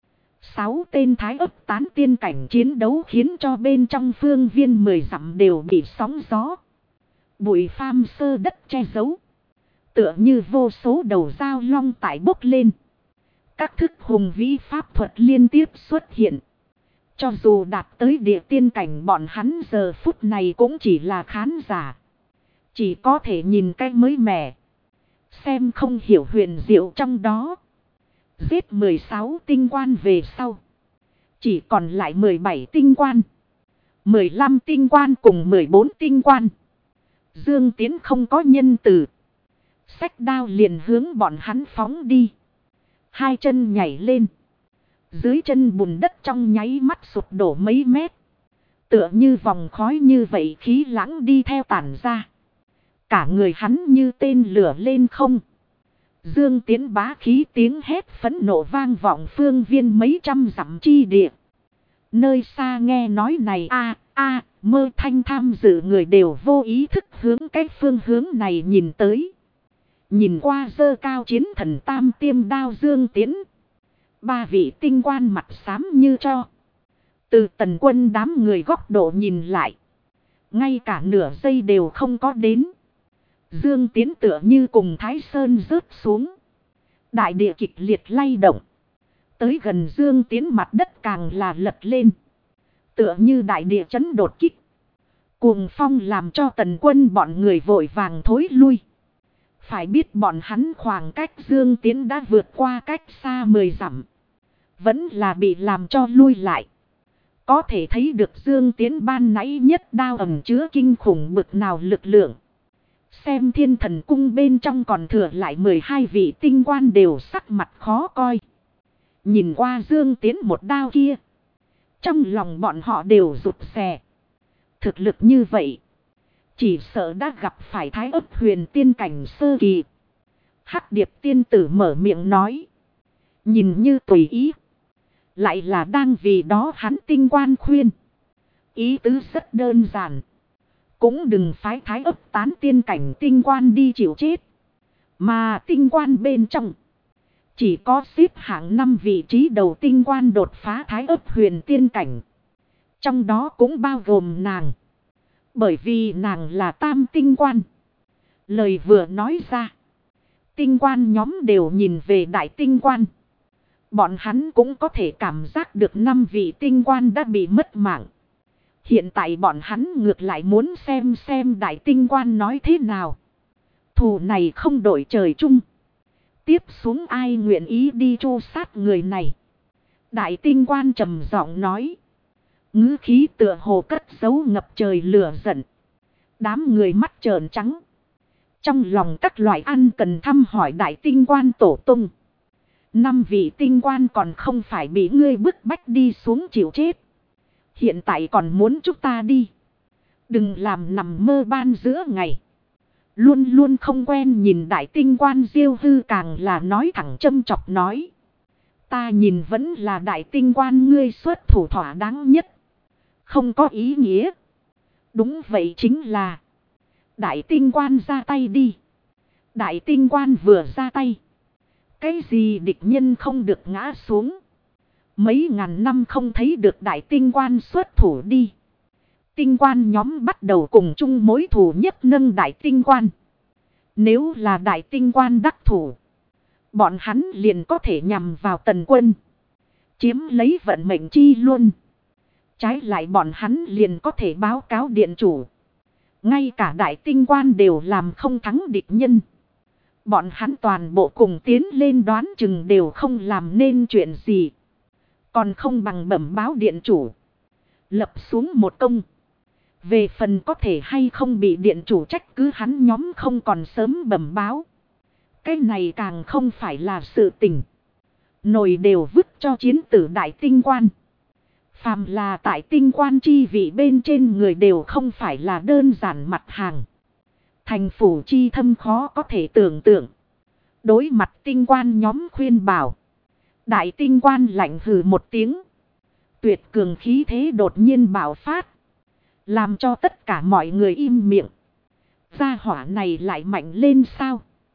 6 tên thái ấp tán tiên cảnh chiến đấu khiến cho bên trong phương viên 10 dặm đều bị sóng gió. Bụi pham sơ đất che giấu. Tựa như vô số đầu dao long tại bốc lên. Các thức hùng vĩ pháp thuật liên tiếp xuất hiện. Cho dù đạt tới địa tiên cảnh bọn hắn giờ phút này cũng chỉ là khán giả. Chỉ có thể nhìn cái mới mẻ. Xem không hiểu huyền diệu trong đó. Giết 16 tinh quan về sau. Chỉ còn lại 17 tinh quan. 15 tinh quan cùng 14 tinh quan. Dương Tiến không có nhân từ. Xách đao liền hướng bọn hắn phóng đi. Hai chân nhảy lên. Dưới chân bùn đất trong nháy mắt sụp đổ mấy mét. Tựa như vòng khói như vậy khí lãng đi theo tản ra. Cả người hắn như tên lửa lên không. Dương Tiến bá khí tiếng hét phẫn nộ vang vọng phương viên mấy trăm dặm chi địa. Nơi xa nghe nói này mơ thanh tham dự người đều vô ý thức hướng cái phương hướng này nhìn tới. Nhìn qua dơ cao chiến thần tam tiêm đao Dương Tiến. 3 vị tinh quan mặt xám như cho. Từ Tần Quân đám người góc độ nhìn lại. Ngay cả nửa giây đều không có đến. Dương Tiến tựa như cùng Thái Sơn rớt xuống. Đại địa kịch liệt lay động. Tới gần Dương Tiến mặt đất càng là lật lên. Tựa như đại địa chấn đột kích. Cuồng phong làm cho Tần Quân bọn người vội vàng thối lui. Phải biết bọn hắn khoảng cách Dương Tiến đã vượt qua cách xa 10 dặm. Vẫn là bị làm cho lui lại. Có thể thấy được Dương Tiến ban nãy nhất đao ẩn chứa kinh khủng bực nào lực lượng. Xem Thiên Thần Cung bên trong còn thừa lại 12 vị tinh quan đều sắc mặt khó coi. Nhìn qua Dương Tiến một đao kia. Trong lòng bọn họ đều rụt rè. Thực lực như vậy. Chỉ sợ đã gặp phải Thái Ấp Huyền tiên cảnh sơ kỳ. Hắc Điệp tiên tử mở miệng nói. Nhìn như tùy ý. Lại là đang vì đó hắn tinh quan khuyên. Ý tứ rất đơn giản. Cũng đừng phái Thái Ấp tán tiên cảnh tinh quan đi chịu chết. Mà tinh quan bên trong. Chỉ có xếp hạng 5 vị trí đầu tinh quan đột phá Thái Ấp Huyền tiên cảnh. Trong đó cũng bao gồm nàng. Bởi vì nàng là tam tinh quan. Lời vừa nói ra. Tinh quan nhóm đều nhìn về đại tinh quan. Bọn hắn cũng có thể cảm giác được 5 vị tinh quan đã bị mất mạng. Hiện tại bọn hắn ngược lại muốn xem đại tinh quan nói thế nào. Thù này không đổi trời chung. Tiếp xuống ai nguyện ý đi tru sát người này. Đại tinh quan trầm giọng nói. Ngữ khí tựa hồ cất giấu ngập trời lửa giận. Đám người mắt trợn trắng. Trong lòng các loại ăn cần thăm hỏi đại tinh quan tổ tung. 5 vị tinh quan còn không phải bị ngươi bức bách đi xuống chịu chết. Hiện tại còn muốn chúng ta đi. Đừng làm nằm mơ ban giữa ngày. Luôn luôn không quen nhìn đại tinh quan Diêu Hư càng là nói thẳng châm chọc nói. Ta nhìn vẫn là đại tinh quan ngươi xuất thủ thỏa đáng nhất. Không có ý nghĩa. Đúng vậy chính là. Đại tinh quan ra tay đi. Đại tinh quan vừa ra tay. Cái gì địch nhân không được ngã xuống. Mấy ngàn năm không thấy được đại tinh quan xuất thủ đi. Tinh quan nhóm bắt đầu cùng chung mối thù nhất nâng đại tinh quan. Nếu là đại tinh quan đắc thủ. Bọn hắn liền có thể nhằm vào Tần Quân. Chiếm lấy vận mệnh chi luôn. Trái lại bọn hắn liền có thể báo cáo điện chủ. Ngay cả đại tinh quan đều làm không thắng địch nhân. Bọn hắn toàn bộ cùng tiến lên đoán chừng đều không làm nên chuyện gì. Còn không bằng bẩm báo điện chủ. Lập xuống một công. Về phần có thể hay không bị điện chủ trách cứ hắn nhóm không còn sớm bẩm báo. Cái này càng không phải là sự tình. Nồi đều vứt cho chiến tử đại tinh quan. Phàm là tại tinh quan chi vị bên trên người đều không phải là đơn giản mặt hàng. Thành phủ chi thâm khó có thể tưởng tượng. Đối mặt tinh quan nhóm khuyên bảo. Đại tinh quan lạnh hừ một tiếng. Tuyệt cường khí thế đột nhiên bạo phát. Làm cho tất cả mọi người im miệng. Gia hỏa này lại mạnh lên sao?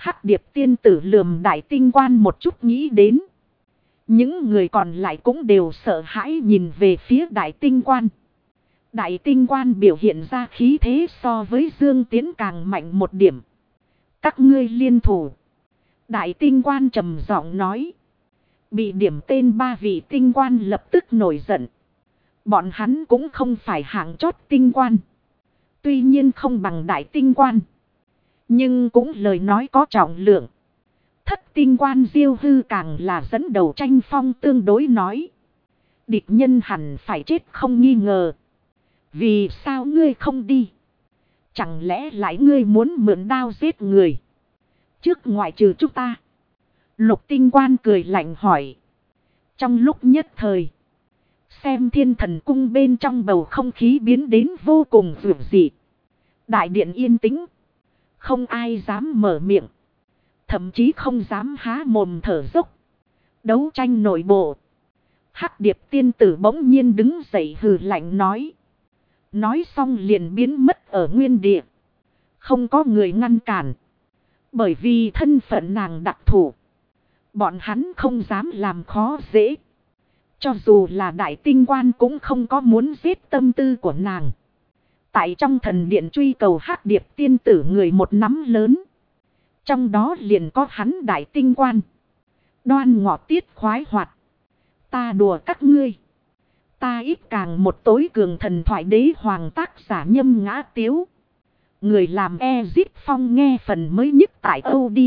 Hắc Điệp tiên tử lườm Đại Tinh Quan một chút nghĩ đến. Những người còn lại cũng đều sợ hãi nhìn về phía Đại Tinh Quan. Đại Tinh Quan biểu hiện ra khí thế so với Dương Tiến càng mạnh một điểm. Các ngươi liên thủ. Đại Tinh Quan trầm giọng nói. Bị điểm tên 3 vị tinh quan lập tức nổi giận. Bọn hắn cũng không phải hạng chót tinh quan. Tuy nhiên không bằng Đại Tinh Quan. Nhưng cũng lời nói có trọng lượng. Thất tinh quan Diêu Hư càng là dẫn đầu tranh phong tương đối nói. Địch nhân hẳn phải chết không nghi ngờ. Vì sao ngươi không đi? Chẳng lẽ lại ngươi muốn mượn đao giết người? Trước ngoại trừ chúng ta. Lục tinh quan cười lạnh hỏi. Trong lúc nhất thời. Xem Thiên Thần Cung bên trong bầu không khí biến đến vô cùng dữ dị. Đại điện yên tĩnh. Không ai dám mở miệng. Thậm chí không dám há mồm thở dốc. Đấu tranh nội bộ. Hắc Điệp tiên tử bỗng nhiên đứng dậy hừ lạnh nói. Nói xong liền biến mất ở nguyên địa. Không có người ngăn cản. Bởi vì thân phận nàng đặc thù. Bọn hắn không dám làm khó dễ. Cho dù là Đại Tinh Quan cũng không có muốn giết tâm tư của nàng. Tại trong thần điện truy cầu Hắc Điệp tiên tử người một nắm lớn. Trong đó liền có hắn Đại Tinh Quan. Đoan Ngọ Tiết khoái hoạt. Ta đùa các ngươi. Ta ít càng một tối cường thần thoại đế hoàng tác giả Nhâm Ngã Tiếu. Người làm Ezit Phong nghe phần mới nhất tại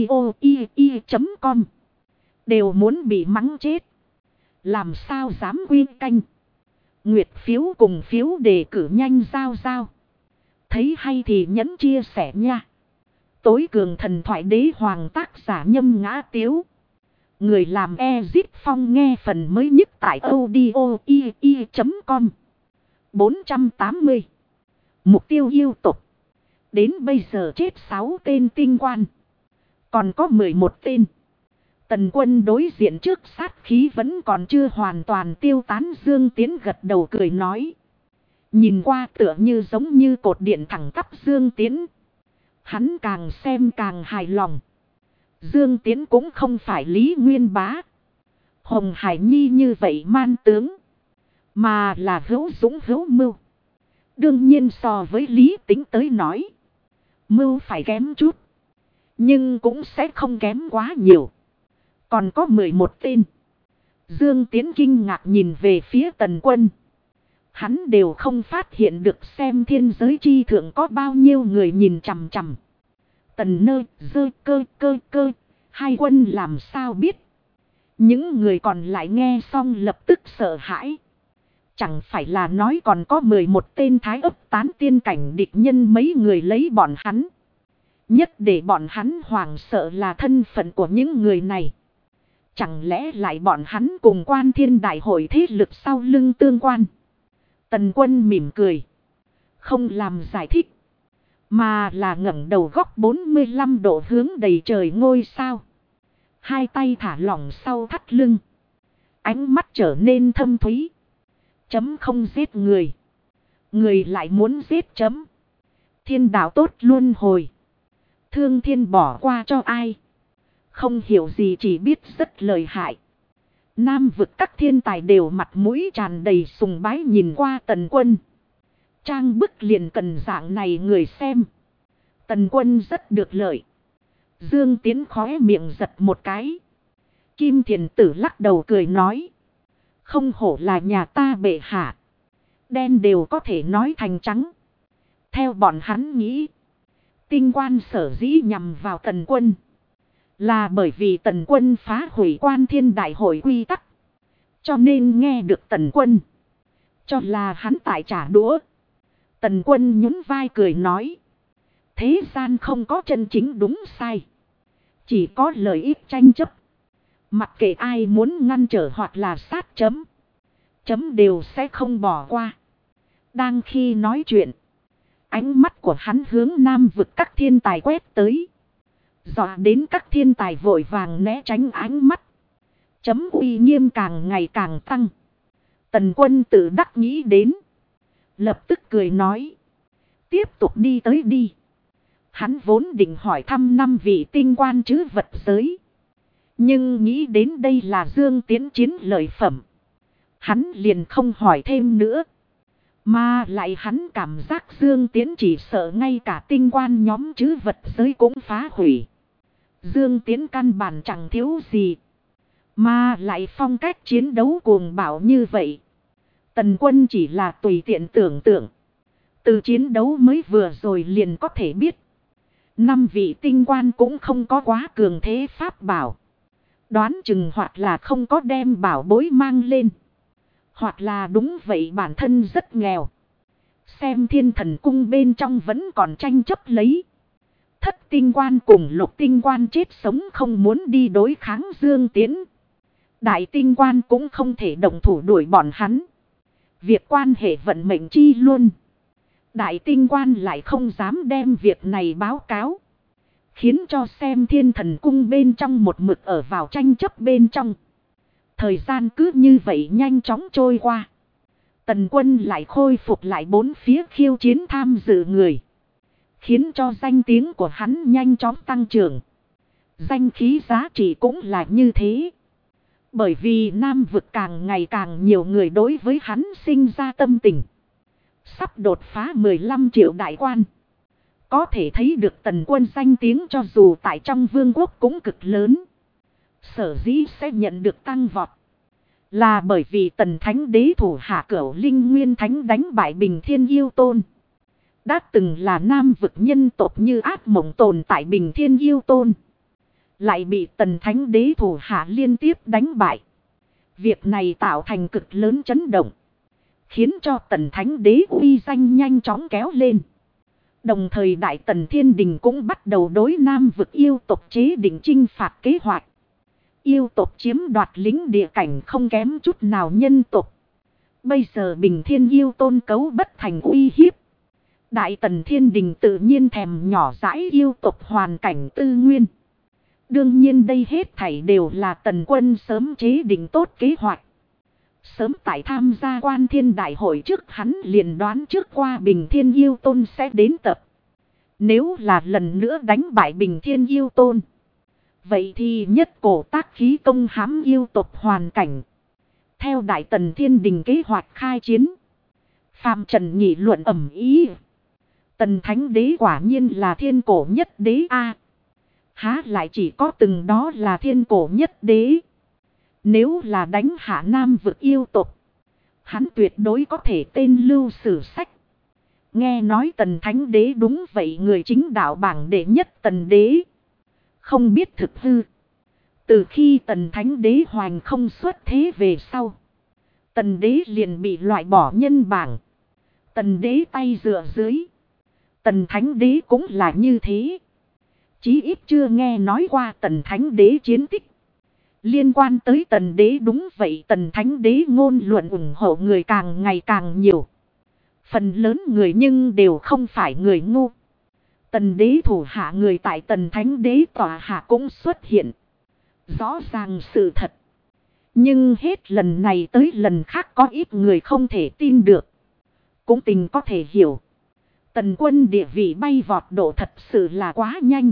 audio.com. Đều muốn bị mắng chết. Làm sao dám quy canh. Nguyệt phiếu cùng phiếu đề cử nhanh giao. Thấy hay thì nhấn chia sẻ nha. Tối cường thần thoại đế hoàng tác giả Nhâm Ngã Tiếu. Người làm Ezit Phong nghe phần mới nhất tại audio.com. 480. Mục tiêu yêu tục. Đến bây giờ chết 6 tên tinh quan. Còn có 11 tên. Tần Quân đối diện trước sát khí vẫn còn chưa hoàn toàn tiêu tán. Dương Tiến gật đầu cười nói. Nhìn qua tựa như giống như cột điện thẳng tắp Dương Tiến. Hắn càng xem càng hài lòng. Dương Tiến cũng không phải Lý Nguyên Bá. Hồng Hải Nhi như vậy man tướng. Mà là hữu dũng hữu mưu. Đương nhiên so với Lý Tính tới nói. Mưu phải kém chút. Nhưng cũng sẽ không kém quá nhiều. Còn có 11 tên. Dương Tiến kinh ngạc nhìn về phía Tần Quân. Hắn đều không phát hiện được xem thiên giới chi thượng có bao nhiêu người nhìn chằm chằm. Tần Nơ, Dơ, Cơ. Hai quân làm sao biết. Những người còn lại nghe xong lập tức sợ hãi. Chẳng phải là nói còn có 11 tên thái ấp tán tiên cảnh địch nhân mấy người lấy bọn hắn. Nhất để bọn hắn hoảng sợ là thân phận của những người này. Chẳng lẽ lại bọn hắn cùng Quan Thiên Đại Hội thế lực sau lưng tương quan. Tần Quân mỉm cười. Không làm giải thích. Mà là ngẩng đầu góc 45 độ hướng đầy trời ngôi sao. Hai tay thả lỏng sau thắt lưng. Ánh mắt trở nên thâm thúy. Chấm không giết người. Người lại muốn giết chấm. Thiên đạo tốt luôn hồi. Thương thiên bỏ qua cho ai. Không hiểu gì chỉ biết rất lợi hại. Nam vực các thiên tài đều mặt mũi tràn đầy sùng bái nhìn qua Tần Quân. Trang bức liền cần dạng này người xem. Tần Quân rất được lợi. Dương Tiến khóe miệng giật một cái. Kim Thiền Tử lắc đầu cười nói. Không hổ là nhà ta bệ hạ. Đen đều có thể nói thành trắng. Theo bọn hắn nghĩ. Tinh quan sở dĩ nhằm vào Tần Quân. Là bởi vì Tần Quân phá hủy Quan Thiên Đại Hội quy tắc. Cho nên nghe được Tần Quân. Cho là hắn tại trả đũa. Tần Quân nhún vai cười nói. Thế gian không có chân chính đúng sai. Chỉ có lợi ích tranh chấp. Mặc kệ ai muốn ngăn trở hoặc là sát chấm. Chấm đều sẽ không bỏ qua. Đang khi nói chuyện. Ánh mắt của hắn hướng nam vực các thiên tài quét tới. Dọa đến các thiên tài vội vàng né tránh ánh mắt. Chấm uy nghiêm càng ngày càng tăng. Tần Quân tự đắc nghĩ đến. Lập tức cười nói. Tiếp tục đi tới đi. Hắn vốn định hỏi thăm 5 vị tinh quan trữ vật giới. Nhưng nghĩ đến đây là Dương Tiến chiến lợi phẩm. Hắn liền không hỏi thêm nữa. Mà lại hắn cảm giác Dương Tiến chỉ sợ ngay cả tinh quan nhóm trữ vật giới cũng phá hủy. Dương Tiến căn bản chẳng thiếu gì. Mà lại phong cách chiến đấu cuồng bạo như vậy. Tần Quân chỉ là tùy tiện tưởng tượng. Từ chiến đấu mới vừa rồi liền có thể biết. 5 vị tinh quan cũng không có quá cường thế pháp bảo. Đoán chừng hoặc là không có đem bảo bối mang lên. Hoặc là đúng vậy bản thân rất nghèo. Xem Thiên Thần Cung bên trong vẫn còn tranh chấp lấy. Thất tinh quan cùng lục tinh quan chết sống không muốn đi đối kháng Dương Tiến. Đại tinh quan cũng không thể động thủ đuổi bọn hắn. Việc quan hệ vận mệnh chi luôn. Đại tinh quan lại không dám đem việc này báo cáo. Khiến cho xem Thiên Thần Cung bên trong một mực ở vào tranh chấp bên trong. Thời gian cứ như vậy nhanh chóng trôi qua. Tần Quân lại khôi phục lại 4 phía khiêu chiến tham dự người. Khiến cho danh tiếng của hắn nhanh chóng tăng trưởng. Danh khí giá trị cũng là như thế. Bởi vì Nam vực càng ngày càng nhiều người đối với hắn sinh ra tâm tình. Sắp đột phá 15 triệu đại quan. Có thể thấy được Tần Quân danh tiếng cho dù tại trong vương quốc cũng cực lớn. Sở dĩ sẽ nhận được tăng vọt. Là bởi vì Tần Thánh Đế thủ hạ Cửu Linh Nguyên Thánh đánh bại Bình Thiên Yêu Tôn. Đã từng là Nam vực nhân tộc như ác mộng tồn tại Bình Thiên Yêu Tôn. Lại bị Tần Thánh Đế thủ hạ liên tiếp đánh bại. Việc này tạo thành cực lớn chấn động. Khiến cho Tần Thánh Đế uy danh nhanh chóng kéo lên. Đồng thời Đại Tần Thiên Đình cũng bắt đầu đối Nam vực yêu tộc chế định chinh phạt kế hoạch. Yêu tộc chiếm đoạt lính địa cảnh không kém chút nào nhân tộc. Bây giờ Bình Thiên Yêu Tôn cấu bất thành uy hiếp. Đại Tần Thiên Đình tự nhiên thèm nhỏ dãi yêu tộc hoàn cảnh tư nguyên. Đương nhiên đây hết thảy đều là Tần Quân sớm chế định tốt kế hoạch. Sớm tại tham gia Quan Thiên Đại hội trước hắn liền đoán trước qua Bình Thiên Yêu Tôn sẽ đến tập. Nếu là lần nữa đánh bại Bình Thiên Yêu Tôn. Vậy thì nhất cổ tác khí công hãm yêu tộc hoàn cảnh. Theo Đại Tần Thiên Đình kế hoạch khai chiến. Phàm trần nghị luận ầm ý. Tần Thánh Đế quả nhiên là thiên cổ nhất đế a. Há lại chỉ có từng đó là thiên cổ nhất đế. Nếu là đánh hạ Nam vực yêu tộc. Hắn tuyệt đối có thể tên lưu sử sách. Nghe nói Tần Thánh Đế đúng vậy người chính đạo bảng đệ nhất Tần Đế. Không biết thực hư. Từ khi Tần Thánh Đế hoành không xuất thế về sau. Tần Đế liền bị loại bỏ nhân bảng. Tần Đế tay dựa dưới. Tần Thánh Đế cũng là như thế. Chí ít chưa nghe nói qua Tần Thánh Đế chiến tích. Liên quan tới Tần Đế đúng vậy Tần Thánh Đế ngôn luận ủng hộ người càng ngày càng nhiều. Phần lớn người nhưng đều không phải người ngu. Tần Đế thủ hạ người tại Tần Thánh Đế tòa hạ cũng xuất hiện. Rõ ràng sự thật. Nhưng hết lần này tới lần khác có ít người không thể tin được. Cũng tình có thể hiểu. Tần Quân địa vị bay vọt độ thật sự là quá nhanh.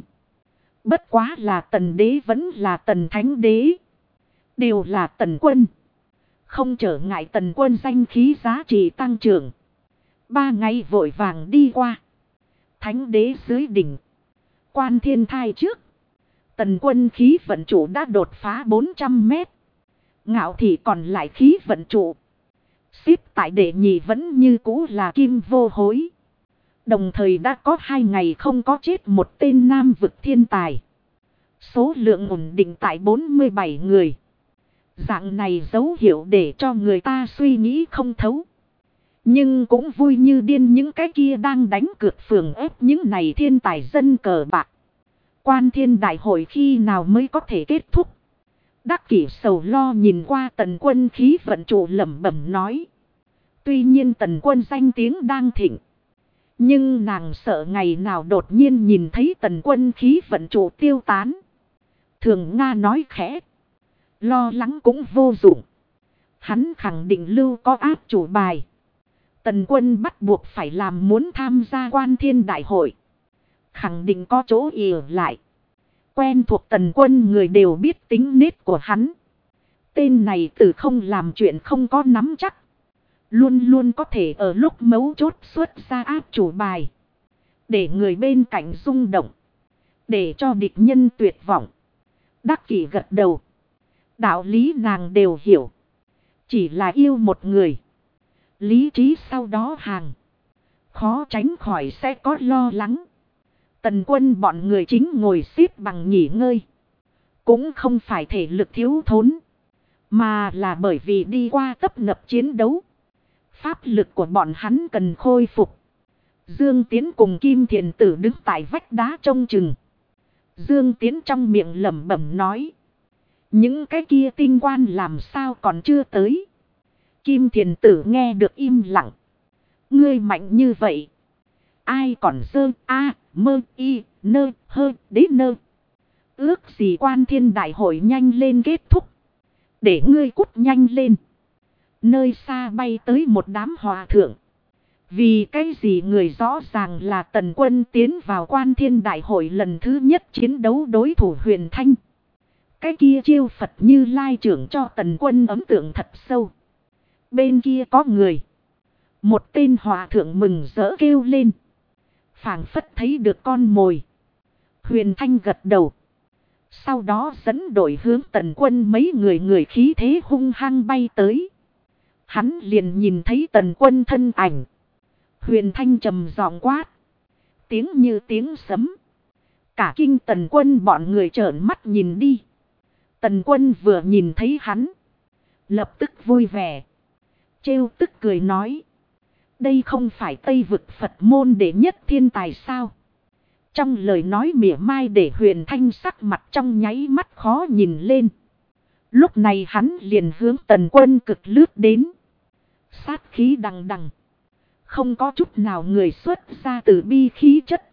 Bất quá là Tần Đế vẫn là Tần Thánh Đế. Đều là Tần Quân. Không trở ngại Tần Quân danh khí giá trị tăng trưởng. 3 ngày vội vàng đi qua. Thánh Đế dưới đỉnh. Quan Thiên Thai trước. Tần Quân khí vận trụ đã đột phá 400 mét. Ngạo Thị còn lại khí vận trụ. Xếp tại đệ nhị vẫn như cũ là Kim Vô Hối. Đồng thời đã có 2 ngày không có chết một tên Nam vực thiên tài. Số lượng ổn định tại 47 người. Dạng này dấu hiệu để cho người ta suy nghĩ không thấu. Nhưng cũng vui như điên những cái kia đang đánh cược phường ép những này thiên tài dân cờ bạc. Quan Thiên Đại hội khi nào mới có thể kết thúc. Đắc Kỷ sầu lo nhìn qua Tần Quân khí vận trụ lẩm bẩm nói. Tuy nhiên Tần Quân danh tiếng đang thịnh. Nhưng nàng sợ ngày nào đột nhiên nhìn thấy Tần Quân khí vận trụ tiêu tán. Thường Nga nói khẽ. Lo lắng cũng vô dụng. Hắn khẳng định lưu có áp chủ bài. Tần Quân bắt buộc phải làm muốn tham gia Quan Thiên Đại hội. khẳng định có chỗ ỉ lại. Quen thuộc Tần Quân người đều biết tính nết của hắn. Tên này từ không làm chuyện không có nắm chắc. Luôn luôn có thể ở lúc mấu chốt xuất ra áp chủ bài. Để người bên cạnh rung động. Để cho địch nhân tuyệt vọng. Đắc Kỷ gật đầu. Đạo lý nàng đều hiểu. Chỉ là yêu một người. Lý trí sau đó hàng. Khó tránh khỏi sẽ có lo lắng. Tần Quân bọn người chính ngồi xếp bằng nghỉ ngơi. Cũng không phải thể lực thiếu thốn. Mà là bởi vì đi qua tấp nập chiến đấu. Pháp lực của bọn hắn cần khôi phục. Dương Tiến cùng Kim Thiền Tử đứng tại vách đá trông chừng. Dương Tiến trong miệng lẩm bẩm nói. Những cái kia tinh quan làm sao còn chưa tới. Kim Thiền Tử nghe được im lặng. Ngươi mạnh như vậy. Ai còn dơ mơ y nơ hơ đế nơ. Ước gì Quan Thiên đại hội nhanh lên kết thúc. Để ngươi cút nhanh lên. Nơi xa bay tới một đám hòa thượng. Vì cái gì người rõ ràng là Tần Quân tiến vào Quan Thiên đại hội lần thứ nhất chiến đấu đối thủ Huyền Thanh. Cái kia chiêu Phật Như Lai trưởng cho Tần Quân ấn tượng thật sâu. Bên kia có người. Một tên hòa thượng mừng rỡ kêu lên. Phảng phất thấy được con mồi. Huyền Thanh gật đầu. Sau đó dẫn đội hướng Tần Quân mấy người khí thế hung hăng bay tới. Hắn liền nhìn thấy Tần Quân thân ảnh. Huyền Thanh trầm giọng quát. Tiếng như tiếng sấm. Cả kinh Tần Quân bọn người trợn mắt nhìn đi. Tần Quân vừa nhìn thấy hắn. Lập tức vui vẻ. Trêu tức cười nói. Đây không phải Tây vực Phật môn đệ nhất thiên tài sao? Trong lời nói mỉa mai để Huyền Thanh sắc mặt trong nháy mắt khó nhìn lên. Lúc này hắn liền hướng Tần Quân cực lướt đến. Sát khí đằng đằng. Không có chút nào người xuất ra từ bi khí chất.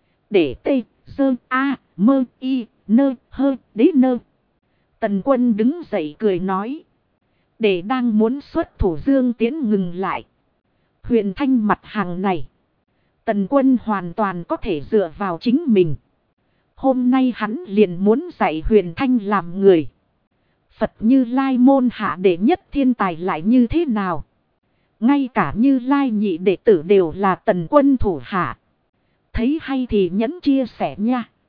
Để tê, dơ, mơ, y, nơ, hơ, đế nơ. Tần Quân đứng dậy cười nói. Để đang muốn xuất thủ Dương Tiến ngừng lại. Huyền Thanh mặt hàng này. Tần Quân hoàn toàn có thể dựa vào chính mình. Hôm nay hắn liền muốn dạy Huyền Thanh làm người. Phật Như Lai môn hạ đệ nhất thiên tài lại như thế nào? Ngay cả Như Lai nhị đệ tử đều là Tần Quân thủ hạ. Thấy hay thì nhấn chia sẻ nha.